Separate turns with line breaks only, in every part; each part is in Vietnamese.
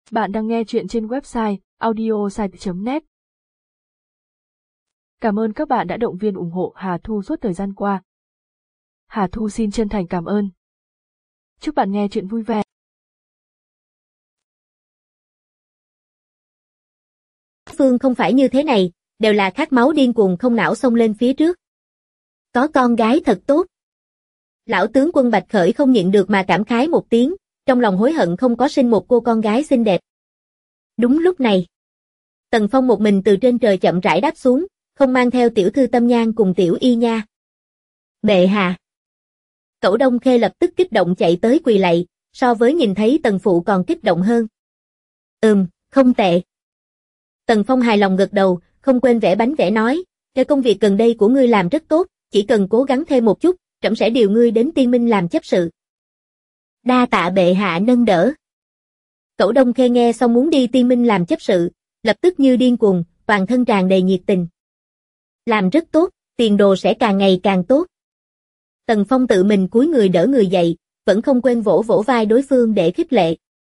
Bạn đang nghe chuyện trên website audiosite.net. Cảm ơn các bạn đã động viên ủng hộ Hà Thu suốt thời gian qua. Hà Thu xin chân thành cảm ơn. Chúc bạn nghe chuyện vui vẻ.
Phương không phải như thế này, đều là khát máu điên cuồng không não xông lên phía trước. Có con gái thật tốt. Lão tướng quân Bạch Khởi không nhịn được mà cảm khái một tiếng, trong lòng hối hận không có sinh một cô con gái xinh đẹp. Đúng lúc này, Tần Phong một mình từ trên trời chậm rãi đáp xuống, không mang theo tiểu thư Tâm Nhan cùng tiểu y nha. Bệ hạ. Cẩu Đông Khê lập tức kích động chạy tới quỳ lạy, so với nhìn thấy Tần Phụ còn kích động hơn. Không tệ. Tần Phong hài lòng gật đầu, không quên vẽ bánh vẽ nói, cái công việc gần đây của ngươi làm rất tốt, chỉ cần cố gắng thêm một chút, trẫm sẽ điều ngươi đến Tiên Minh làm chấp sự. Đa tạ bệ hạ nâng đỡ. Cẩu Đông Khê nghe xong muốn đi Tiên Minh làm chấp sự, lập tức như điên cuồng, toàn thân tràn đầy nhiệt tình. Làm rất tốt, tiền đồ sẽ càng ngày càng tốt. Tần Phong tự mình cúi người đỡ người dậy, vẫn không quên vỗ vỗ vai đối phương để khích lệ.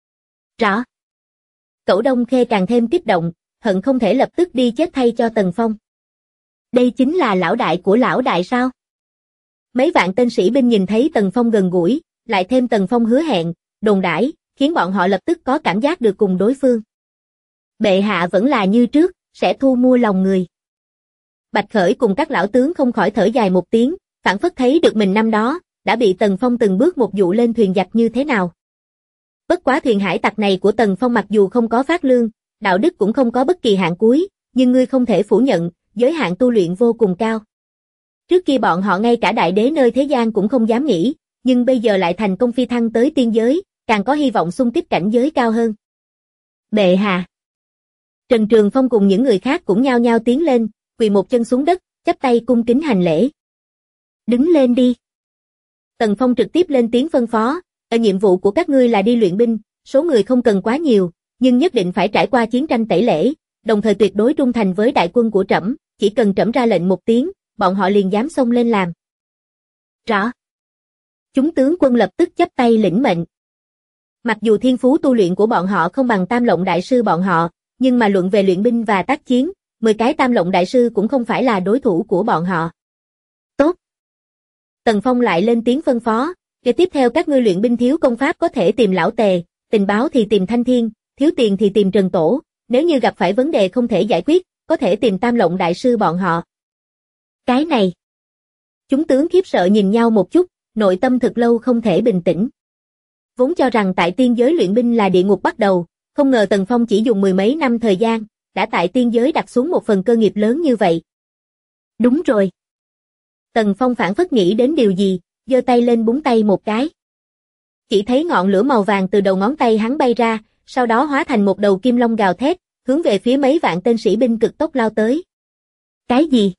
Rõ. Cẩu Đông Khê càng thêm kích động, hận không thể lập tức đi chết thay cho Tần Phong. Đây chính là lão đại của lão đại sao? Mấy vạn tên sĩ binh nhìn thấy Tần Phong gần gũi, lại thêm Tần Phong hứa hẹn, đồn đãi, khiến bọn họ lập tức có cảm giác được cùng đối phương. Bệ hạ vẫn là như trước, sẽ thu mua lòng người. Bạch Khởi cùng các lão tướng không khỏi thở dài một tiếng, phảng phất thấy được mình năm đó, đã bị Tần Phong từng bước một dụ lên thuyền giặc như thế nào. Bất quá thuyền hải tặc này của Tần Phong mặc dù không có phát lương, đạo đức cũng không có bất kỳ hạn cuối, nhưng ngươi không thể phủ nhận, giới hạn tu luyện vô cùng cao. Trước kia bọn họ ngay cả đại đế nơi thế gian cũng không dám nghĩ, nhưng bây giờ lại thành công phi thăng tới tiên giới, càng có hy vọng xung kích cảnh giới cao hơn. Bệ hạ. Trần Trường Phong cùng những người khác cũng nhao nhao tiến lên, quỳ một chân xuống đất, chắp tay cung kính hành lễ. Đứng lên đi. Tần Phong trực tiếp lên tiếng phân phó, nhiệm vụ của các ngươi là đi luyện binh, số người không cần quá nhiều, nhưng nhất định phải trải qua chiến tranh tẩy lễ, đồng thời tuyệt đối trung thành với đại quân của trẫm, chỉ cần trẫm ra lệnh một tiếng, bọn họ liền dám xông lên làm. Rõ. Chúng tướng quân lập tức chắp tay lĩnh mệnh. Mặc dù thiên phú tu luyện của bọn họ không bằng Tam Lộng đại sư bọn họ, nhưng mà luận về luyện binh và tác chiến, 10 cái Tam Lộng đại sư cũng không phải là đối thủ của bọn họ. Tốt. Tần Phong lại lên tiếng phân phó, kế tiếp theo các ngươi luyện binh thiếu công pháp có thể tìm Lão Tề, tình báo thì tìm Thanh Thiên, thiếu tiền thì tìm Trần Tổ, nếu như gặp phải vấn đề không thể giải quyết, có thể tìm Tam Lộng đại sư bọn họ. Cái này. Chúng tướng khiếp sợ nhìn nhau một chút, nội tâm thực lâu không thể bình tĩnh. Vốn cho rằng tại tiên giới luyện binh là địa ngục bắt đầu, không ngờ Tần Phong chỉ dùng 10 mấy năm thời gian, đã tại tiên giới đặt xuống một phần cơ nghiệp lớn như vậy. Đúng rồi. Tần Phong phảng phất nghĩ đến điều gì, giơ tay lên búng tay một cái. Chỉ thấy ngọn lửa màu vàng từ đầu ngón tay hắn bay ra, sau đó hóa thành một đầu kim long gào thét, hướng về phía mấy vạn tên sĩ binh cực tốc lao tới. Cái gì?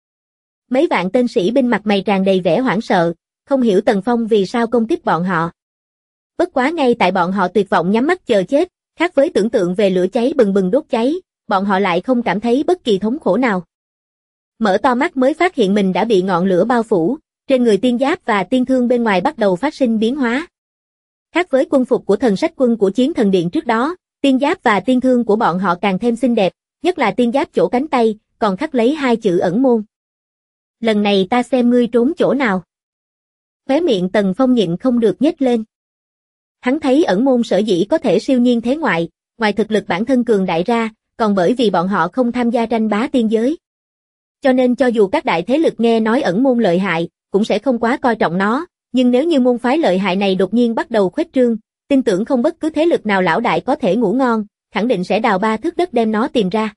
Mấy vạn tên sĩ binh mặt mày tràn đầy vẻ hoảng sợ, không hiểu Tần Phong vì sao công kích bọn họ. Bất quá ngay tại bọn họ tuyệt vọng nhắm mắt chờ chết, khác với tưởng tượng về lửa cháy bừng bừng đốt cháy, bọn họ lại không cảm thấy bất kỳ thống khổ nào. Mở to mắt mới phát hiện mình đã bị ngọn lửa bao phủ, trên người tiên giáp và tiên thương bên ngoài bắt đầu phát sinh biến hóa. Khác với quân phục của thần sách quân của Chiến Thần Điện trước đó, tiên giáp và tiên thương của bọn họ càng thêm xinh đẹp, nhất là tiên giáp chỗ cánh tay, còn khắc lấy 2 chữ ẩn môn. Lần này ta xem ngươi trốn chỗ nào. Khóe miệng Tần Phong nhịn không được nhếch lên. Hắn thấy ẩn môn sở dĩ có thể siêu nhiên thế ngoại, ngoài thực lực bản thân cường đại ra, còn bởi vì bọn họ không tham gia tranh bá tiên giới. Cho nên cho dù các đại thế lực nghe nói ẩn môn lợi hại, cũng sẽ không quá coi trọng nó, nhưng nếu như môn phái lợi hại này đột nhiên bắt đầu khuếch trương, tin tưởng không bất cứ thế lực nào lão đại có thể ngủ ngon, khẳng định sẽ đào 3 thước đất đem nó tìm ra.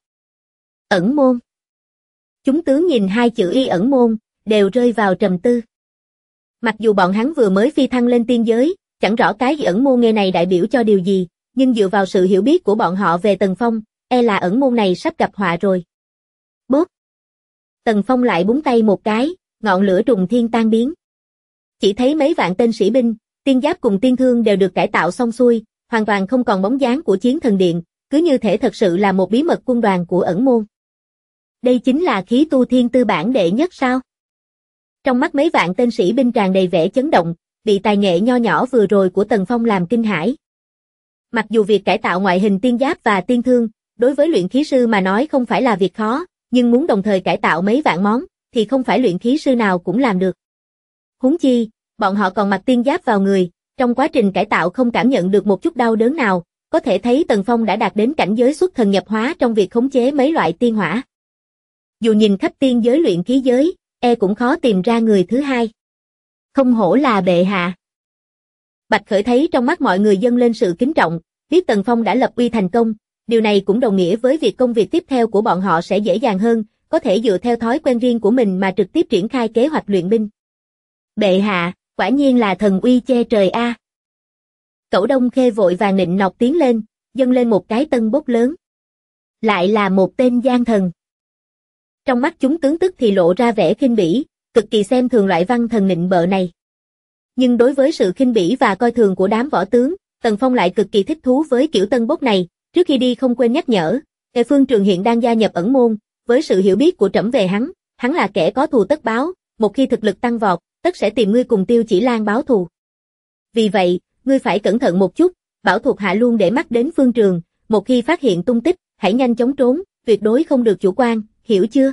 Ẩn môn. Chúng tướng nhìn 2 chữ y ẩn môn, đều rơi vào trầm tư. Mặc dù bọn hắn vừa mới phi thăng lên tiên giới, chẳng rõ cái ẩn môn nghề này đại biểu cho điều gì, nhưng dựa vào sự hiểu biết của bọn họ về Tần Phong, e là ẩn môn này sắp gặp họa rồi. Bốp. Tần Phong lại búng tay một cái, ngọn lửa trùng thiên tan biến. Chỉ thấy mấy vạn tên sĩ binh, tiên giáp cùng tiên thương đều được cải tạo xong xuôi, hoàn toàn không còn bóng dáng của Chiến Thần Điện, cứ như thể thật sự là một bí mật quân đoàn của ẩn môn. Đây chính là khí tu thiên tư bản đệ nhất sao? Trong mắt mấy vạn tên sĩ binh tràn đầy vẻ chấn động, bị tài nghệ nho nhỏ vừa rồi của Tần Phong làm kinh hãi. Mặc dù việc cải tạo ngoại hình tiên giáp và tiên thương, đối với luyện khí sư mà nói không phải là việc khó, nhưng muốn đồng thời cải tạo mấy vạn món, thì không phải luyện khí sư nào cũng làm được. Huống chi, bọn họ còn mặc tiên giáp vào người, trong quá trình cải tạo không cảm nhận được một chút đau đớn nào, có thể thấy Tần Phong đã đạt đến cảnh giới xuất thần nhập hóa trong việc khống chế mấy loại tiên hỏa. Dù nhìn khắp tiên giới luyện khí giới, cũng khó tìm ra người thứ hai. Không hổ là bệ hạ. Bạch Khởi thấy trong mắt mọi người dâng lên sự kính trọng, biết Tần Phong đã lập uy thành công, điều này cũng đồng nghĩa với việc công việc tiếp theo của bọn họ sẽ dễ dàng hơn, có thể dựa theo thói quen riêng của mình mà trực tiếp triển khai kế hoạch luyện binh. Bệ hạ, quả nhiên là thần uy che trời a. Cẩu Đông Khê vội vàng nịnh nọt tiến lên, dâng lên một cái tân bốc lớn. Lại là một tên gian thần. Trong mắt chúng tướng tức thì lộ ra vẻ khinh bỉ, cực kỳ xem thường loại văn thần nịnh bợ này. Nhưng đối với sự khinh bỉ và coi thường của đám võ tướng, Tần Phong lại cực kỳ thích thú với kiểu tân bốc này, trước khi đi không quên nhắc nhở, Phương Trường hiện đang gia nhập ẩn môn, với sự hiểu biết của trẫm về hắn là kẻ có thù tất báo, một khi thực lực tăng vọt, tất sẽ tìm ngươi cùng Tiêu Chỉ Lan báo thù. Vì vậy, ngươi phải cẩn thận một chút, bảo thuộc hạ luôn để mắt đến Phương Trường, một khi phát hiện tung tích, hãy nhanh chóng trốn, tuyệt đối không được chủ quan, hiểu chưa?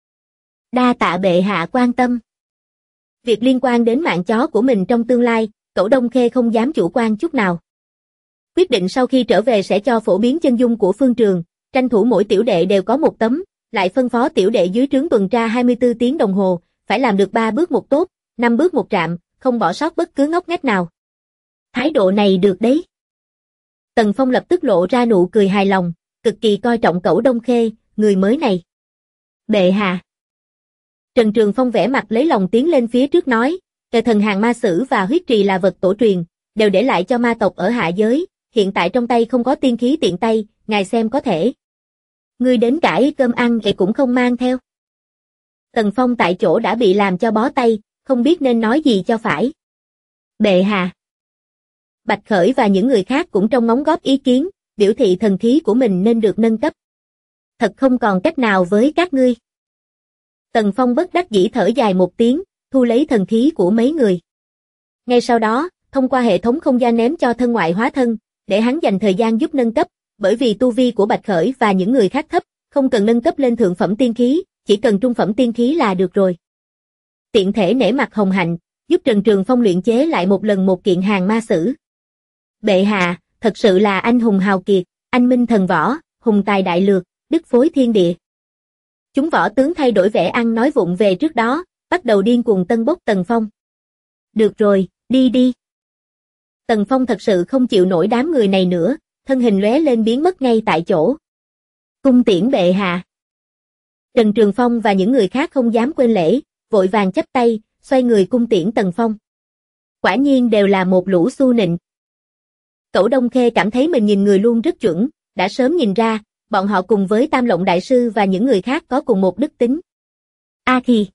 Đa tạ bệ hạ quan tâm. Việc liên quan đến mạng chó của mình trong tương lai, Cẩu Đông Khê không dám chủ quan chút nào. Quyết định sau khi trở về sẽ cho phổ biến chân dung của Phương Trường, tranh thủ mỗi tiểu đệ đều có một tấm, lại phân phó tiểu đệ dưới trướng tuần tra 24 tiếng đồng hồ, phải làm được 3 bước một tốt, 5 bước một trạm, không bỏ sót bất cứ ngóc ngách nào. Thái độ này được đấy. Tần Phong lập tức lộ ra nụ cười hài lòng, cực kỳ coi trọng Cẩu Đông Khê, người mới này. Bệ hạ. Trần Trường Phong vẽ mặt lấy lòng tiến lên phía trước nói, thần hàng ma sử và huyết trì là vật tổ truyền, đều để lại cho ma tộc ở hạ giới, hiện tại trong tay không có tiên khí tiện tay, ngài xem có thể. Ngươi đến cải cơm ăn cũng không mang theo. Tần Phong tại chỗ đã bị làm cho bó tay, không biết nên nói gì cho phải. Bệ hạ. Bạch Khởi và những người khác cũng trong ngóng góp ý kiến, biểu thị thần khí của mình nên được nâng cấp. Thật không còn cách nào với các ngươi. Tần Phong bất đắc dĩ thở dài một tiếng, thu lấy thần khí của mấy người. Ngay sau đó, thông qua hệ thống không gian ném cho thân ngoại hóa thân, để hắn dành thời gian giúp nâng cấp, bởi vì tu vi của Bạch Khởi và những người khác thấp, không cần nâng cấp lên thượng phẩm tiên khí, chỉ cần trung phẩm tiên khí là được rồi. Tiện thể nể mặt hồng hạnh, giúp Trần Trường Phong luyện chế lại một lần một kiện hàng ma sử. Bệ hạ, thật sự là anh hùng hào kiệt, anh minh thần võ, hùng tài đại lược, đức phối thiên địa. Chúng võ tướng thay đổi vẻ ăn nói vụng về trước đó, bắt đầu điên cuồng tân bốc Tần Phong. Được rồi, đi đi. Tần Phong thật sự không chịu nổi đám người này nữa, thân hình lóe lên biến mất ngay tại chỗ. Cung tiễn bệ hạ. Trần Trường Phong và những người khác không dám quên lễ, vội vàng chắp tay, xoay người cung tiễn Tần Phong. Quả nhiên đều là một lũ xu nịnh. Cẩu Đông Khê cảm thấy mình nhìn người luôn rất chuẩn, đã sớm nhìn ra, bọn họ cùng với Tam Lộng Đại Sư và những người khác có cùng một đức tính. Khi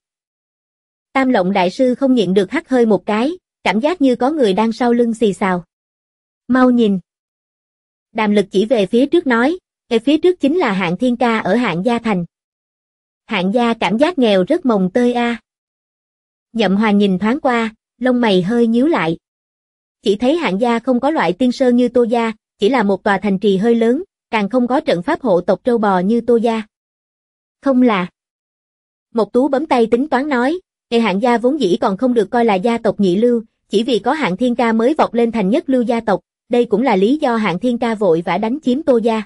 Tam Lộng Đại Sư không nhịn được hắt hơi một cái, cảm giác như có người đang sau lưng xì xào. Mau nhìn. Đàm Lực chỉ về phía trước nói, phía trước chính là Hạng Thiên Ca ở Hạng Gia Thành. Hạng Gia cảm giác nghèo rất mồng tơi a. Nhậm Hoàng nhìn thoáng qua, lông mày hơi nhíu lại. Chỉ thấy Hạng Gia không có loại tiên sơn như Tô Gia, chỉ là một tòa thành trì hơi lớn, càng không có trận pháp hộ tộc trâu bò như Tô Gia. Không là. Mộc Tú bấm tay tính toán nói, Hạng Gia vốn dĩ còn không được coi là gia tộc nhị lưu, chỉ vì có Hạng Thiên Ca mới vọt lên thành nhất lưu gia tộc, đây cũng là lý do Hạng Thiên Ca vội vã đánh chiếm Tô Gia.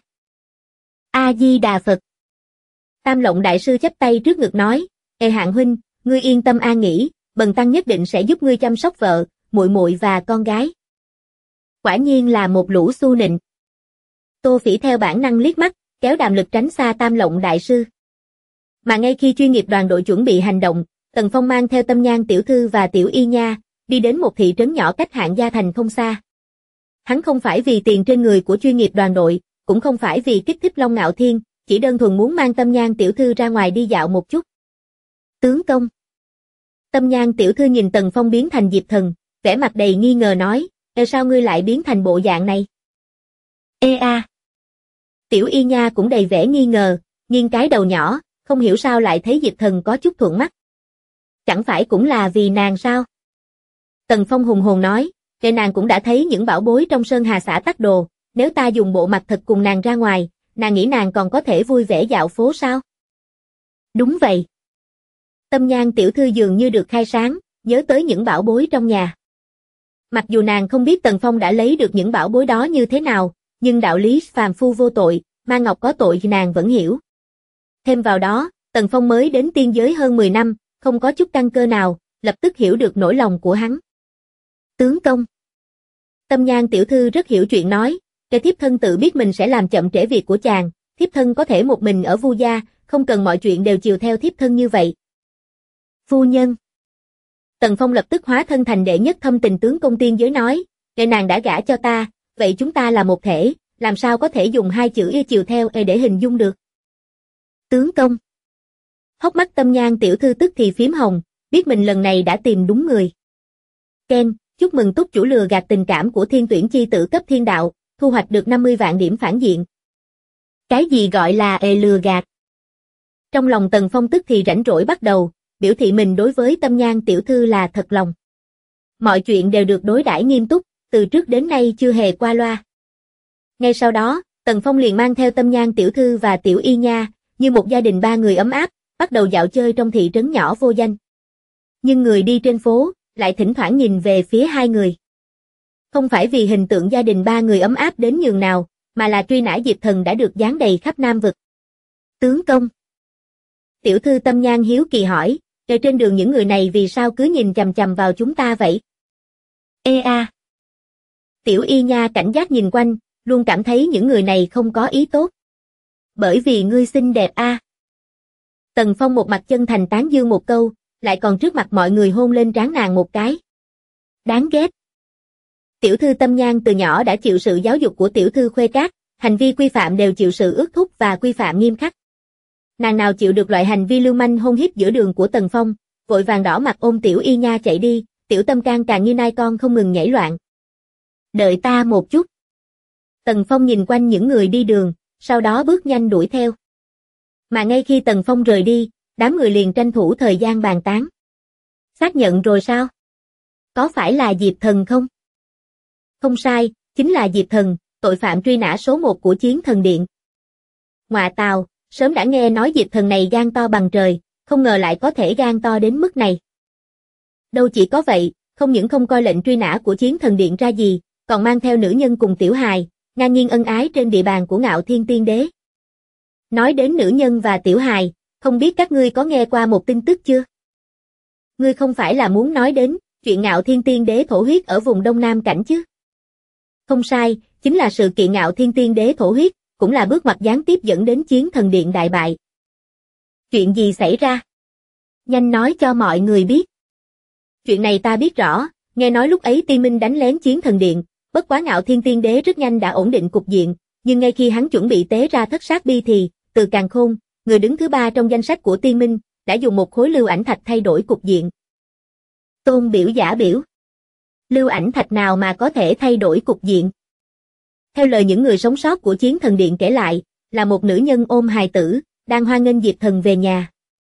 A Di Đà Phật. Tam Lộng Đại Sư chắp tay trước ngực nói, Hạng huynh, ngươi yên tâm an nghỉ, bần tăng nhất định sẽ giúp ngươi chăm sóc vợ, muội muội và con gái. Quả nhiên là một lũ xu nịnh. Tô Phỉ theo bản năng liếc mắt, kéo Đàm Lực tránh xa Tam Lộng Đại Sư. Mà ngay khi chuyên nghiệp đoàn đội chuẩn bị hành động, Tần Phong mang theo Tâm Nhan tiểu thư và Tiểu Y Nha, đi đến một thị trấn nhỏ cách Hạng Gia Thành không xa. Hắn không phải vì tiền trên người của chuyên nghiệp đoàn đội, cũng không phải vì kích thích Long Ngạo Thiên, chỉ đơn thuần muốn mang Tâm Nhan tiểu thư ra ngoài đi dạo một chút. Tướng công. Tâm Nhan tiểu thư nhìn Tần Phong biến thành Diệp Thần, vẻ mặt đầy nghi ngờ nói, sao ngươi lại biến thành bộ dạng này? Tiểu Y Nha cũng đầy vẻ nghi ngờ, nghiêng cái đầu nhỏ, không hiểu sao lại thấy Diệp Thần có chút thuận mắt. Chẳng phải cũng là vì nàng sao? Tần Phong hùng hồn nói, nàng cũng đã thấy những bảo bối trong Sơn Hà xã Tắc Đồ, nếu ta dùng bộ mặt thật cùng nàng ra ngoài, nàng nghĩ nàng còn có thể vui vẻ dạo phố sao? Đúng vậy. Tâm Nhan tiểu thư dường như được khai sáng, nhớ tới những bảo bối trong nhà. Mặc dù nàng không biết Tần Phong đã lấy được những bảo bối đó như thế nào, nhưng đạo lý phàm phu vô tội, ma ngọc có tội thì nàng vẫn hiểu. Thêm vào đó, Tần Phong mới đến tiên giới hơn 10 năm, không có chút căn cơ nào, lập tức hiểu được nỗi lòng của hắn. Tướng công. Tâm Nhan tiểu thư rất hiểu chuyện nói, cái thiếp thân tự biết mình sẽ làm chậm trễ việc của chàng, thiếp thân có thể một mình ở Vu gia, không cần mọi chuyện đều chiều theo thiếp thân như vậy. Phu nhân. Tần Phong lập tức hóa thân thành đệ nhất thâm tình tướng công tiên giới nói, để nàng đã gả cho ta, vậy chúng ta là một thể, làm sao có thể dùng hai chữ chiều theo để hình dung được. Tướng công. Hốc mắt Tâm Nhan tiểu thư tức thì phím hồng, biết mình lần này đã tìm đúng người. Ken, chúc mừng túc chủ lừa gạt tình cảm của thiên tuyển chi tử cấp thiên đạo, thu hoạch được 50 vạn điểm phản diện. Cái gì gọi là lừa gạt? Trong lòng Tần Phong tức thì rảnh rỗi bắt đầu, biểu thị mình đối với Tâm Nhan tiểu thư là thật lòng. Mọi chuyện đều được đối đãi nghiêm túc, từ trước đến nay chưa hề qua loa. Ngay sau đó, Tần Phong liền mang theo Tâm Nhan tiểu thư và Tiểu Y Nha, như một gia đình ba người ấm áp, bắt đầu dạo chơi trong thị trấn nhỏ vô danh. Nhưng người đi trên phố, lại thỉnh thoảng nhìn về phía hai người. Không phải vì hình tượng gia đình ba người ấm áp đến nhường nào, mà là truy nã Diệp Thần đã được dán đầy khắp Nam vực. Tướng công. Tiểu thư Tâm Nhan hiếu kỳ hỏi, ở trên đường những người này vì sao cứ nhìn chằm chằm vào chúng ta vậy? Ê a. Tiểu Y Nha cảnh giác nhìn quanh, luôn cảm thấy những người này không có ý tốt. Bởi vì ngươi xinh đẹp a. Tần Phong một mặt chân thành tán dương một câu, lại còn trước mặt mọi người hôn lên trán nàng một cái. Đáng ghét. Tiểu thư Tâm Nhan từ nhỏ đã chịu sự giáo dục của tiểu thư Khuê Cát, hành vi quy phạm đều chịu sự ước thúc và quy phạm nghiêm khắc. Nàng nào chịu được loại hành vi lưu manh hôn hiếp giữa đường của Tần Phong, vội vàng đỏ mặt ôm Tiểu Y Nha chạy đi, Tiểu Tâm Can càng như nai con không ngừng nhảy loạn. Đợi ta một chút. Tần Phong nhìn quanh những người đi đường, sau đó bước nhanh đuổi theo. Mà ngay khi Tần Phong rời đi, đám người liền tranh thủ thời gian bàn tán. Xác nhận rồi sao? Có phải là Diệp Thần không? Không sai, chính là Diệp Thần, tội phạm truy nã số 1 của Chiến Thần Điện. Ngoạ tào, sớm đã nghe nói Diệp Thần này gan to bằng trời, không ngờ lại có thể gan to đến mức này. Đâu chỉ có vậy, không những không coi lệnh truy nã của Chiến Thần Điện ra gì, còn mang theo nữ nhân cùng tiểu hài, ngang nhiên ân ái trên địa bàn của Ngạo Thiên Tiên Đế. Nói đến nữ nhân và tiểu hài, không biết các ngươi có nghe qua một tin tức chưa? Ngươi không phải là muốn nói đến chuyện Ngạo Thiên Tiên Đế thổ huyết ở vùng Đông Nam Cảnh chứ? Không sai, chính là sự kiện Ngạo Thiên Tiên Đế thổ huyết, cũng là bước ngoặt gián tiếp dẫn đến Chiến Thần Điện đại bại. Chuyện gì xảy ra? Nhanh nói cho mọi người biết. Chuyện này ta biết rõ, nghe nói lúc ấy Tiên Minh đánh lén Chiến Thần Điện, bất quá Ngạo Thiên Tiên Đế rất nhanh đã ổn định cục diện, nhưng ngay khi hắn chuẩn bị tế ra thất sát bi thì, Từ Càn Khôn, người đứng thứ 3 trong danh sách của Tiên Minh, đã dùng một khối lưu ảnh thạch thay đổi cục diện. Tôn biểu giả biểu. Lưu ảnh thạch nào mà có thể thay đổi cục diện? Theo lời những người sống sót của Chiến Thần Điện kể lại, là một nữ nhân ôm hài tử, đang hoan nghênh Diệp Thần về nhà.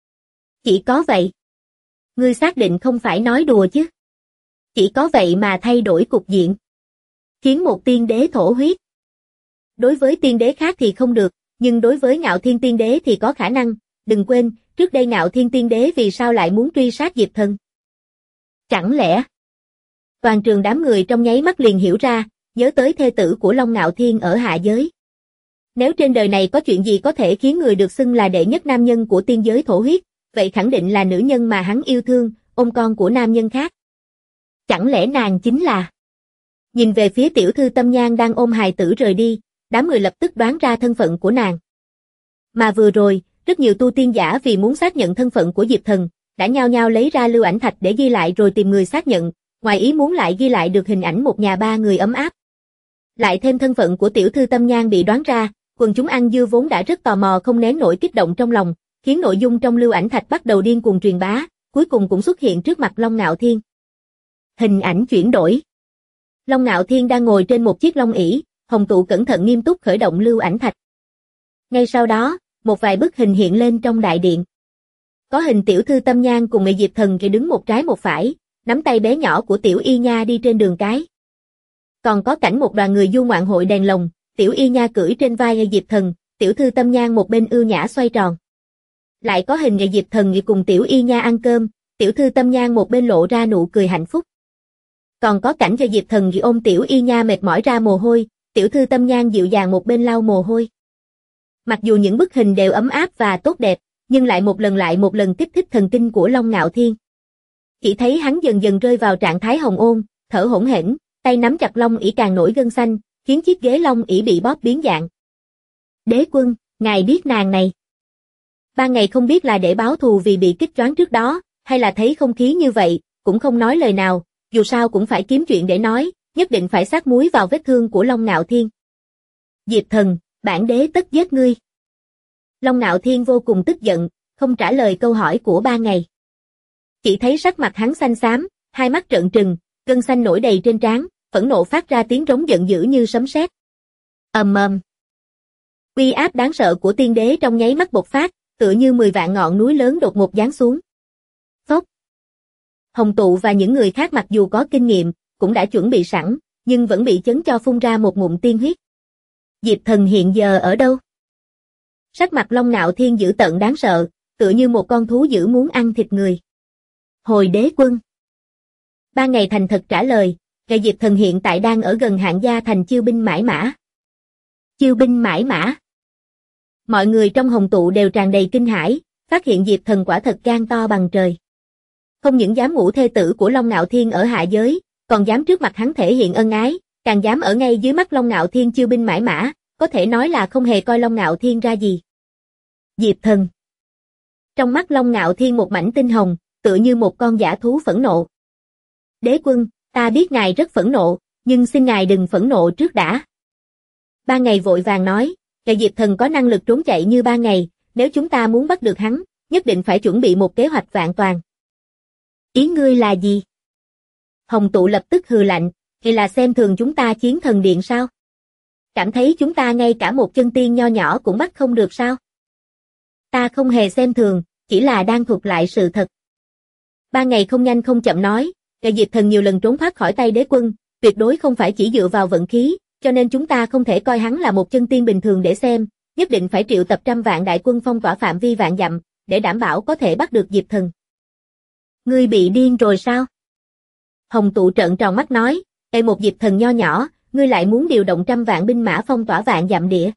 Chỉ có vậy. Ngươi xác định không phải nói đùa chứ? Chỉ có vậy mà thay đổi cục diện. Khiến một tiên đế thổ huyết. Đối với tiên đế khác thì không được, nhưng đối với Ngạo Thiên Tiên Đế thì có khả năng. Đừng quên, trước đây Ngạo Thiên Tiên Đế vì sao lại muốn truy sát Diệp Thần? Chẳng lẽ? Toàn trường đám người trong nháy mắt liền hiểu ra, nhớ tới thê tử của Long Ngạo Thiên ở hạ giới. Nếu trên đời này có chuyện gì có thể khiến người được xưng là đệ nhất nam nhân của tiên giới thổ huyết, vậy khẳng định là nữ nhân mà hắn yêu thương, ôm con của nam nhân khác. Chẳng lẽ nàng chính là... Nhìn về phía tiểu thư Tâm Nhan đang ôm hài tử rời đi, đám người lập tức đoán ra thân phận của nàng. Mà vừa rồi, rất nhiều tu tiên giả vì muốn xác nhận thân phận của Diệp Thần, đã nhao nhao lấy ra lưu ảnh thạch để ghi lại rồi tìm người xác nhận, ngoài ý muốn lại ghi lại được hình ảnh một nhà ba người ấm áp. Lại thêm thân phận của tiểu thư Tâm Nhan bị đoán ra, quần chúng ăn dưa vốn đã rất tò mò không nén nổi kích động trong lòng, khiến nội dung trong lưu ảnh thạch bắt đầu điên cuồng truyền bá, cuối cùng cũng xuất hiện trước mặt Long Ngạo Thiên. Hình ảnh chuyển đổi. Long Ngạo Thiên đang ngồi trên một chiếc long ỷ, Hồng Tụ cẩn thận nghiêm túc khởi động lưu ảnh thạch. Ngay sau đó, một vài bức hình hiện lên trong đại điện. Có hình tiểu thư Tâm Nhan cùng mẹ Diệp Thần đứng một trái một phải, nắm tay bé nhỏ của Tiểu Y Nha đi trên đường cái. Còn có cảnh một đoàn người du ngoạn hội đèn lồng, Tiểu Y Nha cưỡi trên vai Diệp Thần, tiểu thư Tâm Nhan một bên ưu nhã xoay tròn. Lại có hình Diệp Thần cùng Tiểu Y Nha ăn cơm, tiểu thư Tâm Nhan một bên lộ ra nụ cười hạnh phúc. Còn có cảnh Diệp Thần ôm Tiểu Y Nha mệt mỏi ra mồ hôi, tiểu thư Tâm Nhan dịu dàng một bên lau mồ hôi. Mặc dù những bức hình đều ấm áp và tốt đẹp, nhưng lại một lần kích thích thần kinh của Long Ngạo Thiên. Chỉ thấy hắn dần dần rơi vào trạng thái hồng ôn, thở hổn hển, tay nắm chặt long ỷ càng nổi gân xanh, khiến chiếc ghế long ỷ bị bóp biến dạng. Đế quân, ngài biết nàng này. Ban ngày không biết là để báo thù vì bị kích choáng trước đó, hay là thấy không khí như vậy, cũng không nói lời nào, dù sao cũng phải kiếm chuyện để nói, nhất định phải sát muối vào vết thương của Long Ngạo Thiên. Diệp Thần, bản đế tất giết ngươi. Long Ngạo Thiên vô cùng tức giận, không trả lời câu hỏi của Ban Ngày. Chỉ thấy sắc mặt hắn xanh xám, hai mắt trợn trừng, gân xanh nổi đầy trên trán, phẫn nộ phát ra tiếng rống giận dữ như sấm sét. Ầm ầm. Uy áp đáng sợ của tiên đế trong nháy mắt bộc phát, tựa như 10 vạn ngọn núi lớn đột ngột giáng xuống. Phốc. Hồng Tụ và những người khác mặc dù có kinh nghiệm, cũng đã chuẩn bị sẵn, nhưng vẫn bị chấn cho phun ra một ngụm tiên huyết. Diệp Thần hiện giờ ở đâu? Sắc mặt Long Ngạo Thiên dữ tợn đáng sợ, tựa như một con thú dữ muốn ăn thịt người. Hồi đế quân. Ban Ngày thành thật trả lời, Diệp Thần hiện tại đang ở gần Hạng Gia thành chiêu binh mãi mã. Chiêu binh mãi mã. Mọi người trong Hồng Tụ đều tràn đầy kinh hãi, phát hiện Diệp Thần quả thật gan to bằng trời. Không những dám ngủ thê tử của Long Ngạo Thiên ở hạ giới, còn dám trước mặt hắn thể hiện ân ái, càng dám ở ngay dưới mắt Long Ngạo Thiên chiêu binh mãi mã, có thể nói là không hề coi Long Ngạo Thiên ra gì. Diệp Thần. Trong mắt Long Ngạo Thiên một mảnh tinh hồng, tựa như một con dã thú phẫn nộ. Đế quân, ta biết ngài rất phẫn nộ, nhưng xin ngài đừng phẫn nộ trước đã. Ban Ngày vội vàng nói, Diệp Thần có năng lực trốn chạy như Ban Ngày, nếu chúng ta muốn bắt được hắn, nhất định phải chuẩn bị một kế hoạch vạn toàn. Ý ngươi là gì? Hồng Tụ lập tức hừ lạnh, thì là xem thường chúng ta Chiến Thần Điện sao? Cảm thấy chúng ta ngay cả một chân tiên nho nhỏ cũng bắt không được sao? Ta không hề xem thường, chỉ là đang thuật lại sự thật. Ban Ngày không nhanh không chậm nói, Diệp Thần nhiều lần trốn thoát khỏi tay đế quân, tuyệt đối không phải chỉ dựa vào vận khí, cho nên chúng ta không thể coi hắn là một chân tiên bình thường để xem, nhất định phải triệu tập trăm vạn đại quân phong tỏa phạm vi vạn dặm, để đảm bảo có thể bắt được Diệp Thần. Ngươi bị điên rồi sao? Hồng Tụ trợn tròn mắt nói, một Diệp Thần nho nhỏ, ngươi lại muốn điều động trăm vạn binh mã phong tỏa vạn dặm địa.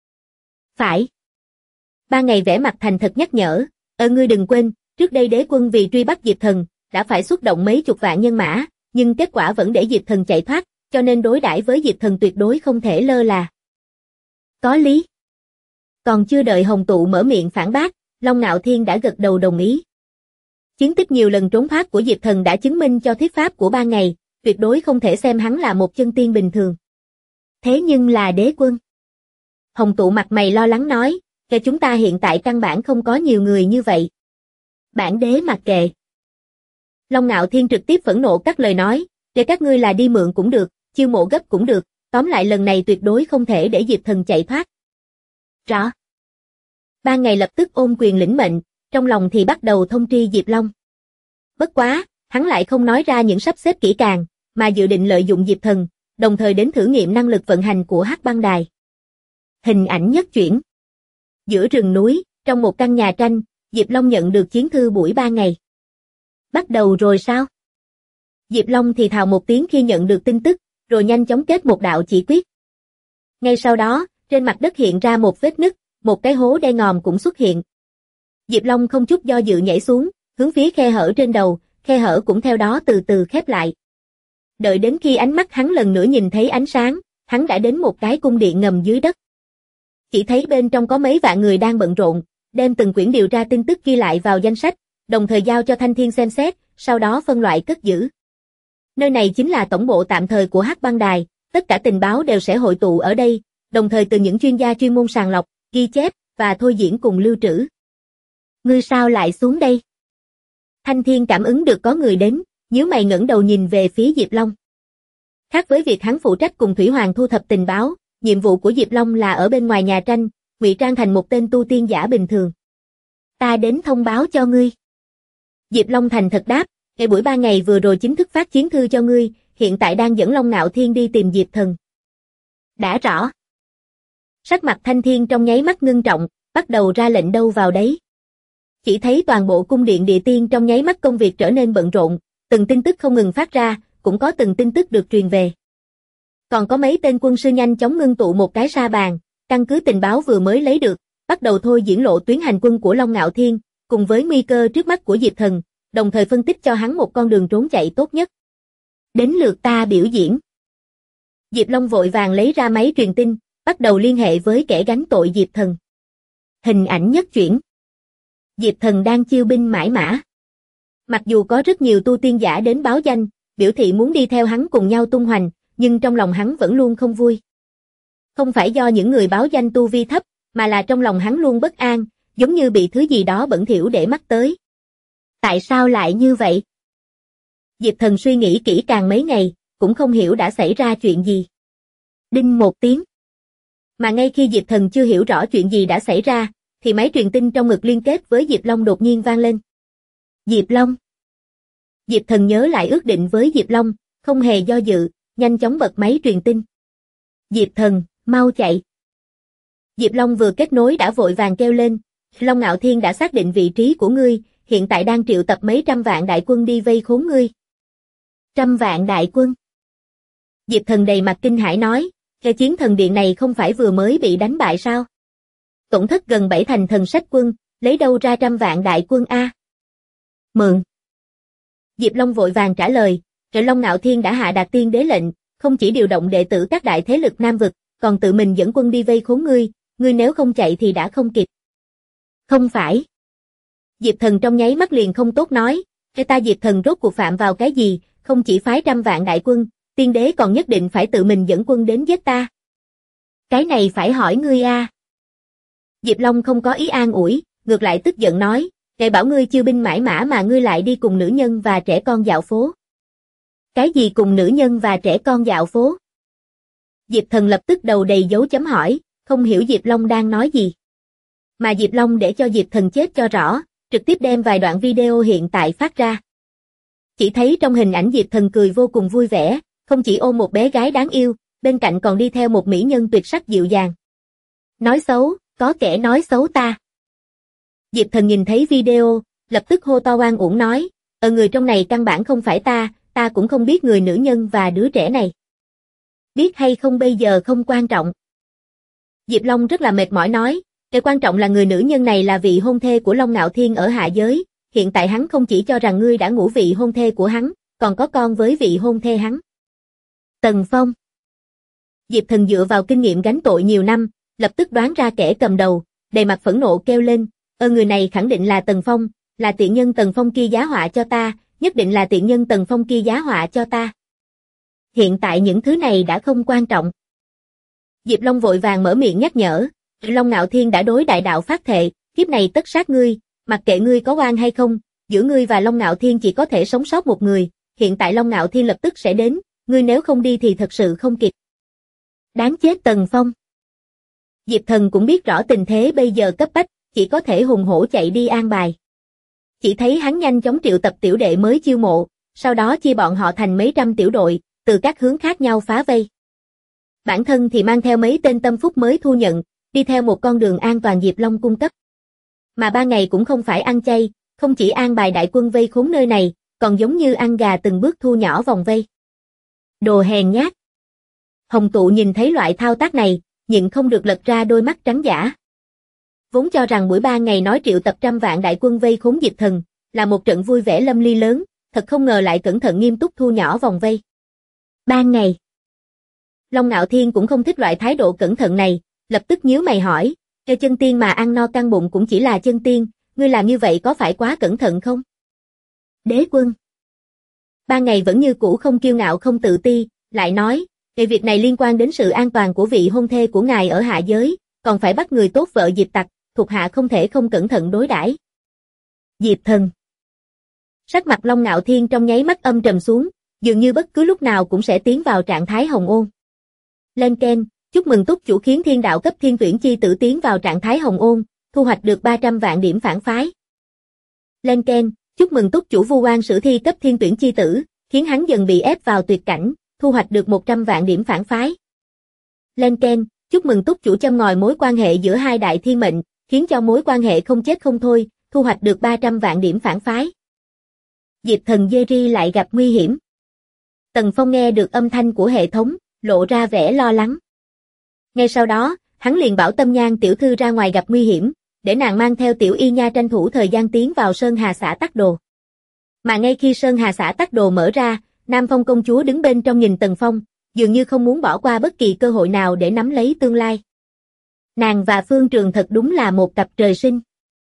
Phải. Ban Ngày vẻ mặt thành thật nhắc nhở, ngươi đừng quên, trước đây đế quân vì truy bắt Diệp Thần, đã phải xuất động mấy chục vạn nhân mã, nhưng kết quả vẫn để Diệp Thần chạy thoát, cho nên đối đãi với Diệp Thần tuyệt đối không thể lơ là. Có lý. Còn chưa đợi Hồng Tụ mở miệng phản bác, Long Ngạo Thiên đã gật đầu đồng ý. Chiến tích nhiều lần trốn thoát của Diệp Thần đã chứng minh cho thuyết pháp của Ban Ngày, tuyệt đối không thể xem hắn là một chân tiên bình thường. Thế nhưng là đế quân. Hồng Tụ mặt mày lo lắng nói, chúng ta hiện tại căn bản không có nhiều người như vậy. Bản đế mặc kệ. Long Ngạo Thiên trực tiếp phẫn nộ cắt lời nói, để các ngươi là đi mượn cũng được, chiêu mộ gấp cũng được, tóm lại lần này tuyệt đối không thể để Diệp Thần chạy thoát. Rõ. Ban Ngày lập tức ôm quyền lĩnh mệnh, trong lòng thì bắt đầu thông tri Diệp Long. Bất quá, hắn lại không nói ra những sắp xếp kỹ càng, mà dự định lợi dụng Diệp Thần, đồng thời đến thử nghiệm năng lực vận hành của Hắc Băng Đài. Hình ảnh nhất chuyển. Giữa rừng núi, trong một căn nhà tranh, Diệp Long nhận được chiến thư buổi Ban Ngày. Bắt đầu rồi sao? Diệp Long thì thào một tiếng khi nhận được tin tức, rồi nhanh chóng kết một đạo chỉ quyết. Ngay sau đó, trên mặt đất hiện ra một vết nứt, một cái hố đen ngòm cũng xuất hiện. Diệp Long không chút do dự nhảy xuống, hướng phía khe hở trên đầu, khe hở cũng theo đó từ từ khép lại. Đợi đến khi ánh mắt hắn lần nữa nhìn thấy ánh sáng, hắn đã đến một cái cung điện ngầm dưới đất. Chỉ thấy bên trong có mấy vạn người đang bận rộn, đem từng quyển điều tra tin tức ghi lại vào danh sách, đồng thời giao cho Thanh Thiên xem xét, sau đó phân loại cất giữ. Nơi này chính là tổng bộ tạm thời của Hắc Băng Đài, tất cả tình báo đều sẽ hội tụ ở đây, đồng thời từ những chuyên gia chuyên môn sàng lọc, ghi chép và thôi diễn cùng lưu trữ. Ngươi sao lại xuống đây? Thanh Thiên cảm ứng được có người đến, nhíu mày ngẩng đầu nhìn về phía Diệp Long. Khác với việc hắn phụ trách cùng Thủy Hoàng thu thập tình báo, nhiệm vụ của Diệp Long là ở bên ngoài nhà tranh, ngụy trang thành một tên tu tiên giả bình thường. Ta đến thông báo cho ngươi. Diệp Long thành thật đáp, buổi Ban Ngày vừa rồi chính thức phát chiến thư cho ngươi, hiện tại đang dẫn Long Ngạo Thiên đi tìm Diệp Thần. Đã rõ. Sắc mặt Thanh Thiên trong nháy mắt ngưng trọng, bắt đầu ra lệnh đâu vào đấy. Chỉ thấy toàn bộ cung điện địa tiên trong nháy mắt công việc trở nên bận rộn, từng tin tức không ngừng phát ra, cũng có từng tin tức được truyền về. Còn có mấy tên quân sư nhanh chóng ngưng tụ một cái sa bàn, căn cứ tình báo vừa mới lấy được, bắt đầu thôi diễn lộ tuyến hành quân của Long Ngạo Thiên, cùng với nguy cơ trước mắt của Diệp Thần, đồng thời phân tích cho hắn một con đường trốn chạy tốt nhất. Đến lượt ta biểu diễn. Diệp Long vội vàng lấy ra máy truyền tin, bắt đầu liên hệ với kẻ gánh tội Diệp Thần. Hình ảnh nhất chuyển. Diệp Thần đang chiêu binh mãi mã. Mặc dù có rất nhiều tu tiên giả đến báo danh, biểu thị muốn đi theo hắn cùng nhau tung hoành, nhưng trong lòng hắn vẫn luôn không vui. Không phải do những người báo danh tu vi thấp, mà là trong lòng hắn luôn bất an, giống như bị thứ gì đó bẩn thỉu để mắt tới. Tại sao lại như vậy? Diệp Thần suy nghĩ kỹ càng mấy ngày, cũng không hiểu đã xảy ra chuyện gì. Đinh một tiếng. Mà ngay khi Diệp Thần chưa hiểu rõ chuyện gì đã xảy ra, thì máy truyền tin trong ngực liên kết với Diệp Long đột nhiên vang lên. Diệp Long. Diệp Thần nhớ lại ước định với Diệp Long, không hề do dự, nhanh chóng bật máy truyền tin. Diệp Thần, mau chạy. Diệp Long vừa kết nối đã vội vàng kêu lên, Long Ngạo Thiên đã xác định vị trí của ngươi, hiện tại đang triệu tập mấy trăm vạn đại quân đi vây khốn ngươi. 100 vạn đại quân. Diệp Thần đầy mặt kinh hãi nói, cái chiến thần điện này không phải vừa mới bị đánh bại sao? Tổn thất gần 7 thành thần sách quân, lấy đâu ra 100 vạn đại quân a? Mượn. Diệp Long vội vàng trả lời, rồi Long Ngạo Thiên đã hạ đạt tiên đế lệnh, không chỉ điều động đệ tử các đại thế lực Nam vực, còn tự mình dẫn quân đi vây khốn ngươi, ngươi nếu không chạy thì đã không kịp. Không phải. Diệp Thần trong nháy mắt liền không tốt nói, cái ta Diệp Thần rốt cuộc phạm vào cái gì, không chỉ phái 100 vạn đại quân, tiên đế còn nhất định phải tự mình dẫn quân đến giết ta. Cái này phải hỏi ngươi a. Diệp Long không có ý an ủi, ngược lại tức giận nói, kẻ bảo ngươi chiêu binh mãi mã mà ngươi lại đi cùng nữ nhân và trẻ con dạo phố. Cái gì cùng nữ nhân và trẻ con dạo phố? Diệp Thần lập tức đầu đầy dấu chấm hỏi, không hiểu Diệp Long đang nói gì. Mà Diệp Long để cho Diệp Thần chết cho rõ, trực tiếp đem vài đoạn video hiện tại phát ra. Chỉ thấy trong hình ảnh Diệp Thần cười vô cùng vui vẻ, không chỉ ôm một bé gái đáng yêu, bên cạnh còn đi theo một mỹ nhân tuyệt sắc dịu dàng. Nói xấu, có kẻ nói xấu ta. Diệp Thần nhìn thấy video, lập tức hô to oan uổng nói, người trong này căn bản không phải ta cũng không biết người nữ nhân và đứa trẻ này. Biết hay không bây giờ không quan trọng. Diệp Long rất là mệt mỏi nói, cái quan trọng là người nữ nhân này là vị hôn thê của Long Ngạo Thiên ở hạ giới, hiện tại hắn không chỉ cho rằng ngươi đã ngủ vị hôn thê của hắn, còn có con với vị hôn thê hắn. Tần Phong. Diệp Thần dựa vào kinh nghiệm gánh tội nhiều năm, lập tức đoán ra kẻ cầm đầu, đầy mặt phẫn nộ kêu lên, người này khẳng định là Tần Phong, là tiện nhân Tần Phong kia giá họa cho ta, nhất định là tiện nhân Tần Phong kia giá họa cho ta. Hiện tại những thứ này đã không quan trọng. Diệp Long vội vàng mở miệng nhắc nhở, Long Ngạo Thiên đã đối đại đạo phát thệ, kiếp này tất sát ngươi, mặc kệ ngươi có oan hay không, giữa ngươi và Long Ngạo Thiên chỉ có thể sống sót một người, hiện tại Long Ngạo Thiên lập tức sẽ đến, ngươi nếu không đi thì thật sự không kịp. Đáng chết Tần Phong. Diệp Thần cũng biết rõ tình thế bây giờ cấp bách, chỉ có thể hùng hổ chạy đi an bài. Chỉ thấy hắn nhanh chóng triệu tập tiểu đệ mới chiêu mộ, sau đó chia bọn họ thành mấy trăm tiểu đội, từ các hướng khác nhau phá vây. Bản thân thì mang theo mấy tên tâm phúc mới thu nhận, đi theo một con đường an toàn Diệp Long cung cấp. Mà 3 ngày cũng không phải ăn chay, không chỉ an bài đại quân vây khốn nơi này, còn giống như ăn gà từng bước thu nhỏ vòng vây. Đồ hèn nhát. Hồng Tụ nhìn thấy loại thao tác này, nhịn không được lật ra đôi mắt trắng dã. Vốn cho rằng buổi 3 ngày nói triệu tập 100 vạn đại quân vây khốn Diệp Thần, là một trận vui vẻ lâm ly lớn, thật không ngờ lại cẩn thận nghiêm túc thu nhỏ vòng vây. 3 ngày. Long Ngạo Thiên cũng không thích loại thái độ cẩn thận này, lập tức nhíu mày hỏi, "Kêu chân tiên mà ăn no căng bụng cũng chỉ là chân tiên, ngươi làm như vậy có phải quá cẩn thận không?" Đế quân. 3 ngày vẫn như cũ không kiêu ngạo không tự ti, lại nói, "Cái việc này liên quan đến sự an toàn của vị hôn thê của ngài ở hạ giới, còn phải bắt người tốt vợ Diệp Tặc, thuộc hạ không thể không cẩn thận đối đãi." Diệp Thần. Sắc mặt Long Ngạo Thiên trong nháy mắt âm trầm xuống, dường như bất cứ lúc nào cũng sẽ tiến vào trạng thái hồng ôn. Lên Ken, chúc mừng túc chủ khiến thiên đạo cấp thiên tuyển chi tử tiến vào trạng thái hồng ôn, thu hoạch được 300 vạn điểm phản phái. Lên Ken, chúc mừng túc chủ vu oan sử thi cấp thiên tuyển chi tử, khiến hắn dần bị ép vào tuyệt cảnh, thu hoạch được 100 vạn điểm phản phái. Lên Ken, chúc mừng túc chủ châm ngòi mối quan hệ giữa hai đại thiên mệnh, khiến cho mối quan hệ không chết không thôi, thu hoạch được 300 vạn điểm phản phái. Diệp thần Jerry lại gặp nguy hiểm. Tần Phong nghe được âm thanh của hệ thống, lộ ra vẻ lo lắng. Ngay sau đó, hắn liền bảo Tâm Nhan tiểu thư ra ngoài gặp nguy hiểm, để nàng mang theo Tiểu Y Nha tranh thủ thời gian tiến vào Sơn Hà xã Tắc Đồ. Mà ngay khi Sơn Hà xã Tắc Đồ mở ra, Nam Phong công chúa đứng bên trong nhìn Tần Phong, dường như không muốn bỏ qua bất kỳ cơ hội nào để nắm lấy tương lai. Nàng và Phương Trường thật đúng là một cặp trời sinh.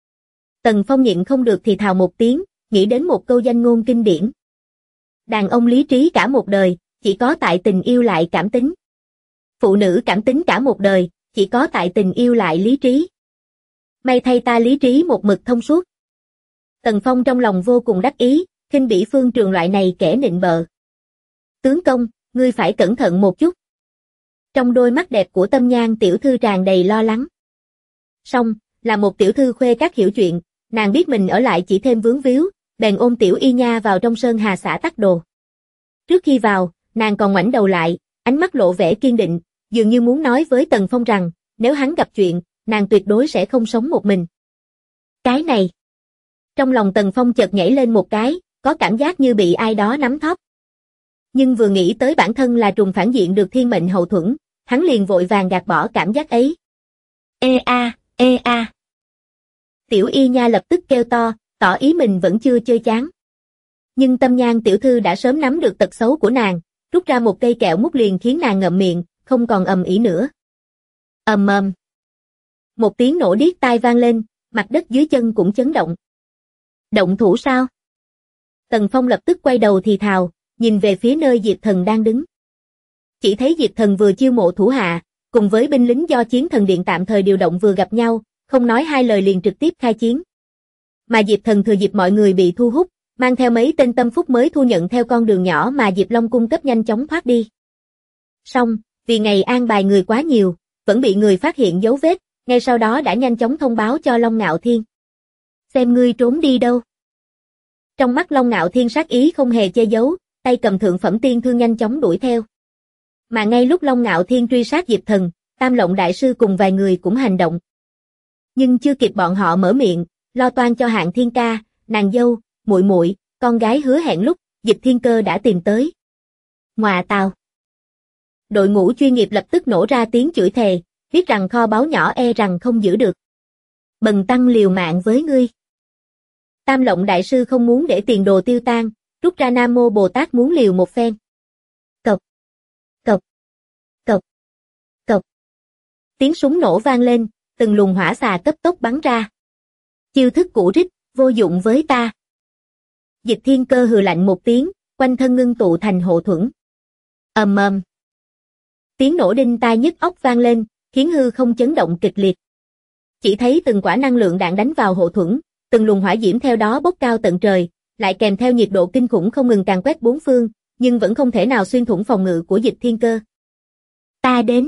Tần Phong nhịn không được thì thào một tiếng, nghĩ đến một câu danh ngôn kinh điển. Đàn ông lý trí cả một đời, chỉ có tại tình yêu lại cảm tính. Phụ nữ cảm tính cả một đời, chỉ có tại tình yêu lại lý trí. May thay ta lý trí một mực thông suốt. Tần Phong trong lòng vô cùng đắc ý, khinh bỉ Phương Trường loại này kẻ nịnh bợ. Tướng công, ngươi phải cẩn thận một chút. Trong đôi mắt đẹp của Tâm Nhan tiểu thư tràn đầy lo lắng. Song, là một tiểu thư khuê các hiểu chuyện, nàng biết mình ở lại chỉ thêm vướng víu, bèn ôm Tiểu Y Nha vào trong Sơn Hà xã Tắc Đồ. Trước khi vào, nàng còn ngoảnh đầu lại, ánh mắt lộ vẻ kiên định, dường như muốn nói với Tần Phong rằng, nếu hắn gặp chuyện, nàng tuyệt đối sẽ không sống một mình. Cái này. Trong lòng Tần Phong chợt nhảy lên một cái, có cảm giác như bị ai đó nắm thóp. Nhưng vừa nghĩ tới bản thân là trùng phản diện được thiên mệnh hậu thuẫn, hắn liền vội vàng gạt bỏ cảm giác ấy. Ê a, ê a. Tiểu Y Nha lập tức kêu to, tỏ ý mình vẫn chưa chơi chán. Nhưng Tâm Nhan tiểu thư đã sớm nắm được tật xấu của nàng, rút ra một cây kẹo mút liền khiến nàng ngậm miệng, không còn ầm ĩ nữa. Ầm ầm. Một tiếng nổ điếc tai vang lên, mặt đất dưới chân cũng chấn động. Động thủ sao? Tần Phong lập tức quay đầu thì thào, nhìn về phía nơi Diệp Thần đang đứng. Chỉ thấy Diệp Thần vừa chiêu mộ thủ hạ, cùng với binh lính do Chiến Thần Điện tạm thời điều động vừa gặp nhau, không nói hai lời liền trực tiếp khai chiến. Mà Diệp Thần thừa dịp mọi người bị thu hút, mang theo mấy tên tâm phúc mới thu nhận theo con đường nhỏ mà Diệp Long cung cấp nhanh chóng thoát đi. Song, vì ngày an bài người quá nhiều, vẫn bị người phát hiện dấu vết, ngay sau đó đã nhanh chóng thông báo cho Long Ngạo Thiên. Xem ngươi trốn đi đâu. Trong mắt Long Ngạo Thiên sát ý không hề che giấu, tay cầm thượng phẩm tiên thương nhanh chóng đuổi theo. Mà ngay lúc Long Ngạo Thiên truy sát Diệp Thần, Tam Lộng đại sư cùng vài người cũng hành động. Nhưng chưa kịp bọn họ mở miệng, lo toan cho Hạng Thiên ca, nàng dâu, muội muội, con gái hứa hẹn lúc, Dịch Thiên Cơ đã tìm tới. Ngoà tào. Đội ngũ chuyên nghiệp lập tức nổ ra tiếng chửi thề, biết rằng kho báu nhỏ e rằng không giữ được. Bần tăng liều mạng với ngươi. Tam Lộng đại sư không muốn để tiền đồ tiêu tan, rút ra Nam Mô Bồ Tát muốn liều một phen. Cộc, cộc, cộc, cộc. Tiếng súng nổ vang lên, từng luồng hỏa xà cấp tốc bắn ra. Chiêu thức cũ rích, vô dụng với ta. Dịch Thiên Cơ hừ lạnh một tiếng, quanh thân ngưng tụ thành hộ thuẫn. Ầm ầm. Tiếng nổ đinh tai nhức óc vang lên, khiến hư không chấn động kịch liệt. Chỉ thấy từng quả năng lượng đạn đánh vào hộ thuẫn, từng luồng hỏa diễm theo đó bốc cao tận trời, lại kèm theo nhiệt độ kinh khủng không ngừng càn quét bốn phương, nhưng vẫn không thể nào xuyên thủng phòng ngự của Dịch Thiên Cơ. Ta đến.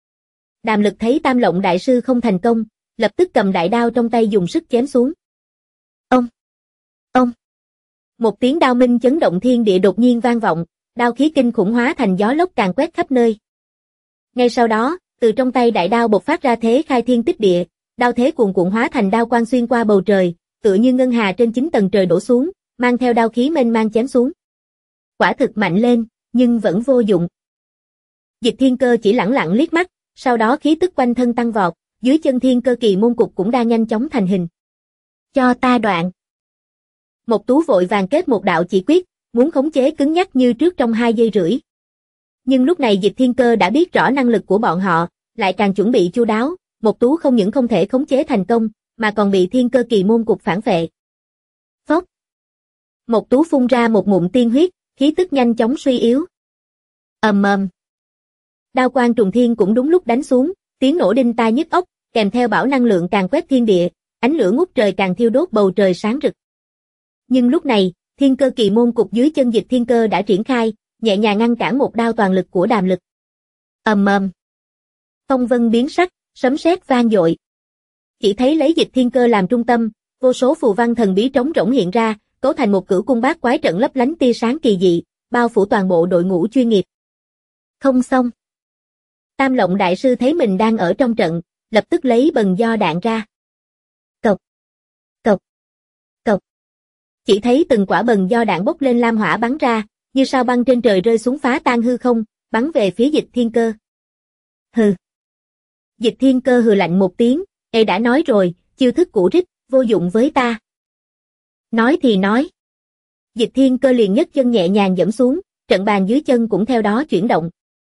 Đàm Lực thấy Tam Lộng đại sư không thành công, lập tức cầm đại đao trong tay dùng sức chém xuống. Ông! Ông! Một tiếng đao minh chấn động thiên địa đột nhiên vang vọng, đao khí kinh khủng hóa thành gió lốc càn quét khắp nơi. Ngay sau đó, từ trong tay đại đao bộc phát ra thế khai thiên tích địa, đao thế cuồn cuộn hóa thành đao quang xuyên qua bầu trời, tựa như ngân hà trên 9 tầng trời đổ xuống, mang theo đao khí mênh mang chém xuống. Quả thực mạnh lên, nhưng vẫn vô dụng. Dịch Thiên Cơ chỉ lẳng lặng liếc mắt, sau đó khí tức quanh thân tăng vọt, dưới chân Thiên Cơ kỳ môn cục cũng đang nhanh chóng thành hình. Cho ta đoạn. Một Tú vội vàng kết một đạo chỉ quyết, muốn khống chế cứng nhắc như trước trong 2 giây rưỡi. Nhưng lúc này Dịch Thiên Cơ đã biết rõ năng lực của bọn họ, lại càng chuẩn bị chu đáo, Một Tú không những không thể khống chế thành công, mà còn bị Thiên Cơ kỳ môn cục phản vệ. Phốc. Một Tú phun ra một ngụm tiên huyết, khí tức nhanh chóng suy yếu. Ầm ầm. Đao quang trùng thiên cũng đúng lúc đánh xuống, tiếng nổ đinh tai nhức óc, kèm theo bão năng lượng càng quét thiên địa, ánh lửa ngút trời càng thiêu đốt bầu trời sáng rực. Nhưng lúc này, Thiên Cơ kỳ môn cục dưới chân Dịch Thiên Cơ đã triển khai, nhẹ nhàng ngăn cản một đao toàn lực của Đàm Lực. Ầm ầm. Phong vân biến sắc, sấm sét vang dội. Chỉ thấy lấy Dịch Thiên Cơ làm trung tâm, vô số phù văn thần bí trống rỗng hiện ra, cấu thành một cửu cung bát quái trận lấp lánh tia sáng kỳ dị, bao phủ toàn bộ đội ngũ chuyên nghiệp. Không xong. Tam Lộng đại sư thấy mình đang ở trong trận, lập tức lấy bần do đạn ra. Cộc, cộc, cộc. Chỉ thấy từng quả bần do đạn bốc lên lam hỏa bắn ra, như sao băng trên trời rơi xuống phá tan hư không, bắn về phía Dịch Thiên Cơ. Hừ. Dịch Thiên Cơ hừ lạnh một tiếng, đã nói rồi, chiêu thức cũ rích, vô dụng với ta. Nói thì nói. Dịch Thiên Cơ liền nhấc chân nhẹ nhàng giẫm xuống, trận bàn dưới chân cũng theo đó chuyển động.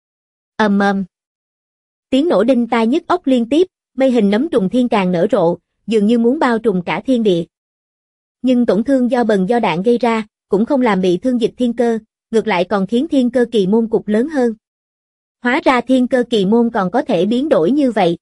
Ầm ầm. Tiếng nổ đinh tai nhức óc liên tiếp, mây hình nấm trùng thiên càng nở rộ, dường như muốn bao trùm cả thiên địa. Nhưng tổn thương do bần do đạn gây ra, cũng không làm bị thương Dịch Thiên Cơ, ngược lại còn khiến Thiên Cơ Kỳ Môn cục lớn hơn. Hóa ra Thiên Cơ Kỳ Môn còn có thể biến đổi như vậy.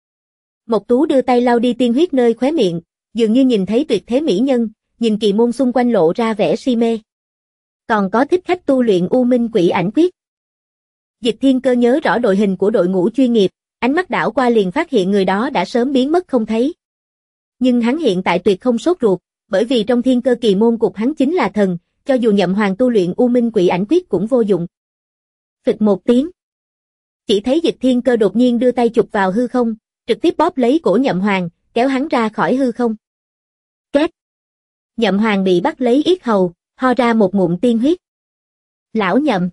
Mộc Tú đưa tay lau đi tiên huyết nơi khóe miệng, dường như nhìn thấy tuyệt thế mỹ nhân, nhìn kỳ môn xung quanh lộ ra vẻ si mê. Còn có thích khách tu luyện U Minh Quỷ Ảnh Quyết. Dịch Thiên Cơ nhớ rõ đội hình của đội ngũ chuyên nghiệp, ánh mắt đảo qua liền phát hiện người đó đã sớm biến mất không thấy. Nhưng hắn hiện tại tuyệt không sốt ruột, bởi vì trong Thiên Cơ Kỳ Môn cục hắn chính là thần, cho dù Nhậm Hoàng tu luyện U Minh Quỷ Ảnh Quyết cũng vô dụng. Phịch một tiếng. Chỉ thấy Dịch Thiên Cơ đột nhiên đưa tay chụp vào hư không, trực tiếp bóp lấy cổ Nhậm Hoàng, kéo hắn ra khỏi hư không. Két. Nhậm Hoàng bị bắt lấy yết hầu, ho ra một ngụm tiên huyết. Lão Nhậm.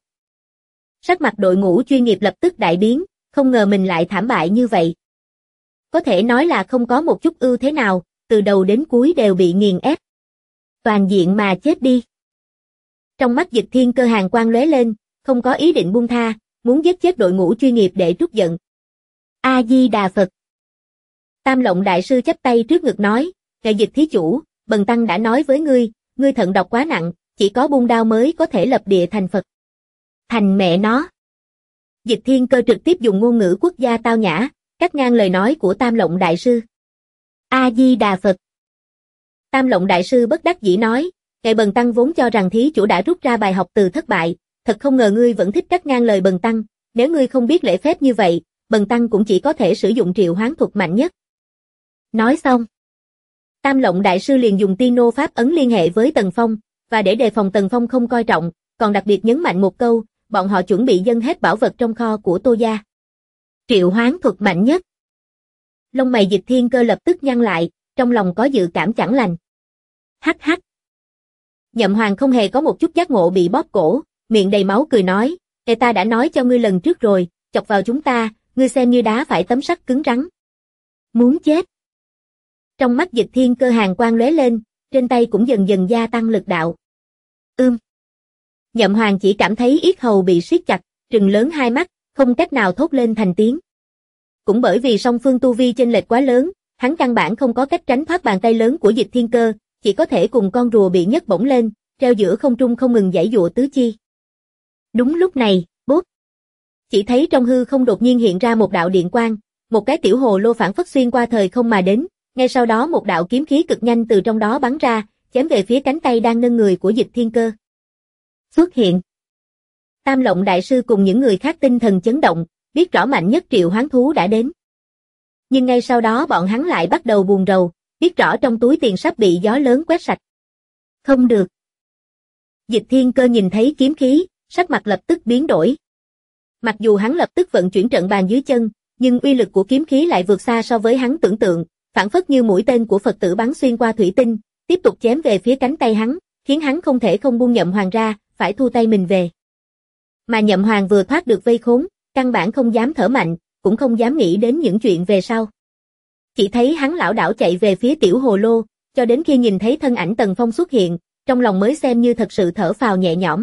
Sắc mặt đội ngũ chuyên nghiệp lập tức đại biến, không ngờ mình lại thảm bại như vậy. Có thể nói là không có một chút ưu thế nào, từ đầu đến cuối đều bị nghiền ép. Toàn diện mà chết đi. Trong mắt Dịch Thiên Cơ hàn quang lóe lên, không có ý định buông tha, muốn giết chết đội ngũ chuyên nghiệp để trút giận. A Di Đà Phật. Tam Lộng đại sư chắp tay trước ngực nói, ngài Dịch thí chủ, bần tăng đã nói với ngươi thận độc quá nặng, chỉ có buông đao mới có thể lập địa thành Phật. Thành mẹ nó. Dịch Thiên Cơ trực tiếp dùng ngôn ngữ quốc gia tao nhã, cắt ngang lời nói của Tam Lộng đại sư. A Di Đà Phật. Tam Lộng đại sư bất đắc dĩ nói, ngài bần tăng vốn cho rằng thí chủ đã rút ra bài học từ thất bại, thật không ngờ ngươi vẫn thích cắt ngang lời bần tăng, nếu ngươi không biết lễ phép như vậy, bần tăng cũng chỉ có thể sử dụng triệu hoán thuật mạnh nhất. Nói xong, Tam Lộng đại sư liền dùng tiên nô pháp ấn liên hệ với Tần Phong, và để đề phòng Tần Phong không coi trọng, còn đặc biệt nhấn mạnh một câu, bọn họ chuẩn bị dâng hết bảo vật trong kho của Tô gia. Triệu hoán thuật mạnh nhất. Lông mày Dịch Thiên Cơ lập tức nhăn lại, trong lòng có dự cảm chẳng lành. Hắc hắc. Nhậm Hoàng không hề có một chút giác ngộ bị bóp cổ, miệng đầy máu cười nói, ta đã nói cho ngươi lần trước rồi, chọc vào chúng ta, ngươi xem như đá phải tấm sắt cứng rắn. Muốn chết. Trong mắt Dịch Thiên Cơ hàn quang lóe lên, trên tay cũng dần dần gia tăng lực đạo. Nhậm Hoàng chỉ cảm thấy yết hầu bị siết chặt, trừng lớn hai mắt, không cách nào thốt lên thành tiếng. Cũng bởi vì song phương tu vi chênh lệch quá lớn, hắn căn bản không có cách tránh thoát bàn tay lớn của Dịch Thiên Cơ, chỉ có thể cùng con rùa bị nhấc bổng lên, treo giữa không trung không ngừng giãy giụa tứ chi. Đúng lúc này, bốp. Chỉ thấy trong hư không đột nhiên hiện ra một đạo điện quang, một cái tiểu hồ lô phản phất xuyên qua thời không mà đến, ngay sau đó một đạo kiếm khí cực nhanh từ trong đó bắn ra, chém về phía cánh tay đang nâng người của Dịch Thiên Cơ. Xuất hiện. Tam Lộng đại sư cùng những người khác tinh thần chấn động, biết rõ mạnh nhất triệu hoán thú đã đến. Nhưng ngay sau đó bọn hắn lại bắt đầu buồn rầu, biết rõ trong túi tiền sắp bị gió lớn quét sạch. Không được. Dịch Thiên Cơ nhìn thấy kiếm khí, sắc mặt lập tức biến đổi. Mặc dù hắn lập tức vận chuyển trận bàn dưới chân, nhưng uy lực của kiếm khí lại vượt xa so với hắn tưởng tượng, phản phất như mũi tên của Phật tử bắn xuyên qua thủy tinh, tiếp tục chém về phía cánh tay hắn, khiến hắn không thể không buông Nhậm Hoàng ra, phải thu tay mình về. Mà Nhậm Hoàng vừa thoát được vây khốn, căn bản không dám thở mạnh, cũng không dám nghĩ đến những chuyện về sau. Chỉ thấy hắn lảo đảo chạy về phía tiểu hồ lô, cho đến khi nhìn thấy thân ảnh Tần Phong xuất hiện, trong lòng mới xem như thật sự thở phào nhẹ nhõm.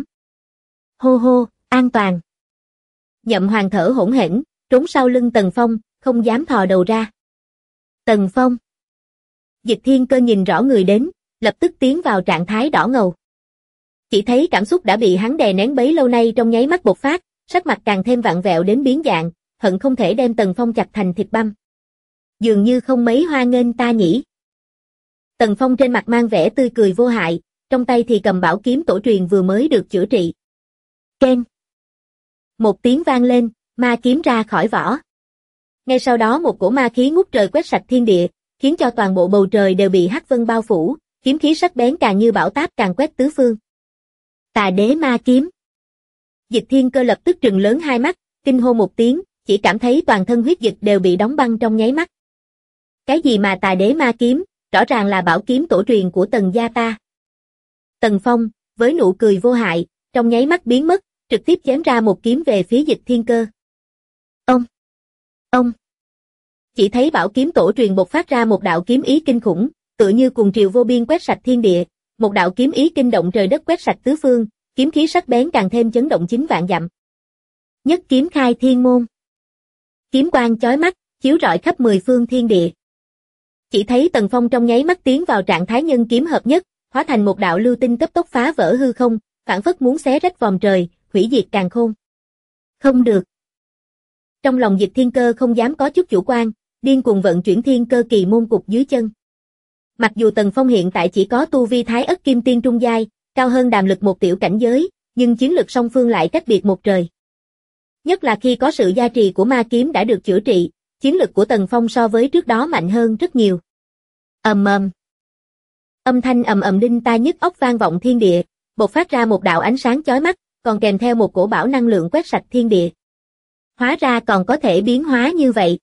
Hô hô, an toàn. Nhậm Hoàng thở hổn hển, trốn sau lưng Tần Phong, không dám thò đầu ra. Tần Phong. Dịch Thiên Cơ nhìn rõ người đến, lập tức tiến vào trạng thái đỏ ngầu. Chỉ thấy cảm xúc đã bị hắn đè nén bấy lâu nay trong nháy mắt bộc phát, sắc mặt càng thêm vặn vẹo đến biến dạng, hận không thể đem Tần Phong chặt thành thịt băm. Dường như không mấy hoan nghênh ta nhỉ. Tần Phong trên mặt mang vẻ tươi cười vô hại, trong tay thì cầm bảo kiếm tổ truyền vừa mới được chữa trị. Keng. Một tiếng vang lên, ma kiếm ra khỏi vỏ. Ngay sau đó một cổ ma khí ngút trời quét sạch thiên địa, khiến cho toàn bộ bầu trời đều bị hắc vân bao phủ, kiếm khí sắc bén càng như bão táp càng quét tứ phương. Tà đế ma kiếm. Dịch Thiên Cơ lập tức trừng lớn hai mắt, kinh hô một tiếng, chỉ cảm thấy toàn thân huyết dịch đều bị đóng băng trong nháy mắt. Cái gì mà Tà Đế Ma Kiếm, rõ ràng là bảo kiếm tổ truyền của Tần gia ta. Tần Phong, với nụ cười vô hại, trong nháy mắt biến mất, trực tiếp chém ra một kiếm về phía Dịch Thiên Cơ. Ông! Chỉ thấy bảo kiếm tổ truyền bộc phát ra một đạo kiếm ý kinh khủng, tựa như cuồng triều vô biên quét sạch thiên địa, một đạo kiếm ý kinh động trời đất quét sạch tứ phương, kiếm khí sắc bén càng thêm chấn động 9 vạn dặm. Nhất kiếm khai thiên môn. Kiếm quang chói mắt, chiếu rọi khắp 10 phương thiên địa. Chỉ thấy Tần Phong trong nháy mắt tiến vào trạng thái nhân kiếm hợp nhất, hóa thành một đạo lưu tinh cấp tốc phá vỡ hư không, phảng phất muốn xé rách vòm trời, hủy diệt càn khôn. Không được. Trong lòng Dịch Thiên Cơ không dám có chút chủ quan, điên cuồng vận chuyển thiên cơ kỳ môn cục dưới chân. Mặc dù Tần Phong hiện tại chỉ có tu vi Thái Ất Kim Tiên trung giai, cao hơn Đàm Lực một tiểu cảnh giới, nhưng chiến lực song phương lại cách biệt một trời. Nhất là khi có sự gia trì của ma kiếm đã được chữa trị, chiến lực của Tần Phong so với trước đó mạnh hơn rất nhiều. Ầm ầm. Âm thanh ầm ầm đinh tai nhức óc vang vọng thiên địa, bộc phát ra một đạo ánh sáng chói mắt, còn kèm theo một cổ bão năng lượng quét sạch thiên địa. Hóa ra còn có thể biến hóa như vậy.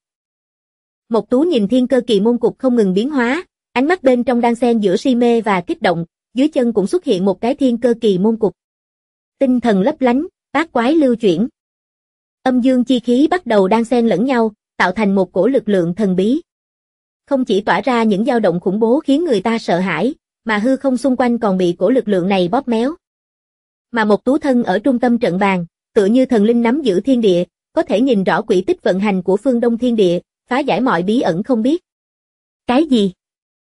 Mộc Tú nhìn thiên cơ kỳ môn cục không ngừng biến hóa, ánh mắt bên trong đang xen giữa si mê và kích động, dưới chân cũng xuất hiện một cái thiên cơ kỳ môn cục. Tinh thần lấp lánh, bát quái lưu chuyển. Âm dương chi khí bắt đầu đan xen lẫn nhau, tạo thành một cổ lực lượng thần bí. Không chỉ tỏa ra những dao động khủng bố khiến người ta sợ hãi, mà hư không xung quanh còn bị cổ lực lượng này bóp méo. Mà Mộc Tú thân ở trung tâm trận bàn, tựa như thần linh nắm giữ thiên địa, có thể nhìn rõ quỹ tích vận hành của phương Đông thiên địa, phá giải mọi bí ẩn không biết. Cái gì?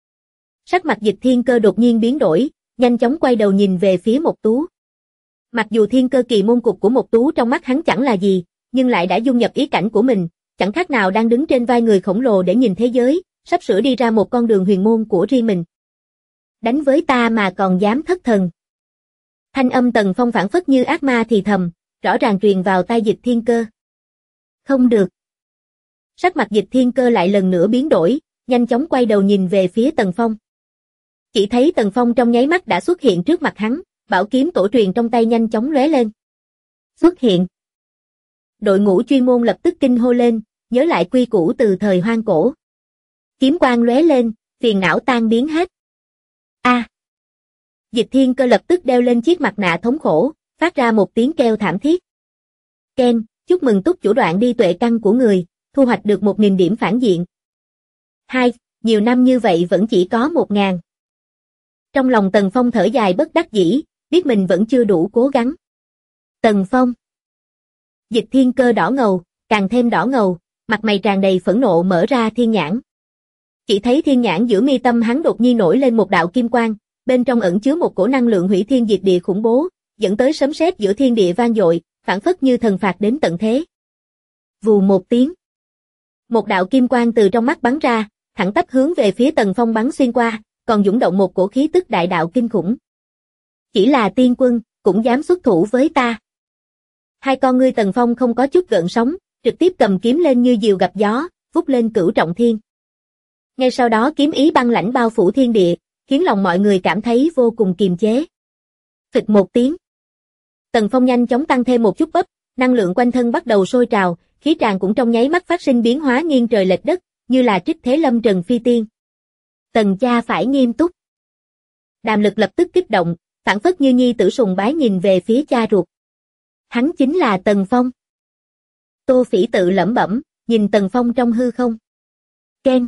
Sắc mặt Dịch Thiên Cơ đột nhiên biến đổi, nhanh chóng quay đầu nhìn về phía Mộc Tú. Mặc dù thiên cơ kỳ môn cục của Mộc Tú trong mắt hắn chẳng là gì, nhưng lại đã dung nhập ý cảnh của mình, chẳng khác nào đang đứng trên vai người khổng lồ để nhìn thế giới, sắp sửa đi ra một con đường huyền môn của riêng mình. Đánh với ta mà còn dám thất thần. Thanh âm Tần Phong phảng phất như ác ma thì thầm, rõ ràng truyền vào tai Dịch Thiên Cơ. Không được. Sắc mặt Dịch Thiên Cơ lại lần nữa biến đổi, nhanh chóng quay đầu nhìn về phía Tần Phong. Chỉ thấy Tần Phong trong nháy mắt đã xuất hiện trước mặt hắn, bảo kiếm tổ truyền trong tay nhanh chóng lóe lên. Xuất hiện. Đội ngũ chuyên môn lập tức kinh hô lên, nhớ lại quy củ từ thời hoang cổ. Kiếm quang lóe lên, phiền não tan biến hết. A! Dịch Thiên Cơ lập tức đeo lên chiếc mặt nạ thống khổ, phát ra một tiếng kêu thảm thiết. Ken, chúc mừng túc chủ đoạn đi tuệ căn của người, thu hoạch được 1000 điểm phản diện. 2. Nhiều năm như vậy vẫn chỉ có 1000. Trong lòng Tần Phong thở dài bất đắc dĩ, biết mình vẫn chưa đủ cố gắng. Tần Phong. Dịch Thiên Cơ đỏ ngầu, càng thêm đỏ ngầu, mặt mày tràn đầy phẫn nộ mở ra thiên nhãn. Chỉ thấy thiên nhãn giữa mi tâm hắn đột nhiên nổi lên một đạo kim quang, bên trong ẩn chứa một cổ năng lượng hủy thiên diệt địa khủng bố, dẫn tới sấm sét giữa thiên địa vang dội, phảng phất như thần phạt đến tận thế. Vù một tiếng. Một đạo kim quang từ trong mắt bắn ra, thẳng tắp hướng về phía Tần Phong bắn xuyên qua, còn dũng động một cổ khí tức đại đạo kinh khủng. Chỉ là tiên quân, cũng dám xuất thủ với ta. Hai con ngươi Tần Phong không có chút gợn sóng, trực tiếp cầm kiếm lên như diều gặp gió, vút lên cửu trọng thiên. Ngay sau đó kiếm ý băng lãnh bao phủ thiên địa, khiến lòng mọi người cảm thấy vô cùng kiềm chế. Phịch một tiếng. Tần Phong nhanh chóng tăng thêm một chút bắp, năng lượng quanh thân bắt đầu sôi trào, khí tràng cũng trong nháy mắt phát sinh biến hóa nghiêng trời lệch đất, như là trích thế lâm trần phi tiên. Tần cha phải nghiêm túc. Đàm Lực lập tức kích động, phảng phất như nhi tử sùng bái nhìn về phía cha ruột. Hắn chính là Tần Phong. Tô Phỉ tự lẩm bẩm, nhìn Tần Phong trong hư không. Ken.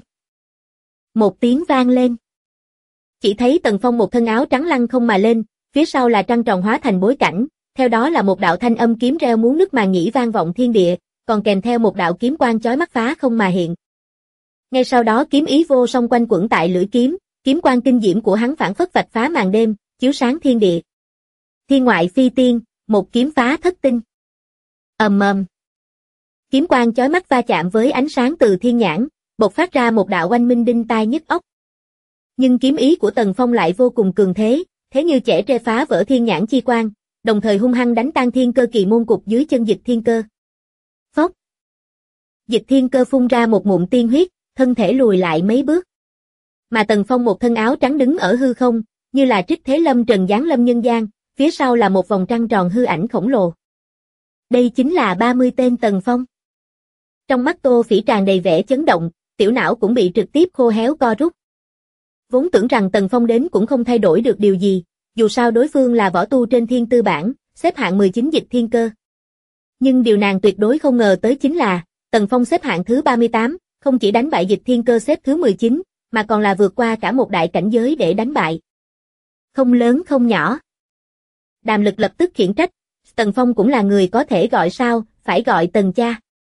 Một tiếng vang lên. Chỉ thấy Tần Phong một thân áo trắng lăng không mà lên, phía sau là trăng tròn hóa thành bối cảnh, theo đó là một đạo thanh âm kiếm reo muốn nứt màng nhĩ vang vọng thiên địa, còn kèm theo một đạo kiếm quang chói mắt phá không mà hiện. Ngay sau đó kiếm ý vô song quanh quẩn tại lưỡi kiếm, kiếm quang kinh diễm của hắn phảng phất vạch phá màn đêm, chiếu sáng thiên địa. Thiên ngoại phi tiên, một kiếm phá thất tinh. Ầm ầm. Kiếm quang chói mắt va chạm với ánh sáng từ thiên nhãn, bộc phát ra một đạo oanh minh đinh tai nhức óc. Nhưng kiếm ý của Tần Phong lại vô cùng cường thế, thế như chẻ tre phá vỡ thiên nhãn chi quang, đồng thời hung hăng đánh tan thiên cơ kỳ môn cục dưới chân Dịch Thiên Cơ. Phốc. Dịch Thiên Cơ phun ra một ngụm tiên huyết, thân thể lùi lại mấy bước. Mà Tần Phong một thân áo trắng đứng ở hư không, như là trích thế lâm trần giáng lâm nhân gian, phía sau là một vòng trăng tròn hư ảnh khổng lồ. Đây chính là 30 tên Tần Phong. Trong mắt Tô Phỉ tràn đầy vẻ chấn động, tiểu não cũng bị trực tiếp khô héo co rút. Vốn tưởng rằng Tần Phong đến cũng không thay đổi được điều gì, dù sao đối phương là võ tu trên thiên tư bảng, xếp hạng 19 Dịch Thiên Cơ. Nhưng điều nàng tuyệt đối không ngờ tới chính là, Tần Phong xếp hạng thứ 38, không chỉ đánh bại Dịch Thiên Cơ xếp thứ 19, mà còn là vượt qua cả một đại cảnh giới để đánh bại. Không lớn không nhỏ. Đàm Lực lập tức khiển trách, Tần Phong cũng là người có thể gọi sao, phải gọi Tần cha.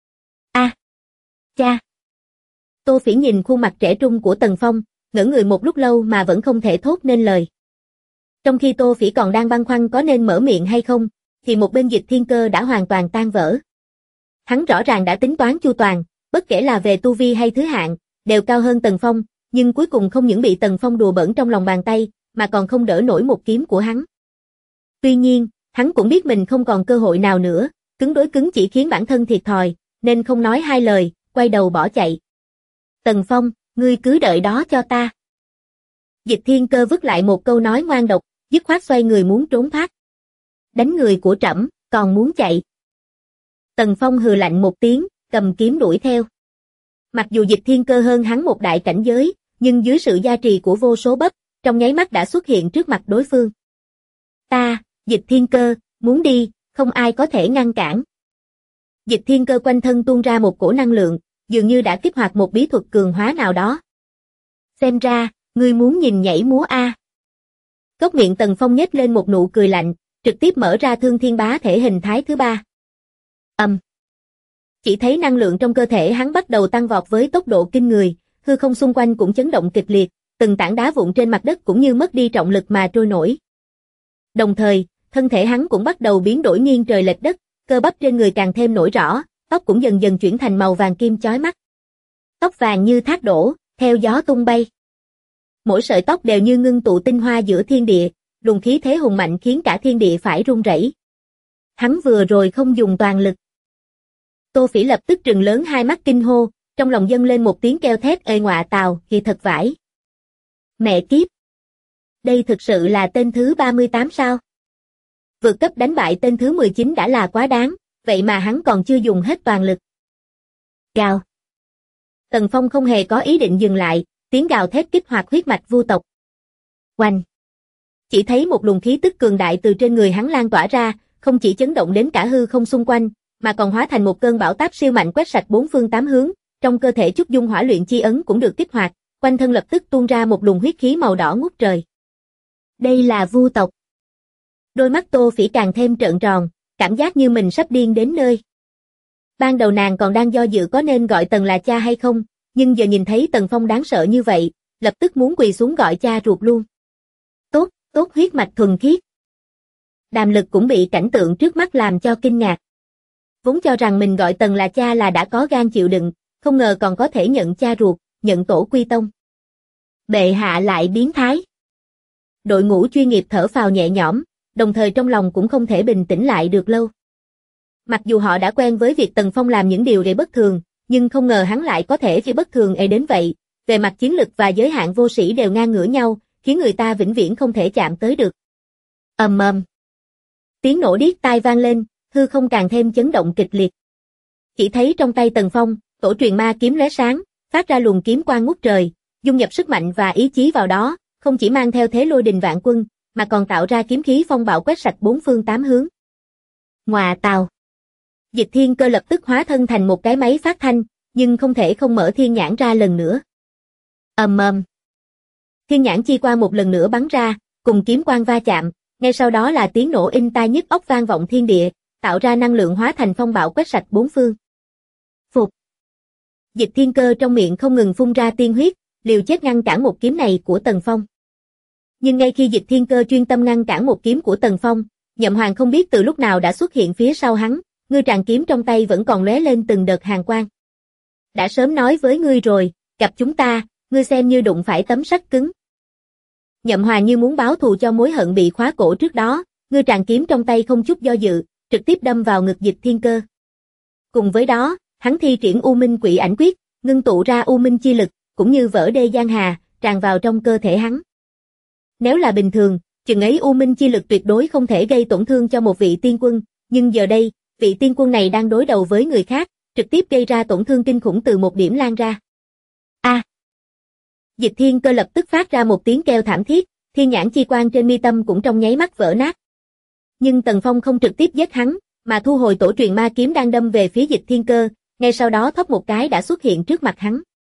Cha. Tô Phỉ nhìn khuôn mặt trẻ trung của Tần Phong, ngỡ người một lúc lâu mà vẫn không thể thốt nên lời. Trong khi Tô Phỉ còn đang băn khoăn có nên mở miệng hay không, thì một bên Dịch Thiên Cơ đã hoàn toàn tan vỡ. Hắn rõ ràng đã tính toán chu toàn, bất kể là về tu vi hay thứ hạng, đều cao hơn Tần Phong, nhưng cuối cùng không những bị Tần Phong đùa bỡn trong lòng bàn tay, mà còn không đỡ nổi một kiếm của hắn. Tuy nhiên, hắn cũng biết mình không còn cơ hội nào nữa, cứng đối cứng chỉ khiến bản thân thiệt thòi, nên không nói hai lời, quay đầu bỏ chạy. Tần Phong, ngươi cứ đợi đó cho ta. Dịch Thiên Cơ vứt lại một câu nói ngoan độc, dứt khoát xoay người muốn trốn thoát. Đánh người của trẫm, còn muốn chạy. Tần Phong hừ lạnh một tiếng, cầm kiếm đuổi theo. Mặc dù Dịch Thiên Cơ hơn hắn một đại cảnh giới, nhưng dưới sự gia trì của vô số bắp, trong nháy mắt đã xuất hiện trước mặt đối phương. Ta, Dịch Thiên Cơ, muốn đi, không ai có thể ngăn cản. Dịch Thiên Cơ quanh thân tuôn ra một cổ năng lượng, dường như đã kích hoạt một bí thuật cường hóa nào đó. Xem ra, ngươi muốn nhìn nhảy múa a. Cốc miệng Tần Phong nhếch lên một nụ cười lạnh, trực tiếp mở ra Thương Thiên Bá thể hình thái thứ 3. Chỉ thấy năng lượng trong cơ thể hắn bắt đầu tăng vọt với tốc độ kinh người, hư không xung quanh cũng chấn động kịch liệt, từng tảng đá vụn trên mặt đất cũng như mất đi trọng lực mà trôi nổi. Đồng thời, thân thể hắn cũng bắt đầu biến đổi nghiêng trời lệch đất, cơ bắp trên người càng thêm nổi rõ, tóc cũng dần dần chuyển thành màu vàng kim chói mắt. Tóc vàng như thác đổ, theo gió tung bay. Mỗi sợi tóc đều như ngưng tụ tinh hoa giữa thiên địa, luồng khí thế hùng mạnh khiến cả thiên địa phải run rẩy. Hắn vừa rồi không dùng toàn lực. Tô Phỉ lập tức trừng lớn hai mắt kinh hô, trong lòng dâng lên một tiếng kêu thét ê ngọa tào, kỳ thật vãi. Mẹ kiếp! Đây thực sự là tên thứ 38 sao? Vượt cấp đánh bại tên thứ 19 đã là quá đáng, vậy mà hắn còn chưa dùng hết toàn lực. Gào! Tần Phong không hề có ý định dừng lại, tiếng gào thét kích hoạt huyết mạch vu tộc. Oanh! Chỉ thấy một luồng khí tức cường đại từ trên người hắn lan tỏa ra, không chỉ chấn động đến cả hư không xung quanh, mà còn hóa thành một cơn bão táp siêu mạnh quét sạch bốn phương tám hướng, trong cơ thể Trúc Dung Hỏa Luyện Chi Ấn cũng được kích hoạt, quanh thân lập tức tuôn ra một luồng huyết khí màu đỏ ngút trời. Đây là vu tộc. Đôi mắt Tô Phỉ càng thêm trợn tròn, cảm giác như mình sắp điên đến nơi. Ban đầu nàng còn đang do dự có nên gọi Tần là cha hay không, nhưng giờ nhìn thấy Tần Phong đáng sợ như vậy, lập tức muốn quỳ xuống gọi cha ruột luôn. Tốt, tốt huyết mạch thuần khiết. Đàm Lực cũng bị cảnh tượng trước mắt làm cho kinh ngạc. Vốn cho rằng mình gọi Tần là cha là đã có gan chịu đựng, không ngờ còn có thể nhận cha ruột, nhận tổ quy tông. Bệ hạ lại biến thái. Đội ngũ chuyên nghiệp thở phào nhẹ nhõm, đồng thời trong lòng cũng không thể bình tĩnh lại được lâu. Mặc dù họ đã quen với việc Tần Phong làm những điều gây bất thường, nhưng không ngờ hắn lại có thể chỉ bất thường đến vậy, về mặt chiến lực và giới hạn vô sĩ đều ngang ngửa nhau, khiến người ta vĩnh viễn không thể chạm tới được. Ầm ầm. Tiếng nổ điếc tai vang lên, hư không càng thêm chấn động kịch liệt. Chỉ thấy trong tay Tần Phong, tổ truyền ma kiếm lóe sáng, phát ra luồng kiếm quang ngút trời, dung nhập sức mạnh và ý chí vào đó, không chỉ mang theo thế lôi đình vạn quân, mà còn tạo ra kiếm khí phong bạo quét sạch bốn phương tám hướng. Ngọa tào. Dịch Thiên Cơ lập tức hóa thân thành một cái máy phát thanh, nhưng không thể không mở thiên nhãn ra lần nữa. Ầm ầm. Thiên nhãn chi quang một lần nữa bắn ra, cùng kiếm quang va chạm, ngay sau đó là tiếng nổ in tai nhức óc vang vọng thiên địa, tạo ra năng lượng hóa thành phong bạo quét sạch bốn phương. Phục. Dịch Thiên Cơ trong miệng không ngừng phun ra tiên huyết, liều chết ngăn cản một kiếm này của Tần Phong. Nhưng ngay khi Dịch Thiên Cơ chuyên tâm ngăn cản một kiếm của Tần Phong, Nhậm Hoàng không biết từ lúc nào đã xuất hiện phía sau hắn, ngư tràng kiếm trong tay vẫn còn lóe lên từng đợt hàn quang. Đã sớm nói với ngươi rồi, gặp chúng ta, ngươi xem như đụng phải tấm sắt cứng. Nhậm Hoàng như muốn báo thù cho mối hận bị khóa cổ trước đó, ngư tràng kiếm trong tay không chút do dự, trực tiếp đâm vào ngực Dịch Thiên Cơ. Cùng với đó, hắn thi triển U Minh Quỷ Ảnh Quyết, ngưng tụ ra U Minh chi lực, cũng như vỡ đê giang hà, tràn vào trong cơ thể hắn. Nếu là bình thường, chừng ấy U Minh chi lực tuyệt đối không thể gây tổn thương cho một vị tiên quân, nhưng giờ đây, vị tiên quân này đang đối đầu với người khác, trực tiếp gây ra tổn thương kinh khủng từ một điểm lan ra. A! Dịch Thiên Cơ lập tức phát ra một tiếng kêu thảm thiết, thiên nhãn chi quang trên mi tâm cũng trong nháy mắt vỡ nát. Nhưng Tần Phong không trực tiếp giết hắn, mà thu hồi tổ truyền ma kiếm đang đâm về phía Dịch Thiên Cơ, ngay sau đó thoát một cái đã xuất hiện trước mặt hắn.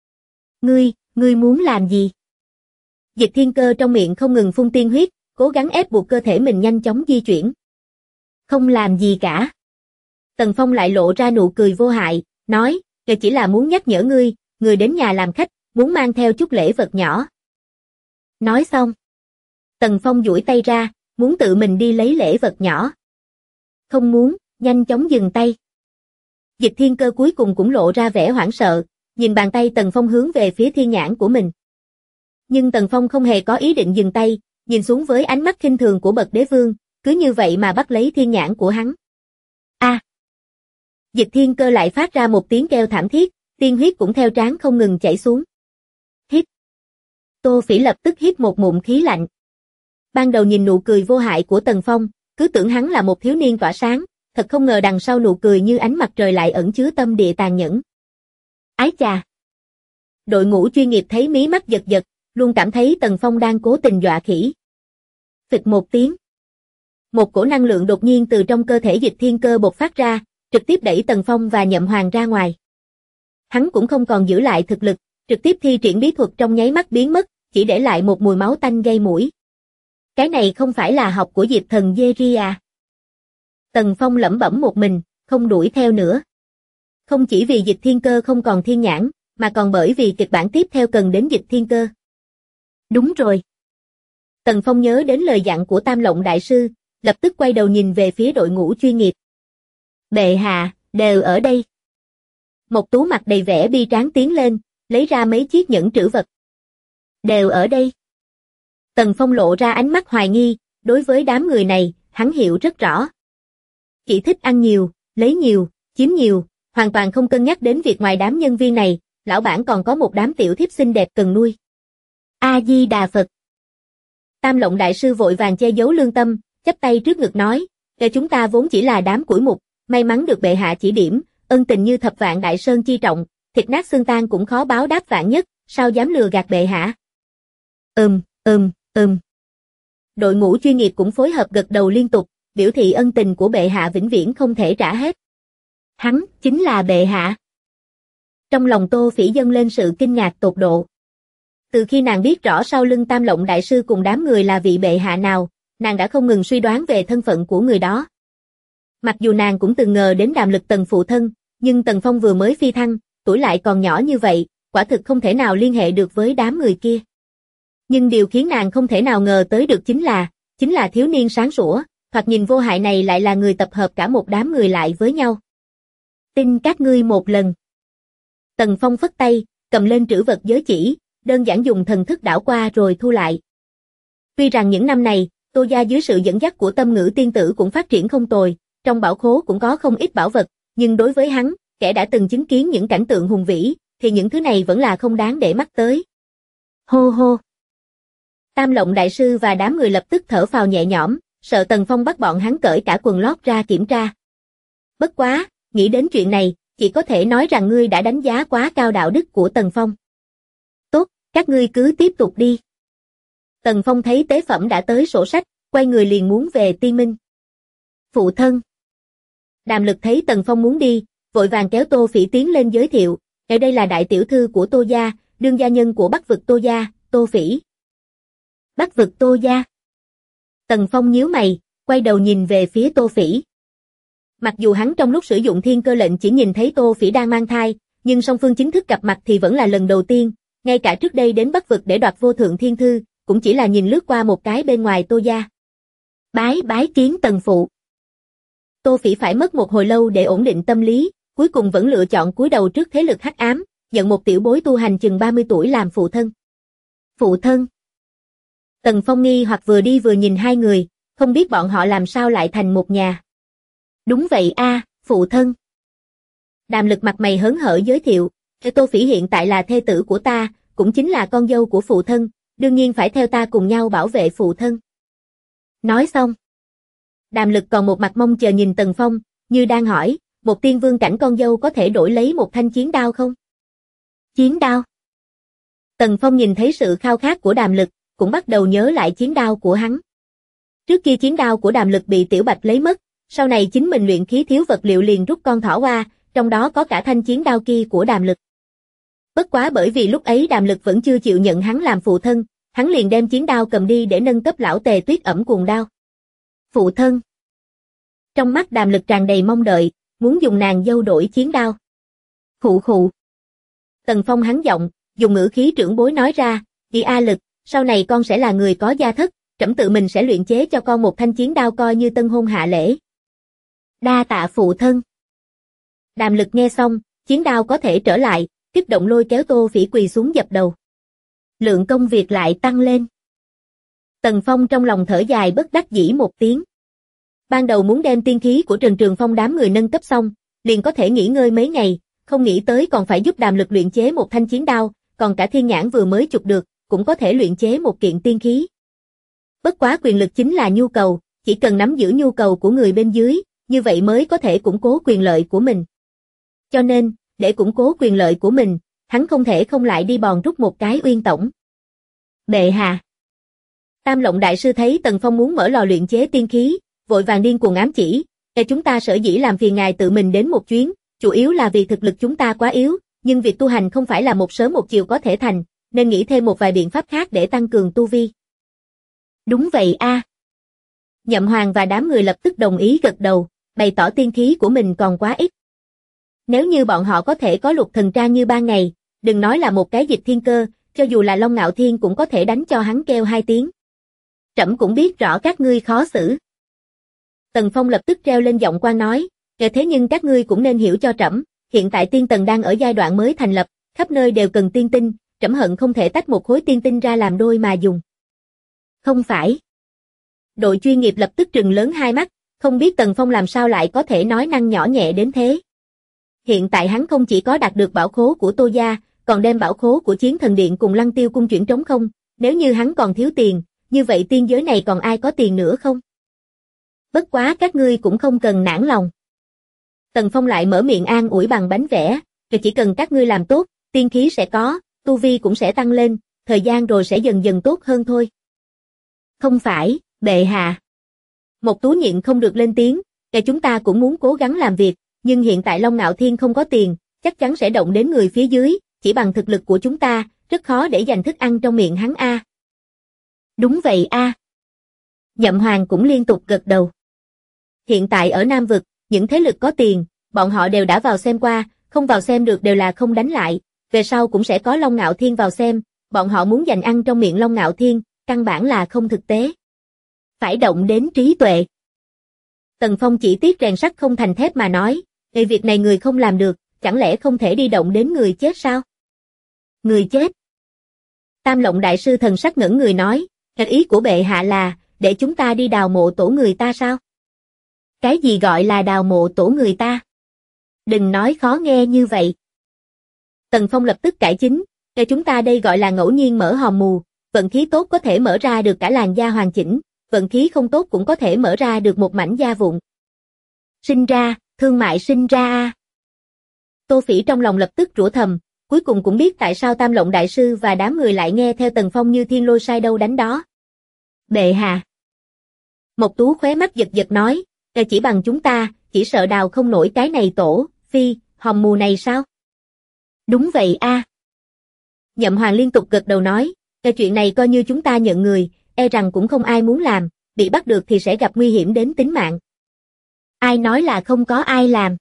Ngươi muốn làm gì? Dịch Thiên Cơ trong miệng không ngừng phun tiên huyết, cố gắng ép buộc cơ thể mình nhanh chóng di chuyển. Không làm gì cả. Tần Phong lại lộ ra nụ cười vô hại, nói, "Kể chỉ là muốn nhắc nhở ngươi đến nhà làm khách, muốn mang theo chút lễ vật nhỏ." Nói xong, Tần Phong duỗi tay ra, muốn tự mình đi lấy lễ vật nhỏ. Không muốn, nhanh chóng dừng tay. Dịch Thiên Cơ cuối cùng cũng lộ ra vẻ hoảng sợ, nhìn bàn tay Tần Phong hướng về phía thiên nhãn của mình. Nhưng Tần Phong không hề có ý định dừng tay, nhìn xuống với ánh mắt khinh thường của bậc đế vương, cứ như vậy mà bắt lấy thiên nhãn của hắn. A! Dịch Thiên Cơ lại phát ra một tiếng kêu thảm thiết, tiên huyết cũng theo trán không ngừng chảy xuống. Hít! Tô Phỉ lập tức hít một ngụm khí lạnh. Ban đầu nhìn nụ cười vô hại của Tần Phong, cứ tưởng hắn là một thiếu niên tỏa sáng, thật không ngờ đằng sau nụ cười như ánh mặt trời lại ẩn chứa tâm địa tàn nhẫn. Ái chà! Đội ngũ chuyên nghiệp thấy mí mắt giật giật, luôn cảm thấy Tần Phong đang cố tình dọa khỉ. Phịch một tiếng. Một cổ năng lượng đột nhiên từ trong cơ thể Dịch Thiên Cơ bộc phát ra, trực tiếp đẩy Tần Phong và Nhậm Hoàng ra ngoài. Hắn cũng không còn giữ lại thực lực, trực tiếp thi triển bí thuật trong nháy mắt biến mất, chỉ để lại một mùi máu tanh gây mũi. Cái này không phải là học của Diệp Thần Dê à? Tần Phong lẩm bẩm một mình, không đuổi theo nữa. Không chỉ vì Dịch Thiên Cơ không còn thiên nhãn, mà còn bởi vì kịch bản tiếp theo cần đến Dịch Thiên Cơ. Đúng rồi. Tần Phong nhớ đến lời dặn của Tam Lộng Đại Sư, lập tức quay đầu nhìn về phía đội ngũ chuyên nghiệp. Bệ hạ, đều ở đây. Một Tú mặt đầy vẻ bi tráng tiến lên, lấy ra mấy chiếc nhẫn trữ vật. Đều ở đây. Tần Phong lộ ra ánh mắt hoài nghi, đối với đám người này, hắn hiểu rất rõ. Chỉ thích ăn nhiều, lấy nhiều, chiếm nhiều, hoàn toàn không cân nhắc đến việc ngoài đám nhân viên này, lão bản còn có một đám tiểu thiếp xinh đẹp cần nuôi. A-di-đà Phật. Tam Lộng Đại Sư vội vàng che giấu lương tâm, chắp tay trước ngực nói, để chúng ta vốn chỉ là đám củi mục, may mắn được bệ hạ chỉ điểm, ân tình như thập vạn đại sơn chi trọng, thịt nát xương tan cũng khó báo đáp vạn nhất, sao dám lừa gạt bệ hạ. Đội ngũ chuyên nghiệp cũng phối hợp gật đầu liên tục, biểu thị ân tình của bệ hạ vĩnh viễn không thể trả hết. Hắn chính là bệ hạ. Trong lòng Tô Phỉ dâng lên sự kinh ngạc tột độ. Từ khi nàng biết rõ sau lưng Tam Lộng Đại Sư cùng đám người là vị bệ hạ nào, nàng đã không ngừng suy đoán về thân phận của người đó. Mặc dù nàng cũng từng ngờ đến Đàm Lực Tần phụ thân, nhưng Tần Phong vừa mới phi thăng, tuổi lại còn nhỏ như vậy, quả thực không thể nào liên hệ được với đám người kia. Nhưng điều khiến nàng không thể nào ngờ tới được chính là thiếu niên sáng sủa, thoạt nhìn vô hại này lại là người tập hợp cả một đám người lại với nhau. Tin các ngươi một lần. Tần Phong phất tay, cầm lên trữ vật giới chỉ, đơn giản dùng thần thức đảo qua rồi thu lại. Tuy rằng những năm này, Tô gia dưới sự dẫn dắt của Tâm Ngữ tiên tử cũng phát triển không tồi, trong bảo khố cũng có không ít bảo vật, nhưng đối với hắn, kẻ đã từng chứng kiến những cảnh tượng hùng vĩ, thì những thứ này vẫn là không đáng để mắt tới. Hô hô. Tam Lộng Đại Sư và đám người lập tức thở phào nhẹ nhõm, sợ Tần Phong bắt bọn hắn cởi cả quần lót ra kiểm tra. Bất quá, nghĩ đến chuyện này, chỉ có thể nói rằng ngươi đã đánh giá quá cao đạo đức của Tần Phong. Tốt, các ngươi cứ tiếp tục đi. Tần Phong thấy tế phẩm đã tới sổ sách, quay người liền muốn về Tiên Minh. Phụ thân. Đàm Lực thấy Tần Phong muốn đi, vội vàng kéo Tô Phỉ tiến lên giới thiệu, ở đây là đại tiểu thư của Tô gia, đương gia nhân của Bắc vực Tô gia, Tô Phỉ. Bắc vực Tô gia. Tần Phong nhíu mày, quay đầu nhìn về phía Tô Phỉ. Mặc dù hắn trong lúc sử dụng thiên cơ lệnh chỉ nhìn thấy Tô Phỉ đang mang thai, nhưng song phương chính thức gặp mặt thì vẫn là lần đầu tiên, ngay cả trước đây đến Bắc vực để đoạt vô thượng thiên thư, cũng chỉ là nhìn lướt qua một cái bên ngoài Tô gia. Bái kiến Tần phụ. Tô Phỉ phải mất một hồi lâu để ổn định tâm lý, cuối cùng vẫn lựa chọn cúi đầu trước thế lực hắc ám, nhận một tiểu bối tu hành chừng 30 tuổi làm phụ thân. Phụ thân. Tần Phong nghi hoặc vừa đi vừa nhìn hai người, không biết bọn họ làm sao lại thành một nhà. Đúng vậy a, phụ thân. Đàm Lực mặt mày hớn hở giới thiệu, Tô Phỉ hiện tại là thê tử của ta, cũng chính là con dâu của phụ thân, đương nhiên phải theo ta cùng nhau bảo vệ phụ thân. Nói xong, Đàm Lực còn một mặt mong chờ nhìn Tần Phong, như đang hỏi, một tiên vương cảnh con dâu có thể đổi lấy một thanh chiến đao không? Chiến đao? Tần Phong nhìn thấy sự khao khát của Đàm Lực, cũng bắt đầu nhớ lại chiến đao của hắn. Trước kia chiến đao của Đàm Lực bị Tiểu Bạch lấy mất, sau này chính mình luyện khí thiếu vật liệu liền rút con thỏ qua, trong đó có cả thanh chiến đao kia của Đàm Lực. Bất quá bởi vì lúc ấy Đàm Lực vẫn chưa chịu nhận hắn làm phụ thân, hắn liền đem chiến đao cầm đi để nâng cấp lão Tề Tuyết ẩm cuồng đao. Phụ thân. Trong mắt Đàm Lực tràn đầy mong đợi, muốn dùng nàng dâu đổi chiến đao. Khụ khụ. Tần Phong hắn giọng, dùng ngữ khí trưởng bối nói ra, "Chị A Lực, sau này con sẽ là người có gia thất, trẫm tự mình sẽ luyện chế cho con một thanh chiến đao coi như tân hôn hạ lễ." Đa tạ phụ thân. Đàm Lực nghe xong, chiến đao có thể trở lại, kích động lôi kéo Tô Phỉ quỳ xuống dập đầu. Lượng công việc lại tăng lên. Tần Phong trong lòng thở dài bất đắc dĩ một tiếng. Ban đầu muốn đem tiên khí của Trần Trường Phong đám người nâng cấp xong, liền có thể nghỉ ngơi mấy ngày, không nghĩ tới còn phải giúp Đàm Lực luyện chế một thanh chiến đao, còn cả thiên nhãn vừa mới chụp được, cũng có thể luyện chế một kiện tiên khí. Bất quá quyền lực chính là nhu cầu, chỉ cần nắm giữ nhu cầu của người bên dưới, như vậy mới có thể củng cố quyền lợi của mình. Cho nên, để củng cố quyền lợi của mình, hắn không thể không lại đi bòn rút một cái Uyên Tổng. Bệ hạ. Tam Lộng đại sư thấy Tần Phong muốn mở lò luyện chế tiên khí, vội vàng điên cuồng ám chỉ, chúng ta sở dĩ làm phiền ngài tự mình đến một chuyến, chủ yếu là vì thực lực chúng ta quá yếu, nhưng việc tu hành không phải là một sớm một chiều có thể thành, nên nghĩ thêm một vài biện pháp khác để tăng cường tu vi." Đúng vậy a. Nhậm Hoàng và đám người lập tức đồng ý gật đầu, bày tỏ tiên khí của mình còn quá ít. Nếu như bọn họ có thể có Lục Thần Trang như ban ngày, đừng nói là một cái dịch thiên cơ, cho dù là Long Ngạo Thiên cũng có thể đánh cho hắn kêu 2 tiếng. Trẫm cũng biết rõ các ngươi khó xử. Tần Phong lập tức treo lên giọng quan nói, thế nhưng các ngươi cũng nên hiểu cho trẫm, hiện tại tiên tần đang ở giai đoạn mới thành lập, khắp nơi đều cần tiên tinh, trẫm hận không thể tách một khối tiên tinh ra làm đôi mà dùng. Không phải. Đội chuyên nghiệp lập tức trừng lớn hai mắt, không biết Tần Phong làm sao lại có thể nói năng nhỏ nhẹ đến thế. Hiện tại hắn không chỉ có đạt được bảo khố của Tô gia, còn đem bảo khố của Chiến Thần Điện cùng Lăng Tiêu cung chuyển trống không, nếu như hắn còn thiếu tiền, như vậy tiên giới này còn ai có tiền nữa không? Bất quá các ngươi cũng không cần nản lòng. Tần Phong lại mở miệng an ủi bằng bánh vẽ, chỉ cần các ngươi làm tốt, tiên khí sẽ có, tu vi cũng sẽ tăng lên, thời gian rồi sẽ dần dần tốt hơn thôi. Không phải, bệ hạ. Một Tú nhịn không được lên tiếng, chúng ta cũng muốn cố gắng làm việc, nhưng hiện tại Long Ngạo Thiên không có tiền, chắc chắn sẽ động đến người phía dưới, chỉ bằng thực lực của chúng ta, rất khó để dành thức ăn trong miệng hắn a. Đúng vậy a. Nhậm Hoàng cũng liên tục gật đầu. Hiện tại ở Nam Vực, những thế lực có tiền, bọn họ đều đã vào xem qua, không vào xem được đều là không đánh lại, về sau cũng sẽ có Long Ngạo Thiên vào xem, bọn họ muốn giành ăn trong miệng Long Ngạo Thiên, căn bản là không thực tế. Phải động đến trí tuệ. Tần Phong chỉ tiếc rèn sắt không thành thép mà nói, việc này người không làm được, chẳng lẽ không thể đi động đến người chết sao? Người chết? Tam Lộng đại sư thần sắc ngẩn người nói, ý của bệ hạ là, để chúng ta đi đào mộ tổ người ta sao? Cái gì gọi là đào mộ tổ người ta? Đừng nói khó nghe như vậy. Tần Phong lập tức cải chính, chúng ta đây gọi là ngẫu nhiên mở hòm mù, vận khí tốt có thể mở ra được cả làn da hoàn chỉnh, vận khí không tốt cũng có thể mở ra được một mảnh da vụn. Sinh ra, thương mại sinh ra a. Tô Phỉ trong lòng lập tức rủa thầm, cuối cùng cũng biết tại sao Tam Lộng đại sư và đám người lại nghe theo Tần Phong như thiên lôi sai đâu đánh đó. Bệ hạ. Mộc Tú khóe mắt giật giật nói, chỉ bằng chúng ta, chỉ sợ đào không nổi cái này tổ, phi, hòm mù này sao? Đúng vậy a. Nhậm Hoàng liên tục gật đầu nói, chuyện này coi như chúng ta nhận người, e rằng cũng không ai muốn làm, bị bắt được thì sẽ gặp nguy hiểm đến tính mạng. Ai nói là không có ai làm?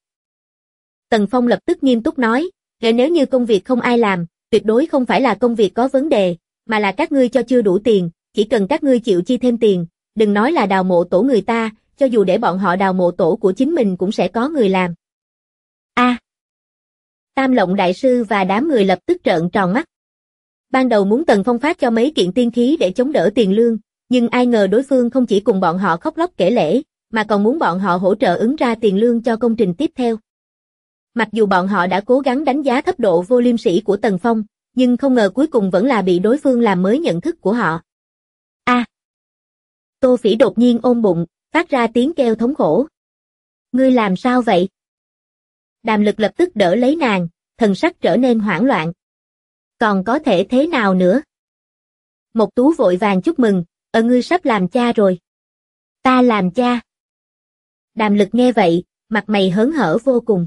Tần Phong lập tức nghiêm túc nói, nếu như công việc không ai làm, tuyệt đối không phải là công việc có vấn đề, mà là các ngươi cho chưa đủ tiền, chỉ cần các ngươi chịu chi thêm tiền, đừng nói là đào mộ tổ người ta, cho dù để bọn họ đào mộ tổ của chính mình cũng sẽ có người làm. A. Tam Lộng đại sư và đám người lập tức trợn tròn mắt. Ban đầu muốn Tần Phong phát cho mấy kiện tiên khí để chống đỡ tiền lương, nhưng ai ngờ đối phương không chỉ cùng bọn họ khóc lóc kể lể, mà còn muốn bọn họ hỗ trợ ứng ra tiền lương cho công trình tiếp theo. Mặc dù bọn họ đã cố gắng đánh giá thấp độ vô liêm sỉ của Tần Phong, nhưng không ngờ cuối cùng vẫn là bị đối phương làm mới nhận thức của họ. A. Tô Phỉ đột nhiên ôm bụng, phát ra tiếng kêu thống khổ. Ngươi làm sao vậy? Đàm Lực lập tức đỡ lấy nàng, thần sắc trở nên hoảng loạn. Còn có thể thế nào nữa? Mộc Tú vội vàng chúc mừng, ngươi sắp làm cha rồi. Ta làm cha. Đàm Lực nghe vậy, mặt mày hớn hở vô cùng.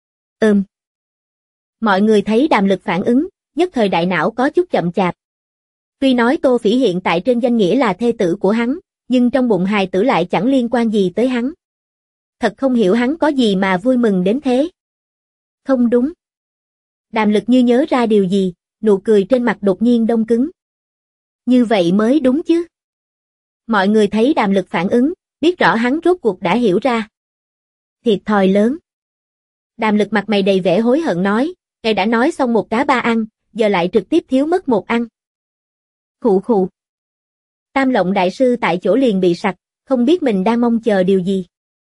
Mọi người thấy Đàm Lực phản ứng, nhất thời đại não có chút chậm chạp. Tuy nói Tô Phỉ hiện tại trên danh nghĩa là thê tử của hắn, nhưng trong bụng hài tử lại chẳng liên quan gì tới hắn. Thật không hiểu hắn có gì mà vui mừng đến thế. Không đúng. Đàm Lực như nhớ ra điều gì, nụ cười trên mặt đột nhiên đông cứng. Như vậy mới đúng chứ. Mọi người thấy Đàm Lực phản ứng, biết rõ hắn rốt cuộc đã hiểu ra. Thiệt thòi lớn. Đàm Lực mặt mày đầy vẻ hối hận nói, ngài đã nói xong một cá ba ăn, giờ lại trực tiếp thiếu mất một ăn. Khụ khụ. Tam Lộng đại sư tại chỗ liền bị sặc, không biết mình đang mong chờ điều gì.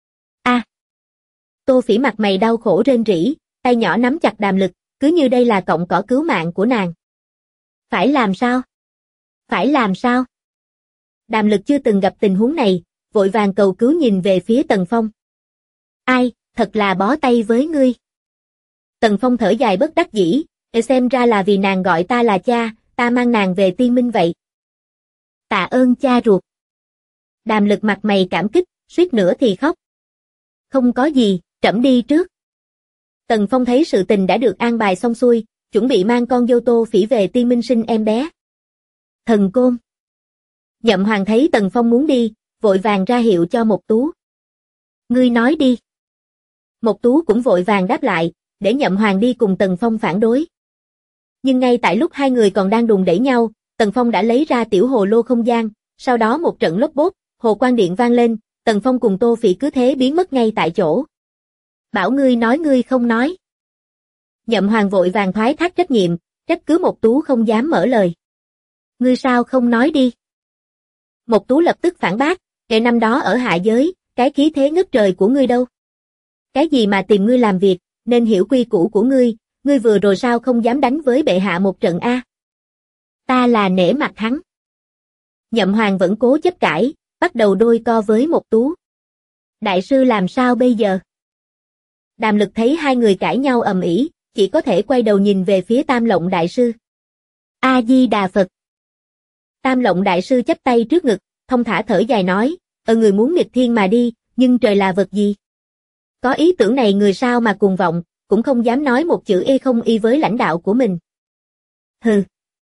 Tô Phỉ mặt mày đau khổ rên rỉ, tay nhỏ nắm chặt Đàm Lực, cứ như đây là cọng cỏ cứu mạng của nàng. Phải làm sao? Phải làm sao? Đàm Lực chưa từng gặp tình huống này, vội vàng cầu cứu nhìn về phía Tần Phong. Ai, thật là bó tay với ngươi. Tần Phong thở dài bất đắc dĩ, xem ra là vì nàng gọi ta là cha, ta mang nàng về tiên minh vậy. Tạ ơn cha ruột. Đàm Lực mặt mày cảm kích, suýt nữa thì khóc. Không có gì, trẫm đi trước. Tần Phong thấy sự tình đã được an bài xong xuôi, chuẩn bị mang con dâu Tô Phỉ về tiên minh sinh em bé. Thần Côn. Nhậm Hoàng thấy Tần Phong muốn đi, vội vàng ra hiệu cho Mộc Tú. Ngươi nói đi. Mộc Tú cũng vội vàng đáp lại, để Nhậm Hoàng đi cùng Tần Phong phản đối. Nhưng ngay tại lúc hai người còn đang đùn đẩy nhau, Tần Phong đã lấy ra tiểu hồ lô không gian, sau đó một trận lốp bốp, hồ quang điện vang lên, Tần Phong cùng Tô Phỉ cứ thế biến mất ngay tại chỗ. Bảo ngươi nói ngươi không nói. Nhậm Hoàng vội vàng thoái thác trách nhiệm, trách cứ Mộc Tú không dám mở lời. Ngươi sao không nói đi? Mộc Tú lập tức phản bác, ngày năm đó ở hạ giới, cái khí thế ngất trời của ngươi đâu? Cái gì mà tìm ngươi làm việc, nên hiểu quy củ của ngươi vừa rồi sao không dám đánh với bệ hạ một trận a? Ta là nể mặt hắn. Nhậm Hoàng vẫn cố chấp cãi, bắt đầu đôi co với Mộc Tú. Đại sư làm sao bây giờ? Đàm Lực thấy hai người cãi nhau ầm ĩ, chỉ có thể quay đầu nhìn về phía Tam Lộng đại sư. A Di Đà Phật. Tam Lộng đại sư chắp tay trước ngực, thong thả thở dài nói, người muốn nghịch thiên mà đi, nhưng trời là vật gì? Có ý tưởng này người sao mà cuồng vọng, cũng không dám nói một chữ y không y với lãnh đạo của mình. Hừ.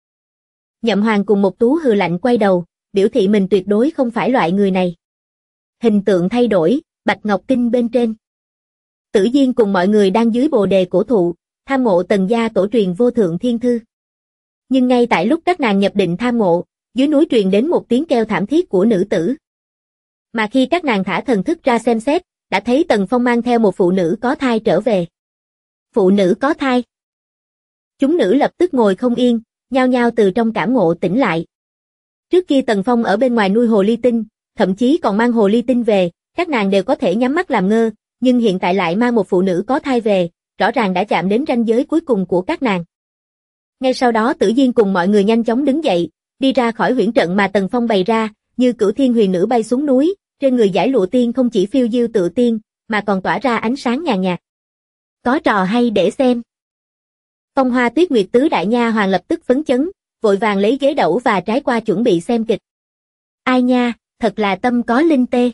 Nhậm Hoàng cùng Mộc Tú hừ lạnh quay đầu, biểu thị mình tuyệt đối không phải loại người này. Hình tượng thay đổi, Bạch Ngọc Kinh bên trên. Tử Diên cùng mọi người đang dưới bồ đề cổ thụ, tham ngộ Tần gia tổ truyền vô thượng thiên thư. Nhưng ngay tại lúc các nàng nhập định tham ngộ, dưới núi truyền đến một tiếng kêu thảm thiết của nữ tử. Mà khi các nàng thả thần thức ra xem xét, đã thấy Tần Phong mang theo một phụ nữ có thai trở về. Phụ nữ có thai. Chúng nữ lập tức ngồi không yên, nhao nhao từ trong cảm ngộ tỉnh lại. Trước kia Tần Phong ở bên ngoài nuôi hồ ly tinh, thậm chí còn mang hồ ly tinh về, các nàng đều có thể nhắm mắt làm ngơ, nhưng hiện tại lại mang một phụ nữ có thai về, rõ ràng đã chạm đến ranh giới cuối cùng của các nàng. Ngay sau đó Tử Diên cùng mọi người nhanh chóng đứng dậy, đi ra khỏi huyễn trận mà Tần Phong bày ra, như Cửu Thiên Huyền Nữ bay xuống núi, trên người dải lụa tiên không chỉ phiêu diêu tự tiên, mà còn tỏa ra ánh sáng nhàn nhạt. Có trò hay để xem. Phong Hoa Tuyết Nguyệt tứ đại nha hoàng lập tức phấn chấn, vội vàng lấy ghế đẩu và trái qua chuẩn bị xem kịch. Ai nha, thật là tâm có linh tê.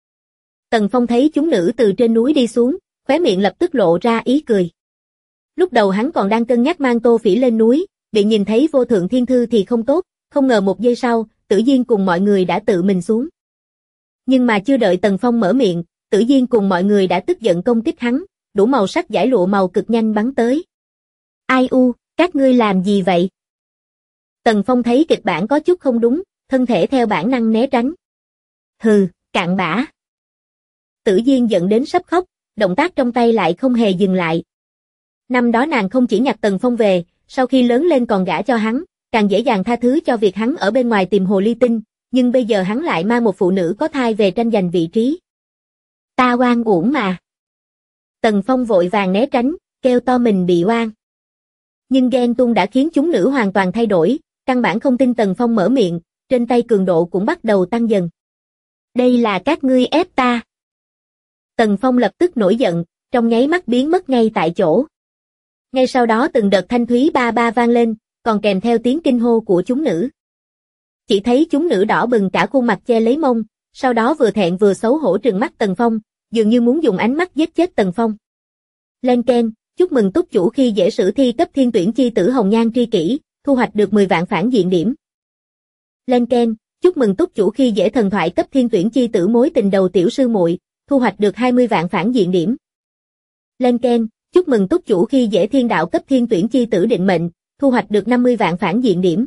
Tần Phong thấy chúng nữ từ trên núi đi xuống, khóe miệng lập tức lộ ra ý cười. Lúc đầu hắn còn đang cân nhắc mang Tô Phỉ lên núi, bị nhìn thấy vô thượng thiên thư thì không tốt, không ngờ một giây sau, Tử Diên cùng mọi người đã tự mình xuống. Nhưng mà chưa đợi Tần Phong mở miệng, Tử Diên cùng mọi người đã tức giận công kích hắn, đủ màu sắc dải lụa màu cực nhanh bắn tới. Ai u, các ngươi làm gì vậy? Tần Phong thấy kịch bản có chút không đúng, thân thể theo bản năng né tránh. Hừ, cặn bã. Tử Diên giận đến sắp khóc, động tác trong tay lại không hề dừng lại. Năm đó nàng không chỉ nhặt Tần Phong về, sau khi lớn lên còn gả cho hắn, càng dễ dàng tha thứ cho việc hắn ở bên ngoài tìm hồ ly tinh, nhưng bây giờ hắn lại mang một phụ nữ có thai về tranh giành vị trí. Ta oan uổng mà. Tần Phong vội vàng né tránh, kêu to mình bị oan. Nhưng ghen tuông đã khiến chúng nữ hoàn toàn thay đổi, căn bản không tin Tần Phong mở miệng, trên tay cường độ cũng bắt đầu tăng dần. Đây là các ngươi ép ta. Tần Phong lập tức nổi giận, trong nháy mắt biến mất ngay tại chỗ. Ngay sau đó từng đợt thanh thúy ba ba vang lên, còn kèm theo tiếng kinh hô của chúng nữ. Chỉ thấy chúng nữ đỏ bừng cả khuôn mặt che lấy mông, sau đó vừa thẹn vừa xấu hổ trừng mắt Tần Phong, dường như muốn dùng ánh mắt giết chết Tần Phong. Lên keng, chúc mừng túc chủ khi dễ sử thi cấp thiên tuyển chi tử hồng nhan tri kỷ, thu hoạch được 10 vạn phản diện điểm. Lên keng, chúc mừng túc chủ khi dễ thần thoại cấp thiên tuyển chi tử mối tình đầu tiểu sư muội, thu hoạch được 20 vạn phản diện điểm. Lên keng, chúc mừng túc chủ khi dễ thiên đạo cấp thiên tuyển chi tử định mệnh, thu hoạch được 50 vạn phản diện điểm.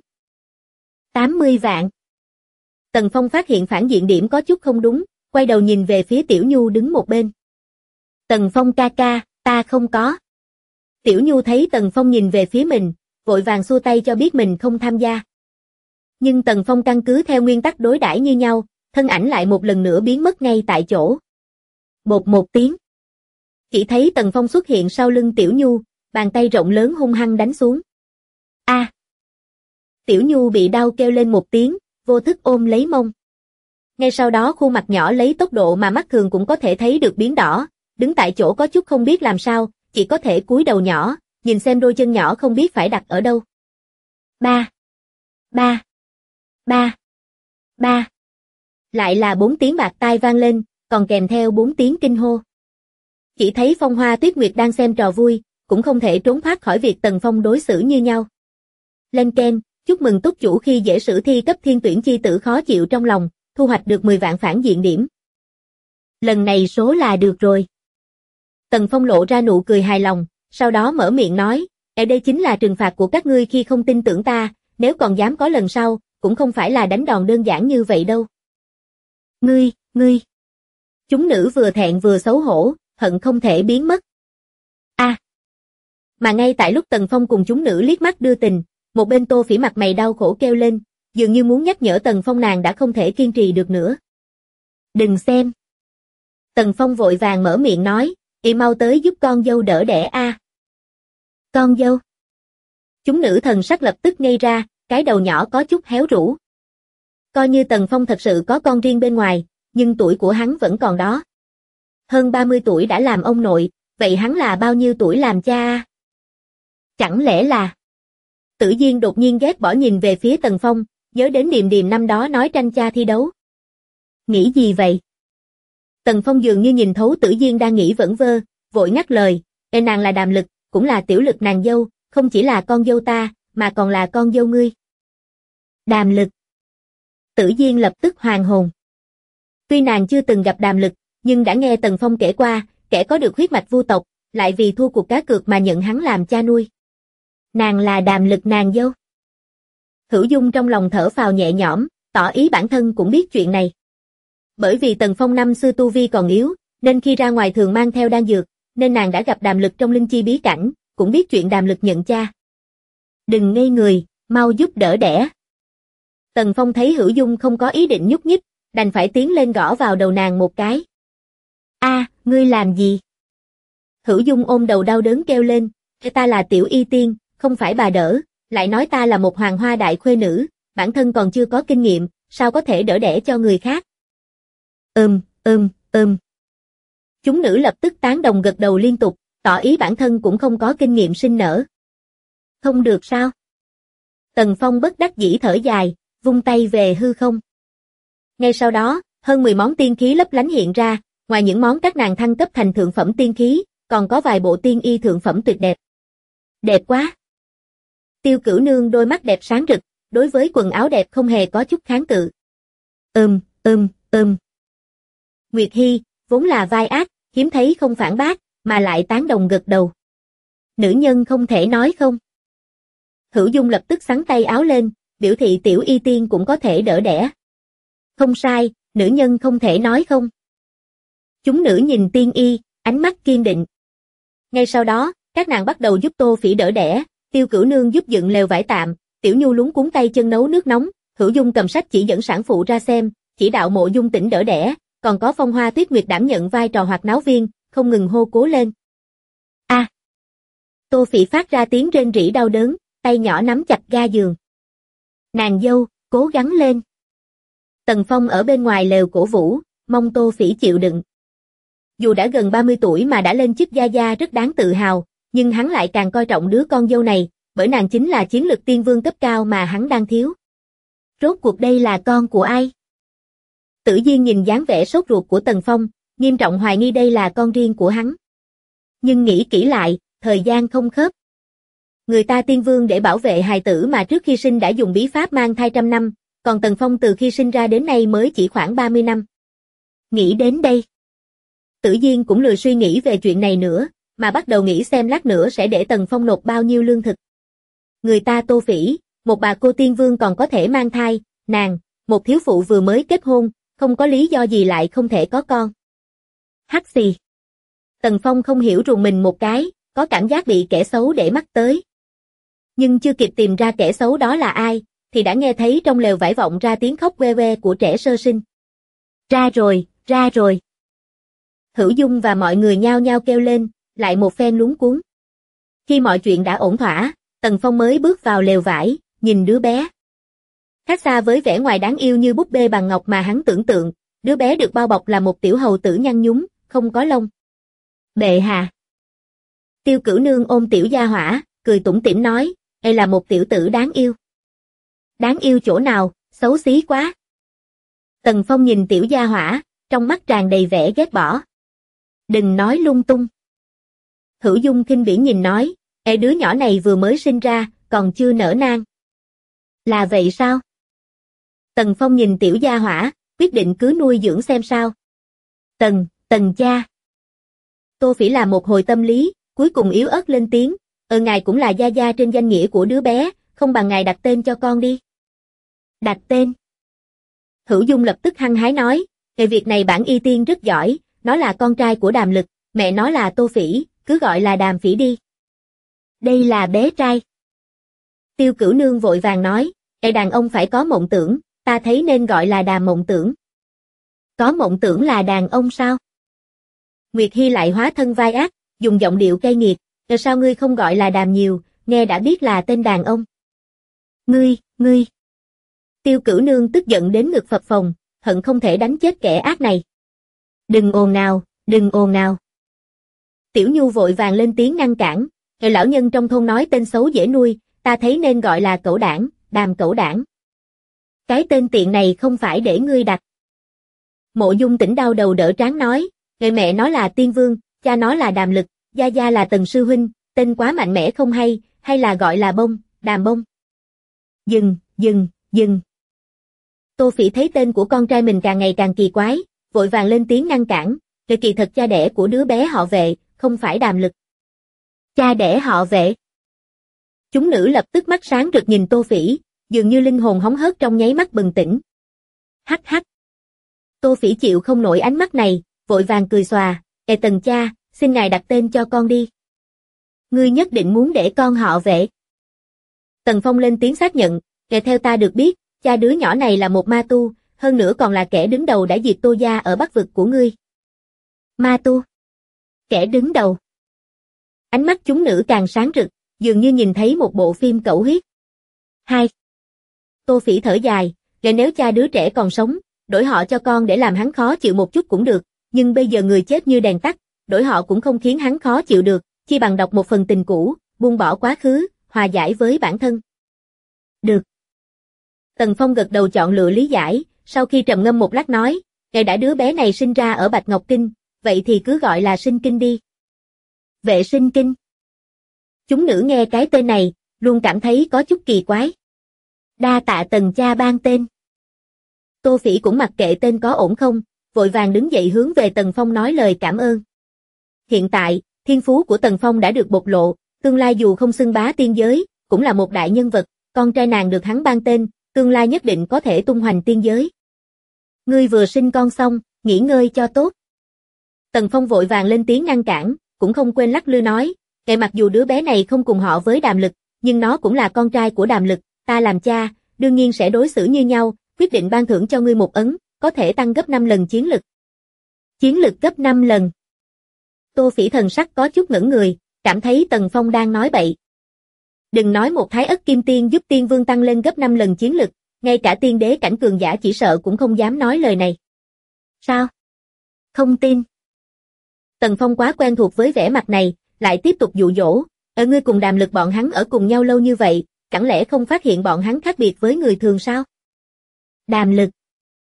80 vạn. Tần Phong phát hiện phản diện điểm có chút không đúng, quay đầu nhìn về phía Tiểu Nhu đứng một bên. Tần Phong ca ca, ta không có. Tiểu Nhu thấy Tần Phong nhìn về phía mình, vội vàng xua tay cho biết mình không tham gia. Nhưng Tần Phong căn cứ theo nguyên tắc đối đãi như nhau, thân ảnh lại một lần nữa biến mất ngay tại chỗ. Bột một tiếng. Chỉ thấy Tần Phong xuất hiện sau lưng Tiểu Nhu, bàn tay rộng lớn hung hăng đánh xuống. A! Tiểu Nhu bị đau kêu lên một tiếng, vô thức ôm lấy mông. Ngay sau đó khuôn mặt nhỏ lấy tốc độ mà mắt thường cũng có thể thấy được biến đỏ, đứng tại chỗ có chút không biết làm sao, chỉ có thể cúi đầu nhỏ, nhìn xem đôi chân nhỏ không biết phải đặt ở đâu. Ba! Ba! Ba! Ba! Lại là 4 tiếng bạt tai vang lên, còn kèm theo 4 tiếng kinh hô. Chỉ thấy Phong Hoa Tuyết Nguyệt đang xem trò vui, cũng không thể trốn thoát khỏi việc Tần Phong đối xử như nhau. Lên keng, chúc mừng túc chủ khi dễ sử thi cấp thiên tuyển chi tử khó chịu trong lòng, thu hoạch được 10 vạn phản diện điểm. Lần này số là được rồi. Tần Phong lộ ra nụ cười hài lòng, sau đó mở miệng nói, đây chính là trừng phạt của các ngươi khi không tin tưởng ta, nếu còn dám có lần sau, cũng không phải là đánh đòn đơn giản như vậy đâu. Ngươi. Chúng nữ vừa thẹn vừa xấu hổ, hận không thể biến mất. A. Mà ngay tại lúc Tần Phong cùng chúng nữ liếc mắt đưa tình, một bên Tô Phỉ mặt mày đau khổ kêu lên, dường như muốn nhắc nhở Tần Phong nàng đã không thể kiên trì được nữa. Đừng xem. Tần Phong vội vàng mở miệng nói, mau tới giúp con dâu đỡ đẻ a. Con dâu. Chúng nữ thần sắc lập tức ngây ra, cái đầu nhỏ có chút héo rũ. Coi như Tần Phong thật sự có con riêng bên ngoài, nhưng tuổi của hắn vẫn còn đó. Hơn 30 tuổi đã làm ông nội, vậy hắn là bao nhiêu tuổi làm cha a? Chẳng lẽ là... Tử Diên đột nhiên ghét bỏ nhìn về phía Tần Phong, nhớ đến Điềm Điềm năm đó nói tranh cha thi đấu. Nghĩ gì vậy? Tần Phong dường như nhìn thấu Tử Diên đang nghĩ vẩn vơ, vội ngắt lời, nàng là Đàm Lực, cũng là tiểu Lực nàng dâu, không chỉ là con dâu ta, mà còn là con dâu ngươi. Đàm Lực. Tử Diên lập tức hoàn hồn. Tuy nàng chưa từng gặp Đàm Lực, nhưng đã nghe Tần Phong kể qua, kẻ có được huyết mạch Vu tộc, lại vì thua cuộc cá cược mà nhận hắn làm cha nuôi. Nàng là Đàm Lực nàng dâu. Hữu Dung trong lòng thở phào nhẹ nhõm, tỏ ý bản thân cũng biết chuyện này. Bởi vì Tần Phong năm xưa tu vi còn yếu, nên khi ra ngoài thường mang theo đan dược, nên nàng đã gặp Đàm Lực trong linh chi bí cảnh, cũng biết chuyện Đàm Lực nhận cha. Đừng ngây người, mau giúp đỡ đẻ. Tần Phong thấy Hữu Dung không có ý định nhúc nhích, đành phải tiến lên gõ vào đầu nàng một cái. A, ngươi làm gì? Hữu Dung ôm đầu đau đớn kêu lên, ta là Tiểu Y Tiên, không phải bà đỡ, lại nói ta là một hoàng hoa đại khuê nữ, bản thân còn chưa có kinh nghiệm, sao có thể đỡ đẻ cho người khác? Chúng nữ lập tức tán đồng gật đầu liên tục, tỏ ý bản thân cũng không có kinh nghiệm sinh nở. Không được sao? Tần Phong bất đắc dĩ thở dài, vung tay về hư không. Ngay sau đó, hơn 10 món tiên khí lấp lánh hiện ra, ngoài những món các nàng thăng cấp thành thượng phẩm tiên khí, còn có vài bộ tiên y thượng phẩm tuyệt đẹp. Đẹp quá! Tiêu Cửu Nương đôi mắt đẹp sáng rực, đối với quần áo đẹp không hề có chút kháng cự. Nguyệt Hi, vốn là vai ác, hiếm thấy không phản bác, mà lại tán đồng gật đầu. Nữ nhân không thể nói không. Hữu Dung lập tức xắn tay áo lên, biểu thị Tiểu Y Tiên cũng có thể đỡ đẻ. Không sai, nữ nhân không thể nói không. Chúng nữ nhìn tiên y, ánh mắt kiên định. Ngay sau đó, các nàng bắt đầu giúp Tô Phỉ đỡ đẻ, Tiêu Cửu Nương giúp dựng lều vải tạm, Tiểu Nhu luống cuống tay chân nấu nước nóng, Hữu Dung cầm sách chỉ dẫn sản phụ ra xem, chỉ đạo Mộ Dung Tĩnh đỡ đẻ, còn có Phong Hoa Tuyết Nguyệt đảm nhận vai trò hoạt náo viên, không ngừng hô cố lên. A! Tô Phỉ phát ra tiếng rên rỉ đau đớn, tay nhỏ nắm chặt ga giường. Nàng dâu, cố gắng lên. Tần Phong ở bên ngoài lều cổ vũ, mong Tô Phỉ chịu đựng. Dù đã gần 30 tuổi mà đã lên chức gia gia rất đáng tự hào, nhưng hắn lại càng coi trọng đứa con dâu này, bởi nàng chính là chiến lực tiên vương cấp cao mà hắn đang thiếu. Rốt cuộc đây là con của ai? Tử Diên nhìn dáng vẻ sốt ruột của Tần Phong, nghiêm trọng hoài nghi đây là con riêng của hắn. Nhưng nghĩ kỹ lại, thời gian không khớp. Người ta tiên vương để bảo vệ hài tử mà trước khi sinh đã dùng bí pháp mang thai 100 năm, còn Tần Phong từ khi sinh ra đến nay mới chỉ khoảng 30 năm. Nghĩ đến đây, Tử Diên cũng lười suy nghĩ về chuyện này nữa, mà bắt đầu nghĩ xem lát nữa sẽ để Tần Phong nộp bao nhiêu lương thực. Người ta Tô Phỉ, một bà cô tiên vương còn có thể mang thai, nàng, một thiếu phụ vừa mới kết hôn, không có lý do gì lại không thể có con. Hắc xì. Tần Phong không hiểu rùng mình một cái, có cảm giác bị kẻ xấu để mắt tới. Nhưng chưa kịp tìm ra kẻ xấu đó là ai, thì đã nghe thấy trong lều vải vọng ra tiếng khóc que que của trẻ sơ sinh. Ra rồi, ra rồi. Hữu Dung và mọi người nhao nhao kêu lên, lại một phen luống cuống. Khi mọi chuyện đã ổn thỏa, Tần Phong mới bước vào lều vải, nhìn đứa bé. Khác xa với vẻ ngoài đáng yêu như búp bê bằng ngọc mà hắn tưởng tượng, đứa bé được bao bọc là một tiểu hầu tử nhăn nhúm, không có lông. Bệ hạ. Tiêu Cửu Nương ôm tiểu gia hỏa, cười tủm tỉm nói, đây là một tiểu tử đáng yêu. Đáng yêu chỗ nào, xấu xí quá. Tần Phong nhìn tiểu gia hỏa, trong mắt tràn đầy vẻ ghét bỏ. Đừng nói lung tung. Hữu Dung khinh bỉ nhìn nói, đứa nhỏ này vừa mới sinh ra, còn chưa nở nang. Là vậy sao? Tần Phong nhìn tiểu gia hỏa, quyết định cứ nuôi dưỡng xem sao. Tần cha. Tô Phỉ là một hồi tâm lý, cuối cùng yếu ớt lên tiếng, ngài cũng là gia gia trên danh nghĩa của đứa bé, không bằng ngài đặt tên cho con đi. Đặt tên. Hữu Dung lập tức hăng hái nói, về việc này bản y tiên rất giỏi, nó là con trai của Đàm Lực, mẹ nó là Tô Phỉ, cứ gọi là Đàm Phỉ đi. Đây là bé trai. Tiêu Cửu Nương vội vàng nói, đàn ông phải có mộng tưởng, ta thấy nên gọi là Đàm mộng tưởng. Có mộng tưởng là đàn ông sao? Nguyệt Hy lại hóa thân vai ác, dùng giọng điệu cay nghiệt, sao ngươi không gọi là Đàm nhiều, nghe đã biết là tên đàn ông. Ngươi. Tiêu Cửu Nương tức giận đến ngực phập phồng, hận không thể đánh chết kẻ ác này. Đừng ồn ào. Tiểu Nhu vội vàng lên tiếng ngăn cản, lão nhân trong thôn nói tên xấu dễ nuôi, ta thấy nên gọi là Cẩu Đảng, Đàm Cẩu Đảng. Cái tên tiện này không phải để ngươi đặt. Mộ Dung Tỉnh đau đầu đỡ trán nói, người mẹ nó là Tiên Vương, cha nó là Đàm Lực, gia gia là Tần sư huynh, tên quá mạnh mẽ không hay là gọi là Bông, Đàm Bông. Dừng. Tô Phỉ thấy tên của con trai mình càng ngày càng kỳ quái, vội vàng lên tiếng ngăn cản, kỳ thật cha đẻ của đứa bé họ Vệ, không phải Đàm Lực. Cha đẻ họ Vệ. Chúng nữ lập tức mắt sáng rực nhìn Tô Phỉ, dường như linh hồn hóng hớt trong nháy mắt bừng tỉnh. Hắc. Tô Phỉ chịu không nổi ánh mắt này, vội vàng cười xòa, Tần cha, xin ngài đặt tên cho con đi. Ngươi nhất định muốn để con họ Vệ. Tần Phong lên tiếng xác nhận, theo ta được biết, cha đứa nhỏ này là một ma tu, hơn nữa còn là kẻ đứng đầu đã diệt Tô gia ở Bắc vực của ngươi. Ma tu? Kẻ đứng đầu? Ánh mắt chúng nữ càng sáng rực, dường như nhìn thấy một bộ phim cẩu huyết. 2. Tô Phỉ thở dài, nếu cha đứa trẻ còn sống, đổi họ cho con để làm hắn khó chịu một chút cũng được, nhưng bây giờ người chết như đèn tắt, đổi họ cũng không khiến hắn khó chịu được, chi bằng đọc một phần tình cũ, buông bỏ quá khứ, hòa giải với bản thân. Được. Tần Phong gật đầu chọn lựa lý giải, sau khi trầm ngâm một lát nói, đã đứa bé này sinh ra ở Bạch Ngọc Kinh, vậy thì cứ gọi là Sinh Kinh đi. Vệ Sinh Kinh. Chúng nữ nghe cái tên này, luôn cảm thấy có chút kỳ quái. Đa tạ Tần cha ban tên. Tô Phỉ cũng mặc kệ tên có ổn không, vội vàng đứng dậy hướng về Tần Phong nói lời cảm ơn. Hiện tại, thiên phú của Tần Phong đã được bộc lộ, tương lai dù không xưng bá tiên giới, cũng là một đại nhân vật, con trai nàng được hắn ban tên, tương lai nhất định có thể tung hoành tiên giới. Ngươi vừa sinh con xong, nghỉ ngơi cho tốt. Tần Phong vội vàng lên tiếng ngăn cản, cũng không quên lắc lư nói, mặc dù đứa bé này không cùng họ với Đàm Lực, nhưng nó cũng là con trai của Đàm Lực, ta làm cha, đương nhiên sẽ đối xử như nhau, quyết định ban thưởng cho ngươi một ấn, có thể tăng gấp 5 lần chiến lực. Chiến lực gấp 5 lần. Tô Phỉ thần sắc có chút ngẩn người, cảm thấy Tần Phong đang nói bậy. Đừng nói một Thái Ất Kim Tiên giúp Tiên Vương tăng lên gấp 5 lần chiến lực, ngay cả tiên đế cảnh cường giả chỉ sợ cũng không dám nói lời này. Sao? Không tin. Tần Phong quá quen thuộc với vẻ mặt này, lại tiếp tục dụ dỗ, ngươi cùng Đàm Lực bọn hắn ở cùng nhau lâu như vậy, chẳng lẽ không phát hiện bọn hắn khác biệt với người thường sao? Đàm Lực.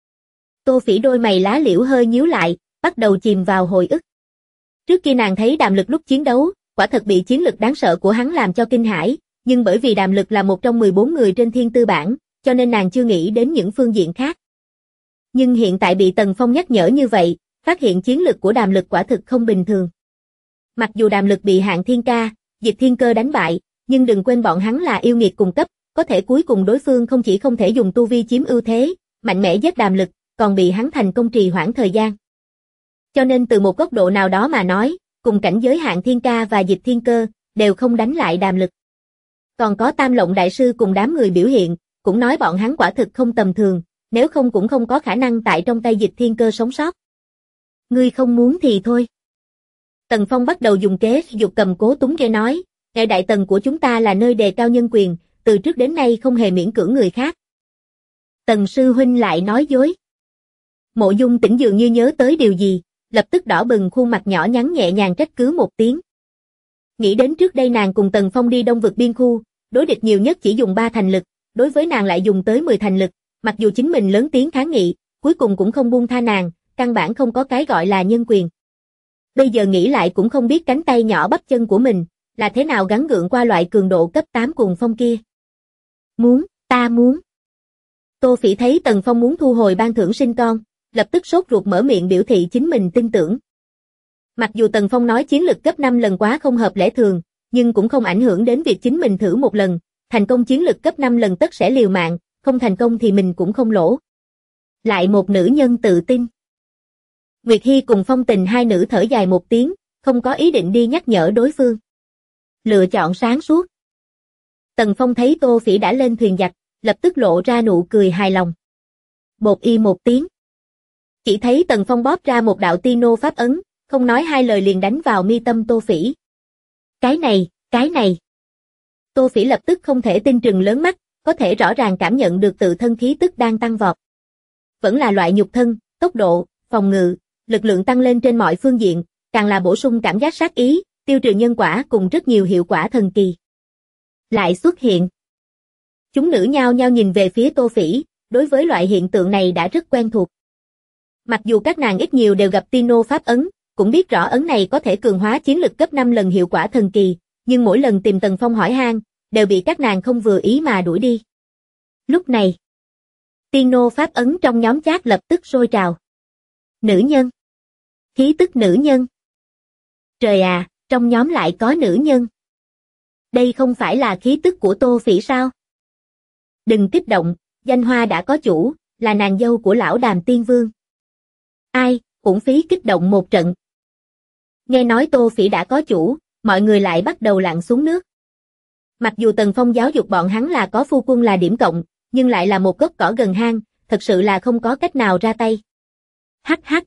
Tô Phỉ đôi mày lá liễu hơi nhíu lại, bắt đầu chìm vào hồi ức. Trước kia nàng thấy Đàm Lực lúc chiến đấu, quả thật bị chiến lực đáng sợ của hắn làm cho kinh hãi, nhưng bởi vì Đàm Lực là một trong 14 người trên thiên tư bảng, cho nên nàng chưa nghĩ đến những phương diện khác. Nhưng hiện tại bị Tần Phong nhắc nhở như vậy, phát hiện chiến lực của Đàm Lực quả thực không bình thường. Mặc dù Đàm Lực bị Hạng Thiên Ca, Dịch Thiên Cơ đánh bại, nhưng đừng quên bọn hắn là yêu nghiệt cùng cấp, có thể cuối cùng đối phương không chỉ không thể dùng tu vi chiếm ưu thế, mạnh mẽ giết Đàm Lực, còn bị hắn thành công trì hoãn thời gian. Cho nên từ một góc độ nào đó mà nói, cùng cảnh giới Hạng Thiên Ca và Dịch Thiên Cơ, đều không đánh lại Đàm Lực. Còn có Tam Lộng Đại Sư cùng đám người biểu hiện, cũng nói bọn hắn quả thực không tầm thường, nếu không cũng không có khả năng tại trong tay Dịch Thiên Cơ sống sót. Ngươi không muốn thì thôi. Tần Phong bắt đầu dùng kế dục cầm cố túng nghe nói, Nghệ Đại Tần của chúng ta là nơi đề cao nhân quyền, từ trước đến nay không hề miễn cưỡng người khác. Tần sư huynh lại nói dối. Mộ Dung Tĩnh dường như nhớ tới điều gì, lập tức đỏ bừng khuôn mặt nhỏ nhắn nhẹ nhàng trách cứ một tiếng. Nghĩ đến trước đây nàng cùng Tần Phong đi Đông vực biên khu, đối địch nhiều nhất chỉ dùng 3 thành lực, đối với nàng lại dùng tới 10 thành lực, mặc dù chính mình lớn tiếng kháng nghị, cuối cùng cũng không buông tha nàng, căn bản không có cái gọi là nhân quyền. Bây giờ nghĩ lại cũng không biết cánh tay nhỏ bắp chân của mình, là thế nào gắng gượng qua loại cường độ cấp 8 cuồng phong kia. Muốn, ta muốn. Tô Phỉ thấy Tần Phong muốn thu hồi ban thưởng sinh con, lập tức sốt ruột mở miệng biểu thị chính mình tin tưởng. Mặc dù Tần Phong nói chiến lực cấp 5 lần quá không hợp lẽ thường, nhưng cũng không ảnh hưởng đến việc chính mình thử một lần, thành công chiến lực cấp 5 lần tất sẽ liều mạng, không thành công thì mình cũng không lỗ. Lại một nữ nhân tự tin. Nguyệt Hi cùng Phong Tình hai nữ thở dài một tiếng, không có ý định đi nhắc nhở đối phương. Lựa chọn sáng suốt. Tần Phong thấy Tô Phỉ đã lên thuyền giặc, lập tức lộ ra nụ cười hài lòng. Bột y một tiếng. Chỉ thấy Tần Phong bóp ra một đạo Tino pháp ấn, không nói hai lời liền đánh vào mi tâm Tô Phỉ. Cái này. Tô Phỉ lập tức không thể tin trừng lớn mắt, có thể rõ ràng cảm nhận được tự thân khí tức đang tăng vọt. Vẫn là loại nhục thân, tốc độ, phòng ngự, lực lượng tăng lên trên mọi phương diện, càng là bổ sung cảm giác sát ý, tiêu trừ nhân quả cùng rất nhiều hiệu quả thần kỳ. Lại xuất hiện. Chúng nữ nhao nhao nhìn về phía Tô Phỉ, đối với loại hiện tượng này đã rất quen thuộc. Mặc dù các nàng ít nhiều đều gặp Tino pháp ấn, cũng biết rõ ấn này có thể cường hóa chiến lực cấp 5 lần hiệu quả thần kỳ, nhưng mỗi lần tìm Tần Phong hỏi han, đều bị các nàng không vừa ý mà đuổi đi. Lúc này, Tino pháp ấn trong nhóm chat lập tức sôi trào. Nữ nhân. Khí tức nữ nhân. Trời à, trong nhóm lại có nữ nhân. Đây không phải là khí tức của Tô Phỉ sao? Đừng kích động, danh hoa đã có chủ, là nàng dâu của lão Đàm Tiên Vương. Ai, uổng phí kích động một trận. Nghe nói Tô Phỉ đã có chủ, mọi người lại bắt đầu lặn xuống nước. Mặc dù Tần Phong giáo dục bọn hắn là có phu quân là điểm cộng, nhưng lại là một gốc cỏ gần hang, thật sự là không có cách nào ra tay. Hắc hắc.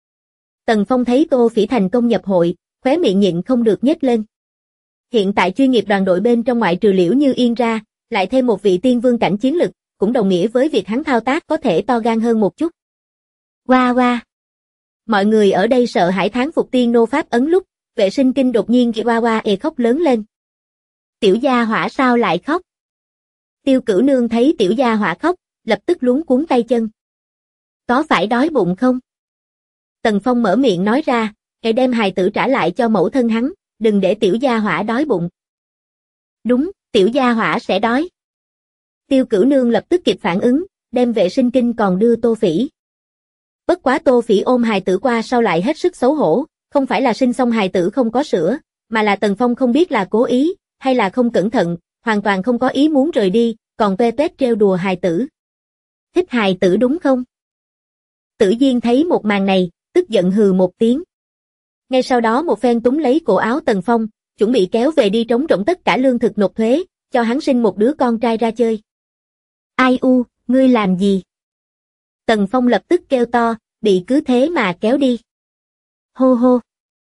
Tần Phong thấy Tô Phỉ thành công nhập hội, khóe miệng nhịn không được nhếch lên. Hiện tại chuyên nghiệp đoàn đội bên trong ngoại trừ Liễu Như Yên ra, lại thêm một vị tiên vương cảnh chiến lực, cũng đồng nghĩa với việc hắn thao tác có thể to gan hơn một chút. Hoa hoa. Mọi người ở đây sợ hãi thán phục tiên nô pháp ấn lúc, vệ sinh kinh đột nhiên hoa hoa khóc lớn lên. Tiểu gia hỏa sao lại khóc? Tiêu Cửu Nương thấy tiểu gia hỏa khóc, lập tức luống cuống tay chân. Có phải đói bụng không? Tần Phong mở miệng nói ra, đem hài tử trả lại cho mẫu thân hắn, đừng để tiểu gia hỏa đói bụng. Đúng, tiểu gia hỏa sẽ đói. Tiêu Cửu Nương lập tức kịp phản ứng, đem vệ sinh kinh còn đưa Tô Phỉ. Bất quá Tô Phỉ ôm hài tử qua sau lại hết sức xấu hổ, không phải là sinh xong hài tử không có sữa, mà là Tần Phong không biết là cố ý, hay là không cẩn thận, hoàn toàn không có ý muốn rời đi, còn tuê tuét trêu đùa hài tử. Thích hài tử đúng không? Tử Diên thấy một màn này, tức giận hừ một tiếng. Ngay sau đó một phen túm lấy cổ áo Tần Phong, chuẩn bị kéo về đi trống rỗng tất cả lương thực nộp thuế, cho hắn sinh một đứa con trai ra chơi. Ai u, ngươi làm gì? Tần Phong lập tức kêu to, bị cứ thế mà kéo đi. Hô hô.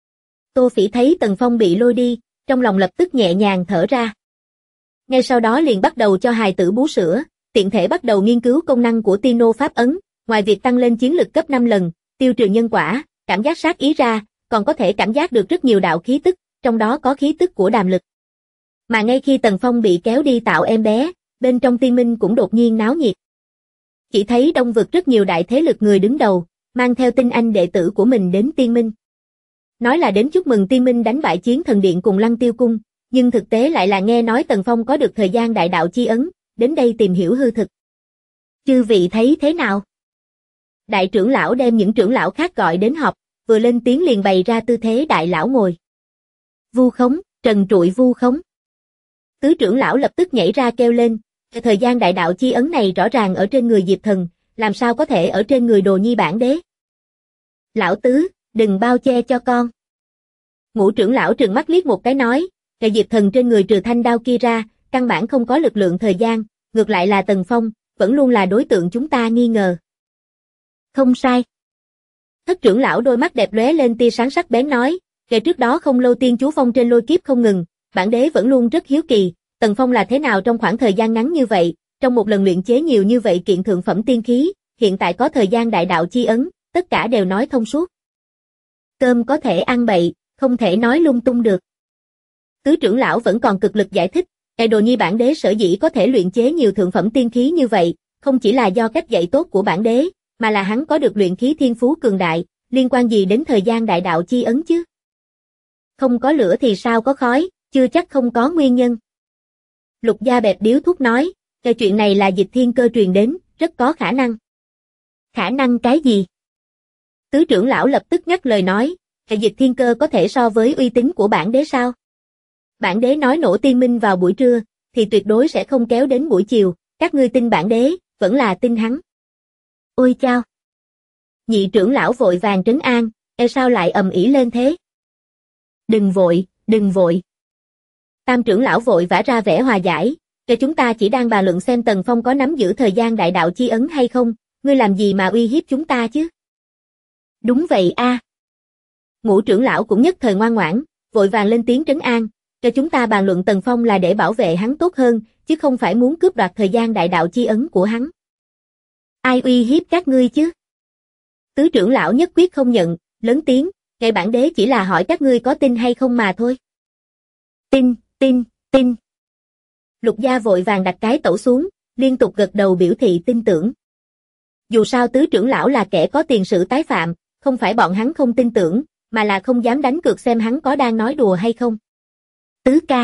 Tô Phỉ thấy Tần Phong bị lôi đi, trong lòng lập tức nhẹ nhàng thở ra. Ngay sau đó liền bắt đầu cho hài tử bú sữa, tiện thể bắt đầu nghiên cứu công năng của Tino pháp ấn, ngoài việc tăng lên chiến lực cấp 5 lần, tiêu trừ nhân quả, cảm giác sát ý ra, còn có thể cảm giác được rất nhiều đạo khí tức, trong đó có khí tức của Đàm Lực. Mà ngay khi Tần Phong bị kéo đi tạo em bé, bên trong Tiên Minh cũng đột nhiên náo nhiệt. Chỉ thấy Đông Vực rất nhiều đại thế lực người đứng đầu, mang theo tinh anh đệ tử của mình đến Tiên Minh. Nói là đến chúc mừng Tiên Minh đánh bại Chiến Thần Điện cùng Lăng Tiêu Cung, nhưng thực tế lại là nghe nói Tần Phong có được thời gian đại đạo chi ấn, đến đây tìm hiểu hư thực. Chư vị thấy thế nào? Đại trưởng lão đem những trưởng lão khác gọi đến họp, vừa lên tiếng liền bày ra tư thế đại lão ngồi. Vu khống, trần trụi vu khống. Tứ trưởng lão lập tức nhảy ra kêu lên, thời gian đại đạo chi ấn này rõ ràng ở trên người Diệp Thần, làm sao có thể ở trên người Đồ Nhi bản đế? Lão tứ, đừng bao che cho con. Ngũ trưởng lão trừng mắt liếc một cái nói, cái Diệp Thần trên người trừ thanh đao kia ra, căn bản không có lực lượng thời gian, ngược lại là Tần Phong, vẫn luôn là đối tượng chúng ta nghi ngờ. Không sai. Thất trưởng lão đôi mắt đẹp lóe lên tia sáng sắc bén nói, kể trước đó không lâu tiên chú phong trên lôi kiếp không ngừng, bản đế vẫn luôn rất hiếu kỳ, Tần Phong là thế nào trong khoảng thời gian ngắn như vậy, trong một lần luyện chế nhiều như vậy kiện thượng phẩm tiên khí, hiện tại có thời gian đại đạo chi ấn, tất cả đều nói thông suốt. Cơm có thể ăn bậy, không thể nói lung tung được. Tứ trưởng lão vẫn còn cực lực giải thích, Đồ Nhi bản đế sở dĩ có thể luyện chế nhiều thượng phẩm tiên khí như vậy, không chỉ là do cách dạy tốt của bản đế, mà là hắn có được luyện khí thiên phú cường đại, liên quan gì đến thời gian đại đạo chi ấn chứ? Không có lửa thì sao có khói, chưa chắc không có nguyên nhân. Lục Gia bẹp điếu thuốc nói, cái chuyện này là Dịch Thiên Cơ truyền đến, rất có khả năng. Khả năng cái gì? Tứ trưởng lão lập tức ngắt lời nói, cái Dịch Thiên Cơ có thể so với uy tín của bản đế sao? Bản đế nói nổ tiên minh vào buổi trưa, thì tuyệt đối sẽ không kéo đến buổi chiều, các ngươi tin bản đế, vẫn là tin hắn. Ôi chao! Nhị trưởng lão vội vàng trấn an, sao lại ầm ĩ lên thế? Đừng vội, đừng vội. Tam trưởng lão vội vã ra vẻ hòa giải, chúng ta chỉ đang bàn luận xem Tần Phong có nắm giữ thời gian đại đạo chi ấn hay không, ngươi làm gì mà uy hiếp chúng ta chứ? Đúng vậy a. Ngũ trưởng lão cũng nhất thời ngoan ngoãn, vội vàng lên tiếng trấn an, chúng ta bàn luận Tần Phong là để bảo vệ hắn tốt hơn, chứ không phải muốn cướp đoạt thời gian đại đạo chi ấn của hắn. Ai uy hiếp các ngươi chứ? Tứ trưởng lão nhất quyết không nhận, lớn tiếng, ngày bản đế chỉ là hỏi các ngươi có tin hay không mà thôi. Tin, tin, tin. Lục Gia vội vàng đặt cái tẩu xuống, liên tục gật đầu biểu thị tin tưởng. Dù sao tứ trưởng lão là kẻ có tiền sử tái phạm, không phải bọn hắn không tin tưởng, mà là không dám đánh cược xem hắn có đang nói đùa hay không. Tứ ca.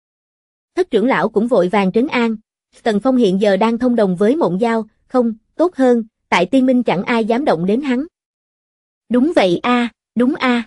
Thất trưởng lão cũng vội vàng trấn an, Tần Phong hiện giờ đang thông đồng với Mộng Giao, không, tốt hơn, tại Tiên Minh chẳng ai dám động đến hắn. Đúng vậy a, đúng a.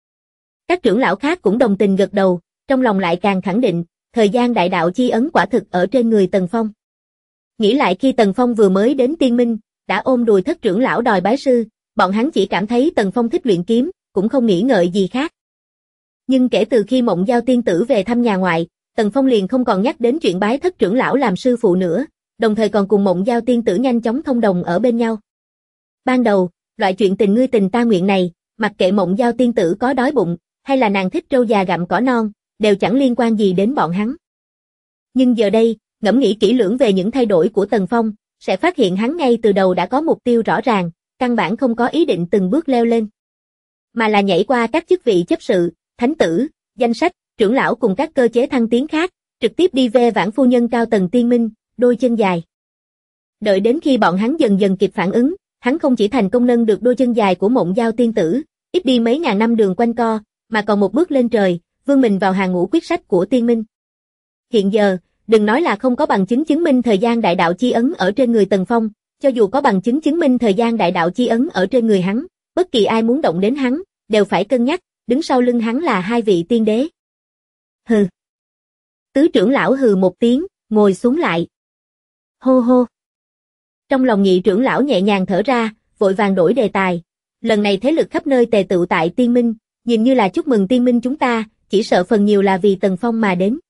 Các trưởng lão khác cũng đồng tình gật đầu, trong lòng lại càng khẳng định, thời gian đại đạo chi ấn quả thực ở trên người Tần Phong. Nghĩ lại khi Tần Phong vừa mới đến Tiên Minh, đã ôm đùi thất trưởng lão đòi bái sư, bọn hắn chỉ cảm thấy Tần Phong thích luyện kiếm, cũng không nghĩ ngợi gì khác. Nhưng kể từ khi Mộng Giao tiên tử về thăm nhà ngoại, Tần Phong liền không còn nhắc đến chuyện bái thất trưởng lão làm sư phụ nữa, đồng thời còn cùng Mộng Giao tiên tử nhanh chóng thông đồng ở bên nhau. Ban đầu, loại chuyện tình ngươi tình ta nguyện này, mặc kệ Mộng Giao tiên tử có đói bụng, hay là nàng thích trâu già gặm cỏ non, đều chẳng liên quan gì đến bọn hắn. Nhưng giờ đây, ngẫm nghĩ kỹ lưỡng về những thay đổi của Tần Phong, sẽ phát hiện hắn ngay từ đầu đã có mục tiêu rõ ràng, căn bản không có ý định từng bước leo lên. Mà là nhảy qua các chức vị chấp sự, thánh tử, danh sách, trưởng lão cùng các cơ chế thăng tiến khác, trực tiếp đi về vãn phu nhân cao tầng Tiên Minh, đôi chân dài. Đợi đến khi bọn hắn dần dần kịp phản ứng, hắn không chỉ thành công nâng được đôi chân dài của Mộng Giao tiên tử, ít đi mấy ngàn năm đường quanh co, mà còn một bước lên trời, vươn mình vào hàng ngũ quyết sách của Tiên Minh. Hiện giờ, đừng nói là không có bằng chứng chứng minh thời gian đại đạo chi ấn ở trên người Tần Phong, cho dù có bằng chứng chứng minh thời gian đại đạo chi ấn ở trên người hắn, bất kỳ ai muốn động đến hắn, đều phải cân nhắc, đứng sau lưng hắn là hai vị tiên đế. Hừ. Tứ trưởng lão hừ một tiếng, ngồi xuống lại. Hô hô. Trong lòng nhị trưởng lão nhẹ nhàng thở ra, vội vàng đổi đề tài. Lần này thế lực khắp nơi tề tựu tại Tiên Minh, nhìn như là chúc mừng Tiên Minh chúng ta, chỉ sợ phần nhiều là vì Tần Phong mà đến.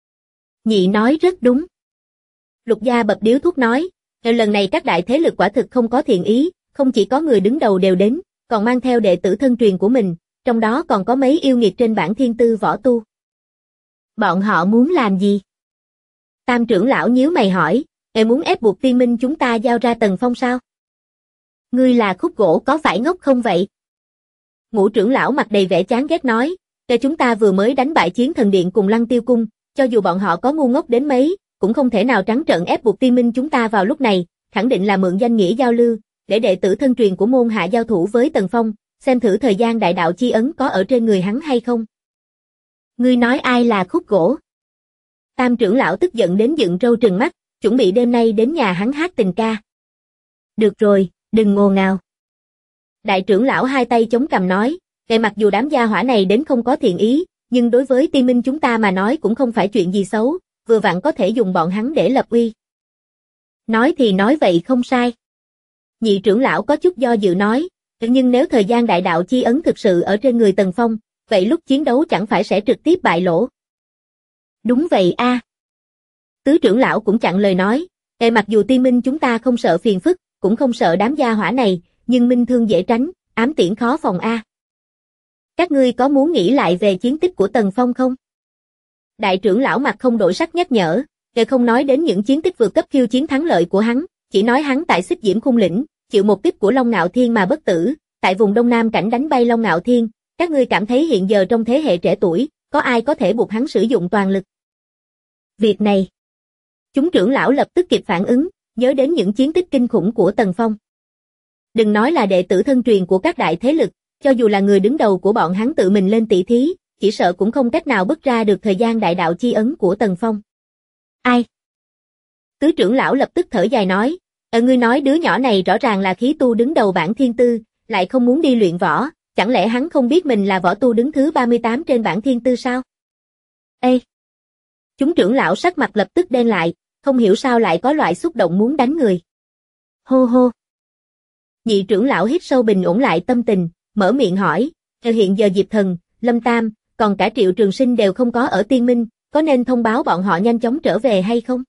Nhị nói rất đúng. Lục Gia bập điếu thuốc nói, lần này các đại thế lực quả thực không có thiện ý, không chỉ có người đứng đầu đều đến, còn mang theo đệ tử thân truyền của mình, trong đó còn có mấy yêu nghiệt trên bảng thiên tư võ tu. Bọn họ muốn làm gì? Tam trưởng lão nhíu mày hỏi, muốn ép buộc Tiên Minh chúng ta giao ra Tần Phong sao? Ngươi là khúc gỗ có phải ngốc không vậy? Ngũ trưởng lão mặt đầy vẻ chán ghét nói, chúng ta vừa mới đánh bại Chiến Thần Điện cùng Lăng Tiêu Cung, cho dù bọn họ có ngu ngốc đến mấy, cũng không thể nào trắng trợn ép buộc Tiên Minh chúng ta vào lúc này, khẳng định là mượn danh nghĩa giao lưu, để đệ tử thân truyền của môn hạ giao thủ với Tần Phong, xem thử thời gian đại đạo chi ấn có ở trên người hắn hay không. Ngươi nói ai là khúc gỗ? Tam trưởng lão tức giận đến dựng râu trừng mắt, chuẩn bị đêm nay đến nhà hắn hát tình ca. Được rồi, đừng ngô ngào. Đại trưởng lão hai tay chống cằm nói, mặc dù đám gia hỏa này đến không có thiện ý, nhưng đối với Tiên Minh chúng ta mà nói cũng không phải chuyện gì xấu, vừa vặn có thể dùng bọn hắn để lập uy. Nói thì nói vậy không sai. Nhị trưởng lão có chút do dự nói, nhưng nếu thời gian đại đạo chi ấn thực sự ở trên người Tần Phong, vậy lúc chiến đấu chẳng phải sẽ trực tiếp bại lỗ. Đúng vậy a. Tứ trưởng lão cũng chặn lời nói, mặc dù Tiên Minh chúng ta không sợ phiền phức, cũng không sợ đám gia hỏa này, nhưng minh thương dễ tránh, ám tiễn khó phòng a. Các ngươi có muốn nghĩ lại về chiến tích của Tần Phong không? Đại trưởng lão mặt không đổi sắc nhắc nhở, không nói đến những chiến tích vượt cấp khiêu chiến thắng lợi của hắn, chỉ nói hắn tại Xích Diễm Khung Lĩnh, chịu một kích của Long Ngạo Thiên mà bất tử, tại vùng Đông Nam cảnh đánh bay Long Ngạo Thiên, các ngươi cảm thấy hiện giờ trong thế hệ trẻ tuổi, có ai có thể buộc hắn sử dụng toàn lực? Việc này, chúng trưởng lão lập tức kịp phản ứng, nhớ đến những chiến tích kinh khủng của Tần Phong. Đừng nói là đệ tử thân truyền của các đại thế lực, cho dù là người đứng đầu của bọn hắn tự mình lên tỷ thí, chỉ sợ cũng không cách nào bứt ra được thời gian đại đạo chi ấn của Tần Phong. Ai? Tứ trưởng lão lập tức thở dài nói, ngươi nói đứa nhỏ này rõ ràng là khí tu đứng đầu bảng thiên tư, lại không muốn đi luyện võ, chẳng lẽ hắn không biết mình là võ tu đứng thứ 38 trên bảng thiên tư sao? Ê! Chúng trưởng lão sắc mặt lập tức đen lại, không hiểu sao lại có loại xúc động muốn đánh người. Hô hô! Nhị trưởng lão hít sâu bình ổn lại tâm tình, mở miệng hỏi, hiện giờ Diệp Thần, Lâm Tam, còn cả Triệu Trường Sinh đều không có ở Tiên Minh, có nên thông báo bọn họ nhanh chóng trở về hay không?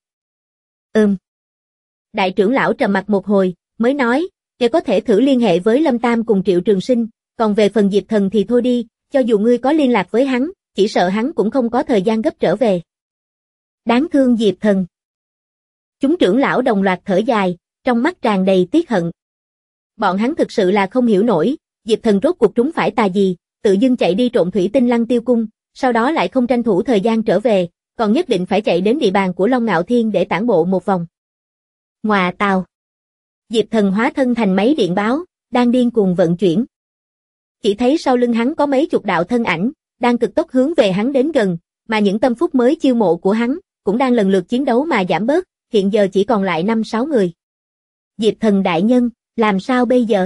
Đại trưởng lão trầm mặc một hồi, mới nói, có thể thử liên hệ với Lâm Tam cùng Triệu Trường Sinh, còn về phần Diệp Thần thì thôi đi, cho dù ngươi có liên lạc với hắn, chỉ sợ hắn cũng không có thời gian gấp trở về. Đáng thương Diệp Thần. Chúng trưởng lão đồng loạt thở dài, trong mắt tràn đầy tiếc hận. Bọn hắn thực sự là không hiểu nổi, Diệp Thần rốt cuộc trúng phải tà gì, tự dưng chạy đi trộm thủy tinh Lăng Tiêu Cung, sau đó lại không tranh thủ thời gian trở về, còn nhất định phải chạy đến địa bàn của Long Ngạo Thiên để tản bộ một vòng. Ngoà tào. Diệp Thần hóa thân thành máy điện báo, đang điên cuồng vận chuyển. Chỉ thấy sau lưng hắn có mấy chục đạo thân ảnh, đang cực tốc hướng về hắn đến gần, mà những tâm phúc mới chiêu mộ của hắn, cũng đang lần lượt chiến đấu mà giảm bớt, hiện giờ chỉ còn lại 5-6 người. Diệp Thần đại nhân, làm sao bây giờ?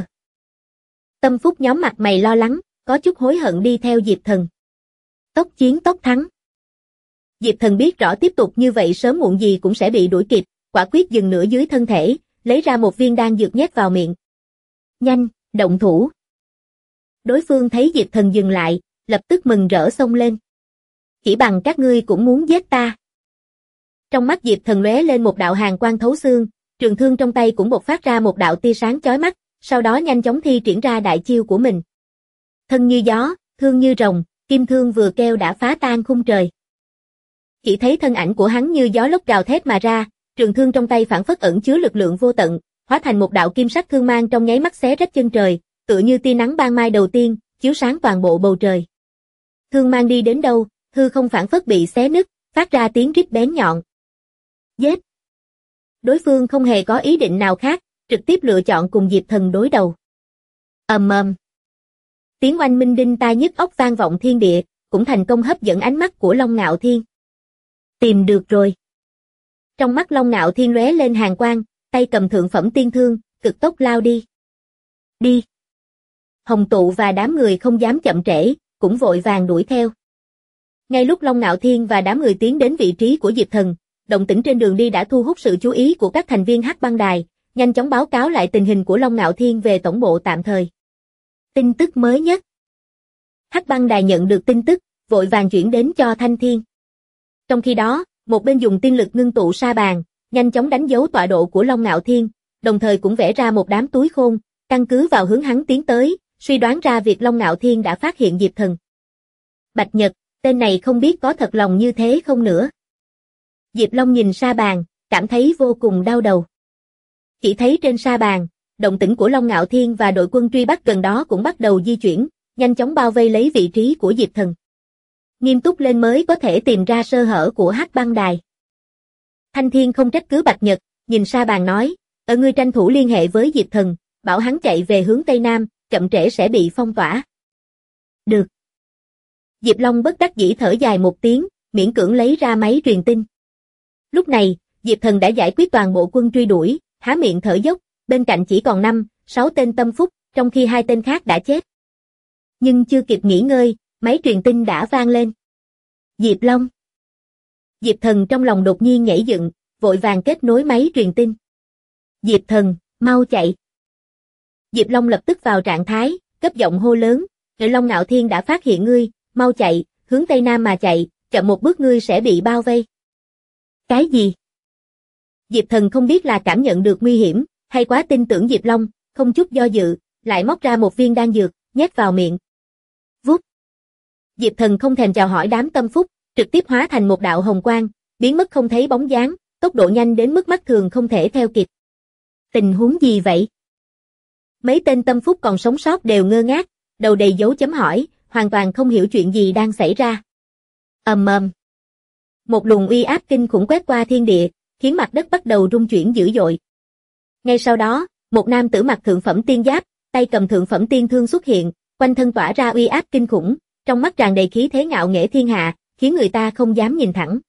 Tâm phúc nhóm mặt mày lo lắng, có chút hối hận đi theo Diệp Thần. Tốc chiến tốc thắng. Diệp Thần biết rõ tiếp tục như vậy sớm muộn gì cũng sẽ bị đuổi kịp, quả quyết dừng nửa dưới thân thể, lấy ra một viên đan dược nhét vào miệng. Nhanh, động thủ. Đối phương thấy Diệp Thần dừng lại, lập tức mừng rỡ xông lên. Chỉ bằng các ngươi cũng muốn giết ta. Trong mắt Diệp Thần lóe lên một đạo hàn quang thấu xương, trường thương trong tay cũng bộc phát ra một đạo tia sáng chói mắt, sau đó nhanh chóng thi triển ra đại chiêu của mình. Thân như gió, thương như rồng, kim thương vừa kêu đã phá tan khung trời. Chỉ thấy thân ảnh của hắn như gió lốc gào thét mà ra, trường thương trong tay phảng phất ẩn chứa lực lượng vô tận, hóa thành một đạo kim sắc thương mang trong nháy mắt xé rách chân trời, tựa như tia nắng ban mai đầu tiên, chiếu sáng toàn bộ bầu trời. Thương mang đi đến đâu, hư không phảng phất bị xé nứt, phát ra tiếng rít bén nhọn. Giết! Đối phương không hề có ý định nào khác, trực tiếp lựa chọn cùng Diệp Thần đối đầu. Ầm ầm. Tiếng oanh minh đinh tai nhức óc vang vọng thiên địa, cũng thành công hấp dẫn ánh mắt của Long Ngạo Thiên. Tìm được rồi. Trong mắt Long Ngạo Thiên lóe lên hàn quang, tay cầm thượng phẩm tiên thương, cực tốc lao đi. Đi. Hồng Tụ và đám người không dám chậm trễ, cũng vội vàng đuổi theo. Ngay lúc Long Ngạo Thiên và đám người tiến đến vị trí của Diệp Thần, động tĩnh trên đường đi đã thu hút sự chú ý của các thành viên Hắc Băng Đài, nhanh chóng báo cáo lại tình hình của Long Ngạo Thiên về tổng bộ tạm thời. Tin tức mới nhất. Hắc Băng Đài nhận được tin tức, vội vàng chuyển đến cho Thanh Thiên. Trong khi đó, một bên dùng tiên lực ngưng tụ sa bàn, nhanh chóng đánh dấu tọa độ của Long Ngạo Thiên, đồng thời cũng vẽ ra một đám túi khôn, căn cứ vào hướng hắn tiến tới, suy đoán ra việc Long Ngạo Thiên đã phát hiện Diệp Thần. Bạch Nhật, tên này không biết có thật lòng như thế không nữa. Diệp Long nhìn sa bàn, cảm thấy vô cùng đau đầu. Chỉ thấy trên sa bàn, động tĩnh của Long Ngạo Thiên và đội quân truy bắt gần đó cũng bắt đầu di chuyển, nhanh chóng bao vây lấy vị trí của Diệp Thần. Nghiêm túc lên mới có thể tìm ra sơ hở của Hắc Băng Đài. Thanh Thiên không trách cứ Bạch Nhật, nhìn Sa Bàn nói, ngươi tranh thủ liên hệ với Diệp Thần, bảo hắn chạy về hướng Tây Nam, chậm trễ sẽ bị phong tỏa. Được. Diệp Long bất đắc dĩ thở dài một tiếng, miễn cưỡng lấy ra máy truyền tin. Lúc này, Diệp Thần đã giải quyết toàn bộ quân truy đuổi, há miệng thở dốc, bên cạnh chỉ còn 5-6 tên tâm phúc, trong khi 2 tên khác đã chết. Nhưng chưa kịp nghỉ ngơi, máy truyền tin đã vang lên. Diệp Long. Diệp Thần trong lòng đột nhiên nhảy dựng, vội vàng kết nối máy truyền tin. Diệp Thần, mau chạy. Diệp Long lập tức vào trạng thái, cấp giọng hô lớn, Long Ngạo Thiên đã phát hiện ngươi, mau chạy, hướng Tây Nam mà chạy, chậm một bước ngươi sẽ bị bao vây. Cái gì? Diệp Thần không biết là cảm nhận được nguy hiểm, hay quá tin tưởng Diệp Long, không chút do dự, lại móc ra một viên đan dược, nhét vào miệng. Vút. Diệp Thần không thèm chào hỏi đám tâm phúc, trực tiếp hóa thành một đạo hồng quang, biến mất không thấy bóng dáng, tốc độ nhanh đến mức mắt thường không thể theo kịp. Tình huống gì vậy? Mấy tên tâm phúc còn sống sót đều ngơ ngác, đầu đầy dấu chấm hỏi, hoàn toàn không hiểu chuyện gì đang xảy ra. Ầm ầm. Một luồng uy áp kinh khủng quét qua thiên địa, khiến mặt đất bắt đầu rung chuyển dữ dội. Ngay sau đó, một nam tử mặc thượng phẩm tiên giáp, tay cầm thượng phẩm tiên thương xuất hiện, quanh thân tỏa ra uy áp kinh khủng, trong mắt tràn đầy khí thế ngạo nghễ thiên hạ, khiến người ta không dám nhìn thẳng.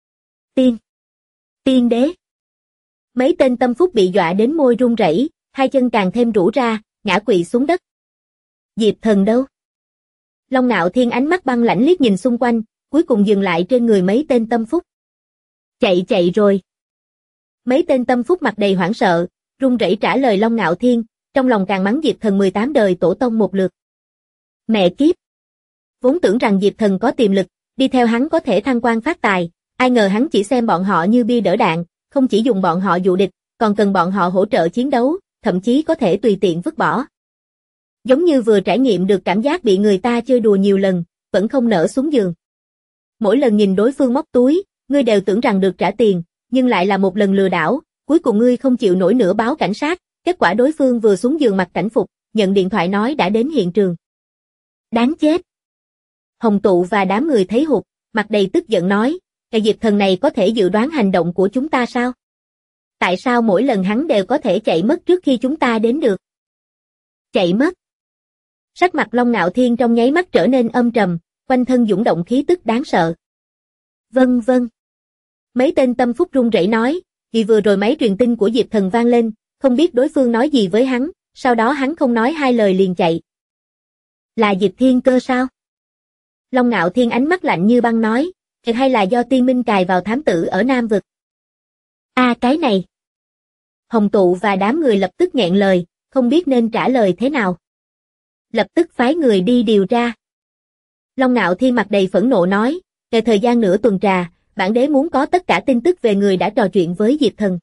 Tiên đế. Mấy tên tâm phúc bị dọa đến môi run rẩy, hai chân càng thêm rũ ra, ngã quỵ xuống đất. Diệp Thần đâu? Long Ngạo Thiên ánh mắt băng lãnh liếc nhìn xung quanh, cuối cùng dừng lại trên người mấy tên tâm phúc. Chạy rồi. Mấy tên tâm phúc mặt đầy hoảng sợ, run rẩy trả lời Long Ngạo Thiên, trong lòng càng mắng Diệp Thần 18 đời tổ tông một lượt. Mẹ kiếp. Vốn tưởng rằng Diệp Thần có tiềm lực, đi theo hắn có thể thăng quan phát tài, ai ngờ hắn chỉ xem bọn họ như bia đỡ đạn, không chỉ dùng bọn họ dụ địch, còn cần bọn họ hỗ trợ chiến đấu, thậm chí có thể tùy tiện vứt bỏ. Giống như vừa trải nghiệm được cảm giác bị người ta chơi đùa nhiều lần, vẫn không nỡ xuống giường. Mỗi lần nhìn đối phương móc túi, ngươi đều tưởng rằng được trả tiền, nhưng lại là một lần lừa đảo, cuối cùng ngươi không chịu nổi nữa báo cảnh sát, kết quả đối phương vừa xuống giường mặc cảnh phục, nhận điện thoại nói đã đến hiện trường. Đáng chết. Hồng Tụ và đám người thấy hụt, mặt đầy tức giận nói, cái Diệp Thần này có thể dự đoán hành động của chúng ta sao? Tại sao mỗi lần hắn đều có thể chạy mất trước khi chúng ta đến được? Chạy mất. Sắc mặt Long Ngạo Thiên trong nháy mắt trở nên âm trầm, quanh thân dũng động khí tức đáng sợ. Vâng. Mấy tên tâm phúc run rẩy nói, vì vừa rồi máy truyền tin của Diệp Thần vang lên, không biết đối phương nói gì với hắn, sau đó hắn không nói hai lời liền chạy. Là Diệp Thiên Cơ sao? Long Ngạo Thiên ánh mắt lạnh như băng nói, hay là do Tiên Minh cài vào thám tử ở Nam Vực? Cái này. Hồng Tụ và đám người lập tức nghẹn lời, không biết nên trả lời thế nào. Lập tức phái người đi điều tra. Long Ngạo Thiên mặt đầy phẫn nộ nói, về thời gian nửa tuần trà, bản đế muốn có tất cả tin tức về người đã trò chuyện với Diệp Thần.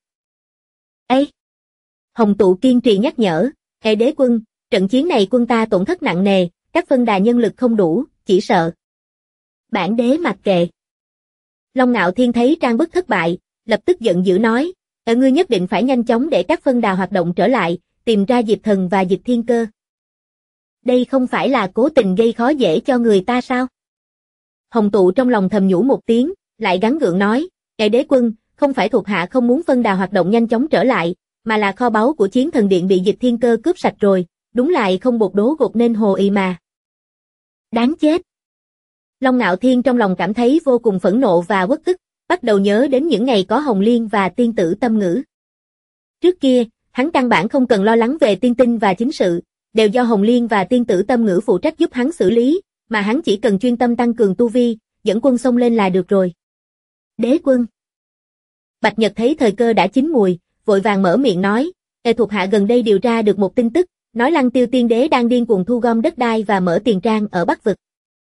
Hồng Tụ kiên trì nhắc nhở, đế quân, trận chiến này quân ta tổn thất nặng nề, các phân đà nhân lực không đủ, chỉ sợ. Bản đế mặc kệ. Long Ngạo Thiên thấy trang bức thất bại, lập tức giận dữ nói, ngươi nhất định phải nhanh chóng để các phân đà hoạt động trở lại, tìm ra Diệp Thần và Diệp Thiên Cơ. Đây không phải là cố tình gây khó dễ cho người ta sao? Hồng Tụ trong lòng thầm nhủ một tiếng, lại gắng gượng nói, đế quân, không phải thuộc hạ không muốn phân đà hoạt động nhanh chóng trở lại, mà là kho báu của Chiến Thần Điện bị Diệp Thiên Cơ cướp sạch rồi, đúng lại không bột đố gột nên hồ ì mà. Đáng chết. Long Ngạo Thiên trong lòng cảm thấy vô cùng phẫn nộ và uất ức, bắt đầu nhớ đến những ngày có Hồng Liên và tiên tử Tâm Ngữ. Trước kia, hắn căn bản không cần lo lắng về tiên tinh và chính sự, đều do Hồng Liên và tiên tử Tâm Ngữ phụ trách giúp hắn xử lý, mà hắn chỉ cần chuyên tâm tăng cường tu vi, dẫn quân xông lên là được rồi. Đế quân. Bạch Nhật thấy thời cơ đã chín mùi, vội vàng mở miệng nói, thuộc hạ gần đây điều tra được một tin tức, nói Lăng Tiêu Tiên Đế đang điên cuồng thu gom đất đai và mở tiền trang ở Bắc Vực.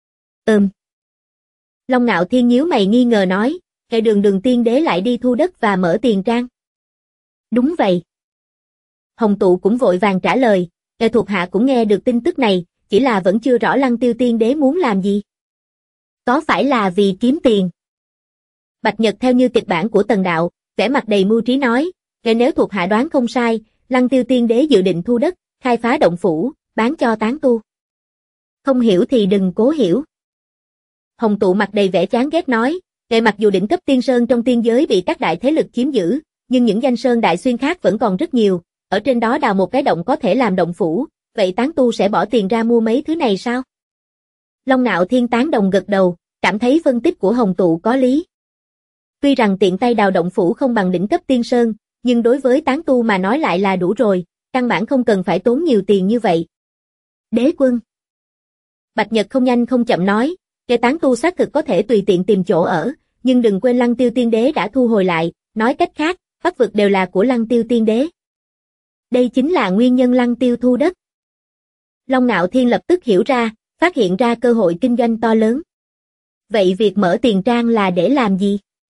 Long Ngạo Thiên nhíu mày nghi ngờ nói, Đường Tiên Đế lại đi thu đất và mở tiền trang. Đúng vậy. Hồng Tụ cũng vội vàng trả lời, thuộc hạ cũng nghe được tin tức này, chỉ là vẫn chưa rõ Lăng Tiêu Tiên Đế muốn làm gì. Có phải là vì kiếm tiền? Bạch Nhật theo như kịch bản của Tần Đạo, vẻ mặt đầy mưu trí nói, nếu thuộc hạ đoán không sai, Lăng Tiêu Tiên Đế dự định thu đất, khai phá động phủ, bán cho tán tu. Không hiểu thì đừng cố hiểu. Hồng Tụ mặt đầy vẻ chán ghét nói, mặc dù đỉnh cấp tiên sơn trong tiên giới bị các đại thế lực chiếm giữ, nhưng những danh sơn đại xuyên khác vẫn còn rất nhiều, ở trên đó đào một cái động có thể làm động phủ, vậy tán tu sẽ bỏ tiền ra mua mấy thứ này sao? Long Nạo Thiên tán đồng gật đầu, cảm thấy phân tích của Hồng Tụ có lý. Tuy rằng tiện tay đào động phủ không bằng đỉnh cấp tiên sơn, nhưng đối với tán tu mà nói lại là đủ rồi, căn bản không cần phải tốn nhiều tiền như vậy. Đế quân. Bạch Nhật không nhanh không chậm nói, cái tán tu xác thực có thể tùy tiện tìm chỗ ở, nhưng đừng quên Lăng Tiêu Tiên Đế đã thu hồi lại, nói cách khác, Bắc vực đều là của Lăng Tiêu Tiên Đế. Đây chính là nguyên nhân Lăng Tiêu thu đất. Long Nạo Thiên lập tức hiểu ra, phát hiện ra cơ hội kinh doanh to lớn. Vậy việc mở tiền trang là để làm gì?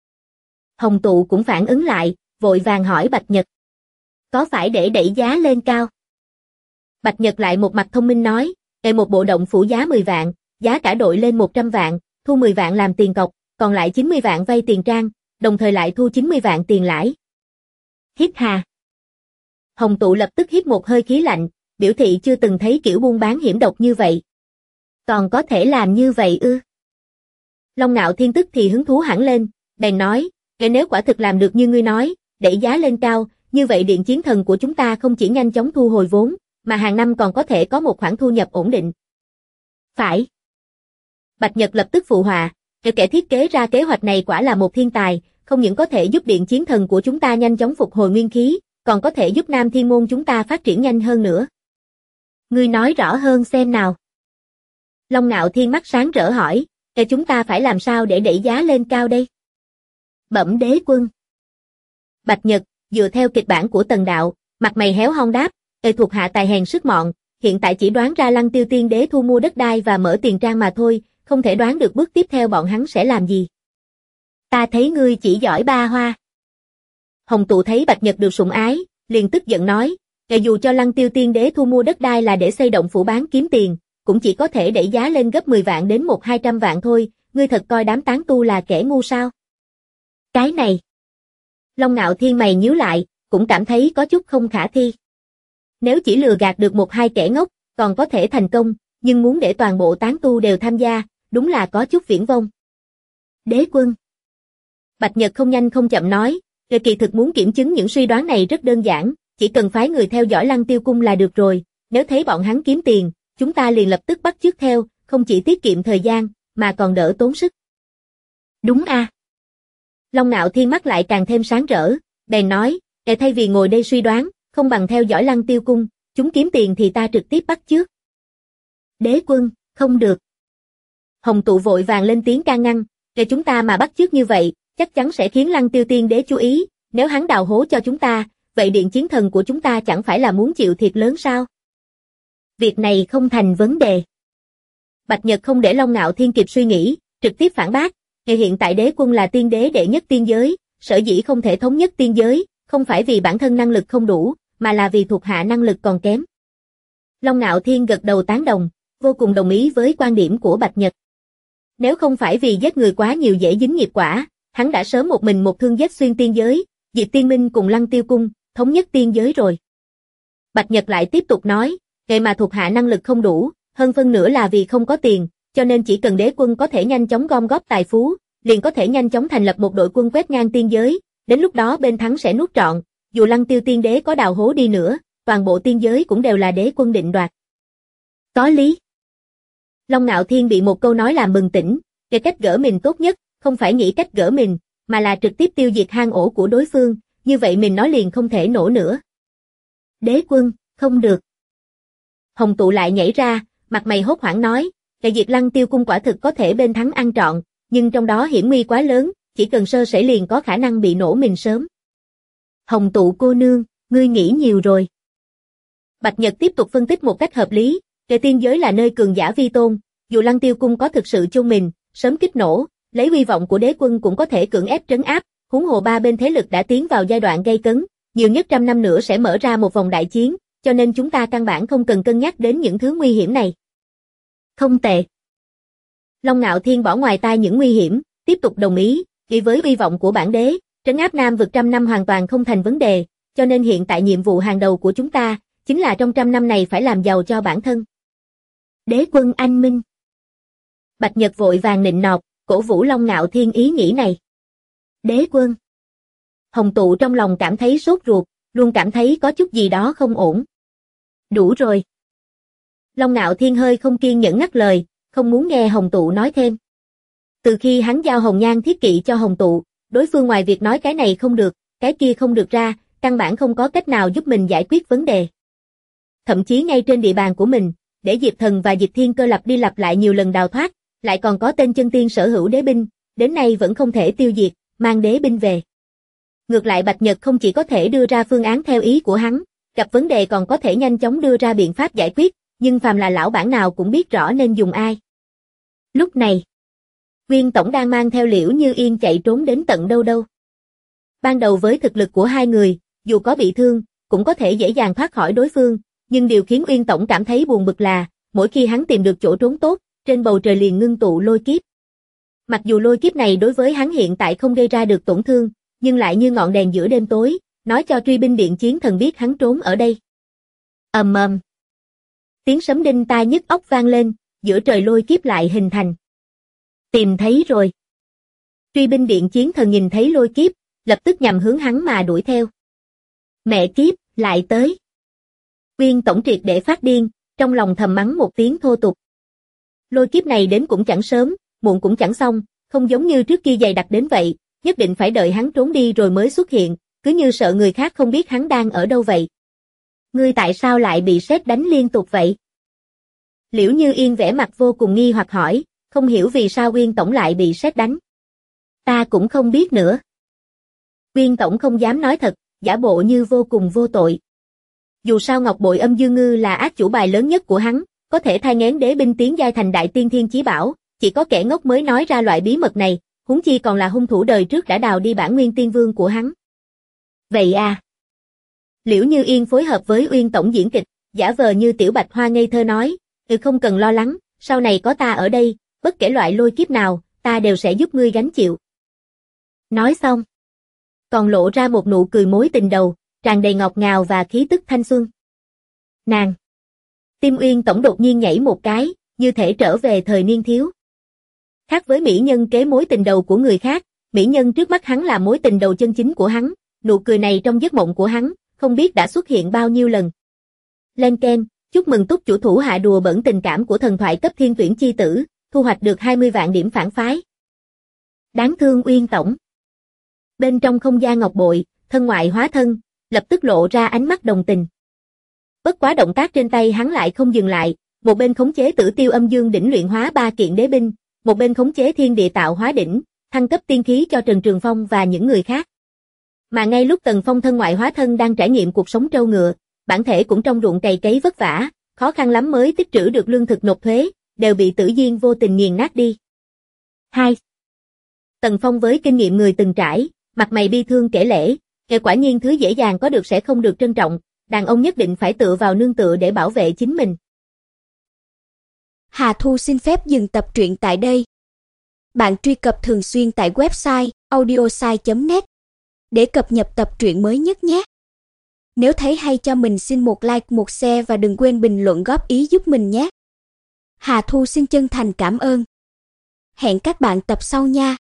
Hồng Tụ cũng phản ứng lại, vội vàng hỏi Bạch Nhật. Có phải để đẩy giá lên cao? Bạch Nhật lại một mặt thông minh nói, một bộ động phủ giá 10 vạn, giá cả đội lên 100 vạn, thu 10 vạn làm tiền cọc, còn lại 90 vạn vay tiền trang, đồng thời lại thu 90 vạn tiền lãi. Hít hà. Hồng Tụ lập tức hít một hơi khí lạnh, biểu thị chưa từng thấy kiểu buôn bán hiểm độc như vậy. Còn có thể làm như vậy ư? Long Nạo Thiên tức thì hứng thú hẳn lên, bèn nói, nếu quả thực làm được như ngươi nói, đẩy giá lên cao, như vậy điện chiến thần của chúng ta không chỉ nhanh chóng thu hồi vốn, mà hàng năm còn có thể có một khoản thu nhập ổn định. Phải. Bạch Nhật lập tức phụ họa, kẻ thiết kế ra kế hoạch này quả là một thiên tài, không những có thể giúp điện chiến thần của chúng ta nhanh chóng phục hồi nguyên khí, còn có thể giúp Nam Thiên Môn chúng ta phát triển nhanh hơn nữa. Ngươi nói rõ hơn xem nào. Long Nạo Thiên mắt sáng rỡ hỏi, chúng ta phải làm sao để đẩy giá lên cao đây? Bẩm đế quân. Bạch Nhật, dựa theo kịch bản của Tần Đạo, mặt mày héo hon đáp, thuộc hạ tài hèn sức mọn, hiện tại chỉ đoán ra Lăng Tiêu Tiên Đế thu mua đất đai và mở tiền trang mà thôi, không thể đoán được bước tiếp theo bọn hắn sẽ làm gì. Ta thấy ngươi chỉ giỏi ba hoa. Hồng Tụ thấy Bạch Nhật được sủng ái, liền tức giận nói, dù cho Lăng Tiêu Tiên Đế thu mua đất đai là để xây động phủ bán kiếm tiền, cũng chỉ có thể đẩy giá lên gấp 10 vạn đến 100-200 vạn thôi, ngươi thật coi đám tán tu là kẻ ngu sao? Cái này. Long Nạo Thiên mày nhíu lại, cũng cảm thấy có chút không khả thi. Nếu chỉ lừa gạt được 1-2 kẻ ngốc, còn có thể thành công, nhưng muốn để toàn bộ tán tu đều tham gia, đúng là có chút viển vông. Đế quân. Bạch Nhật không nhanh không chậm nói, kỳ thực muốn kiểm chứng những suy đoán này rất đơn giản, chỉ cần phái người theo dõi Lăng Tiêu Cung là được rồi, nếu thấy bọn hắn kiếm tiền, chúng ta liền lập tức bắt chước theo, không chỉ tiết kiệm thời gian, mà còn đỡ tốn sức. Đúng a. Long Nạo Thiên mắt lại càng thêm sáng rỡ, bèn nói, thay vì ngồi đây suy đoán, không bằng theo dõi Lăng Tiêu Cung, chúng kiếm tiền thì ta trực tiếp bắt chước. Đế quân, không được. Hồng Tụ vội vàng lên tiếng can ngăn, chúng ta mà bắt chước như vậy, chắc chắn sẽ khiến Lăng Tiêu Tiên Đế chú ý, nếu hắn đào hố cho chúng ta, vậy điện chiến thần của chúng ta chẳng phải là muốn chịu thiệt lớn sao? Việc này không thành vấn đề. Bạch Nhật không để Long Nạo Thiên kịp suy nghĩ, trực tiếp phản bác, hiện tại đế quân là tiên đế đệ nhất tiên giới, sở dĩ không thể thống nhất tiên giới, không phải vì bản thân năng lực không đủ, mà là vì thuộc hạ năng lực còn kém. Long Nạo Thiên gật đầu tán đồng, vô cùng đồng ý với quan điểm của Bạch Nhật. Nếu không phải vì giết người quá nhiều dễ dính nghiệp quả, hắn đã sớm một mình một thương giết xuyên tiên giới, Diệp Tiên Minh cùng Lăng Tiêu Cung, thống nhất tiên giới rồi. Bạch Nhật lại tiếp tục nói, mà thuộc hạ năng lực không đủ, hơn phân nửa là vì không có tiền, cho nên chỉ cần đế quân có thể nhanh chóng gom góp tài phú, liền có thể nhanh chóng thành lập một đội quân quét ngang tiên giới, đến lúc đó bên thắng sẽ nuốt trọn, dù Lăng Tiêu Tiên Đế có đào hố đi nữa, toàn bộ tiên giới cũng đều là đế quân định đoạt. Có lý. Long Nạo Thiên bị một câu nói làm bừng tỉnh, cái cách gỡ mình tốt nhất, không phải nghĩ cách gỡ mình, mà là trực tiếp tiêu diệt hang ổ của đối phương, như vậy mình nói liền không thể nổ nữa. Đế quân, không được. Hồng Tụ lại nhảy ra, mặt mày hốt hoảng nói, diệt Lăng Tiêu Cung quả thực có thể bên thắng ăn trọn, nhưng trong đó hiểm nguy quá lớn, chỉ cần sơ sẩy liền có khả năng bị nổ mình sớm. Hồng Tụ cô nương, ngươi nghĩ nhiều rồi. Bạch Nhật tiếp tục phân tích một cách hợp lý, tiên giới là nơi cường giả vi tôn, dù Lăng Tiêu Cung có thực sự chôn mình, sớm kích nổ, lấy uy vọng của đế quân cũng có thể cưỡng ép trấn áp, huống hồ ba bên thế lực đã tiến vào giai đoạn gay cấn, nhiều nhất 100 năm nữa sẽ mở ra một vòng đại chiến, cho nên chúng ta căn bản không cần cân nhắc đến những thứ nguy hiểm này. Không tệ. Long Nạo Thiên bỏ ngoài tai những nguy hiểm, tiếp tục đồng ý, vì với uy vọng của bản đế, trấn áp Nam vực 100 năm hoàn toàn không thành vấn đề, cho nên hiện tại nhiệm vụ hàng đầu của chúng ta, chính là trong 100 năm này phải làm giàu cho bản thân. Đế quân anh minh. Bạch Nhật vội vàng nịnh nọt, cổ vũ Long Ngạo Thiên ý nghĩ này. Đế quân. Hồng Tụ trong lòng cảm thấy sốt ruột, luôn cảm thấy có chút gì đó không ổn. Đủ rồi. Long Ngạo Thiên hơi không kiên nhẫn ngắt lời, không muốn nghe Hồng Tụ nói thêm. Từ khi hắn giao hồng nhan thiết kỵ cho Hồng Tụ, đối phương ngoài việc nói cái này không được, cái kia không được ra, căn bản không có cách nào giúp mình giải quyết vấn đề. Thậm chí ngay trên địa bàn của mình, để Diệp Thần và Diệp Thiên Cơ lặp đi lặp lại nhiều lần đào thoát, lại còn có tên chân tiên sở hữu đế binh, đến nay vẫn không thể tiêu diệt, mang đế binh về. Ngược lại Bạch Nhật không chỉ có thể đưa ra phương án theo ý của hắn, gặp vấn đề còn có thể nhanh chóng đưa ra biện pháp giải quyết, nhưng phàm là lão bản nào cũng biết rõ nên dùng ai. Lúc này, Nguyên Tổng đang mang theo Liễu Như Yên chạy trốn đến tận đâu đâu. Ban đầu với thực lực của hai người, dù có bị thương, cũng có thể dễ dàng thoát khỏi đối phương, nhưng điều khiến Nguyên Tổng cảm thấy buồn bực là, mỗi khi hắn tìm được chỗ trốn tốt, trên bầu trời liền ngưng tụ lôi kiếp. Mặc dù lôi kiếp này đối với hắn hiện tại không gây ra được tổn thương, nhưng lại như ngọn đèn giữa đêm tối, nói cho truy binh điện chiến thần biết hắn trốn ở đây. Ầm ầm. Tiếng sấm đinh tai nhức óc vang lên, giữa trời lôi kiếp lại hình thành. Tìm thấy rồi. Truy binh điện chiến thần nhìn thấy lôi kiếp, lập tức nhằm hướng hắn mà đuổi theo. Mẹ kiếp, lại tới. Nguyên Tổng triệt để phát điên, trong lòng thầm mắng một tiếng thô tục. Lôi kiếp này đến cũng chẳng sớm, muộn cũng chẳng xong, không giống như trước kia dày đặc đến vậy, nhất định phải đợi hắn trốn đi rồi mới xuất hiện, cứ như sợ người khác không biết hắn đang ở đâu vậy. Ngươi tại sao lại bị sét đánh liên tục vậy? Liễu Như Yên vẻ mặt vô cùng nghi hoặc hỏi, không hiểu vì sao Nguyên Tổng lại bị sét đánh. Ta cũng không biết nữa. Nguyên Tổng không dám nói thật, giả bộ như vô cùng vô tội. Dù sao Ngọc Bội Âm Dương Ngư là ác chủ bài lớn nhất của hắn, có thể thai nghén đế binh tiến giai thành đại tiên thiên chí bảo, chỉ có kẻ ngốc mới nói ra loại bí mật này, huống chi còn là hung thủ đời trước đã đào đi bản nguyên tiên vương của hắn. Vậy à? Liễu Như Yên phối hợp với Uyên Tổng diễn kịch, giả vờ như tiểu bạch hoa ngây thơ nói, không cần lo lắng, sau này có ta ở đây, bất kể loại lôi kiếp nào, ta đều sẽ giúp ngươi gánh chịu. Nói xong, còn lộ ra một nụ cười mối tình đầu, tràn đầy ngọt ngào và khí tức thanh xuân. Nàng! Tim Uyên Tổng đột nhiên nhảy một cái, như thể trở về thời niên thiếu. Khác với mỹ nhân kế mối tình đầu của người khác, mỹ nhân trước mắt hắn là mối tình đầu chân chính của hắn, nụ cười này trong giấc mộng của hắn, không biết đã xuất hiện bao nhiêu lần. Lên keng, chúc mừng túc chủ thủ hạ đùa bẩn tình cảm của thần thoại cấp thiên tuyển chi tử, thu hoạch được 20 vạn điểm phản phái. Đáng thương Uyên Tổng. Bên trong không gian ngọc bội, thân ngoại hóa thân, lập tức lộ ra ánh mắt đồng tình. Bất quá động tác trên tay hắn lại không dừng lại, một bên khống chế Tử Tiêu Âm Dương đỉnh luyện hóa 3 kiện đế binh, một bên khống chế Thiên Địa Tạo Hóa đỉnh, thăng cấp tiên khí cho Trần Trường Phong và những người khác. Mà ngay lúc Tần Phong thân ngoại hóa thân đang trải nghiệm cuộc sống trâu ngựa, bản thể cũng trong ruộng cày cấy vất vả, khó khăn lắm mới tích trữ được lương thực nộp thuế, đều bị Tử Diên vô tình nghiền nát đi. 2. Tần Phong với kinh nghiệm người từng trải, mặt mày bi thương kể lể, quả nhiên thứ dễ dàng có được sẽ không được trân trọng, đàn ông nhất định phải tựa vào nương tựa để bảo vệ chính mình.
Hà Thu xin phép dừng tập truyện tại đây. Bạn truy cập thường xuyên tại website audiosai.net để cập nhật tập truyện mới nhất nhé. Nếu thấy hay cho mình xin một like, một share và đừng quên bình luận góp ý giúp mình nhé. Hà Thu xin chân thành cảm ơn. Hẹn các bạn tập sau nha.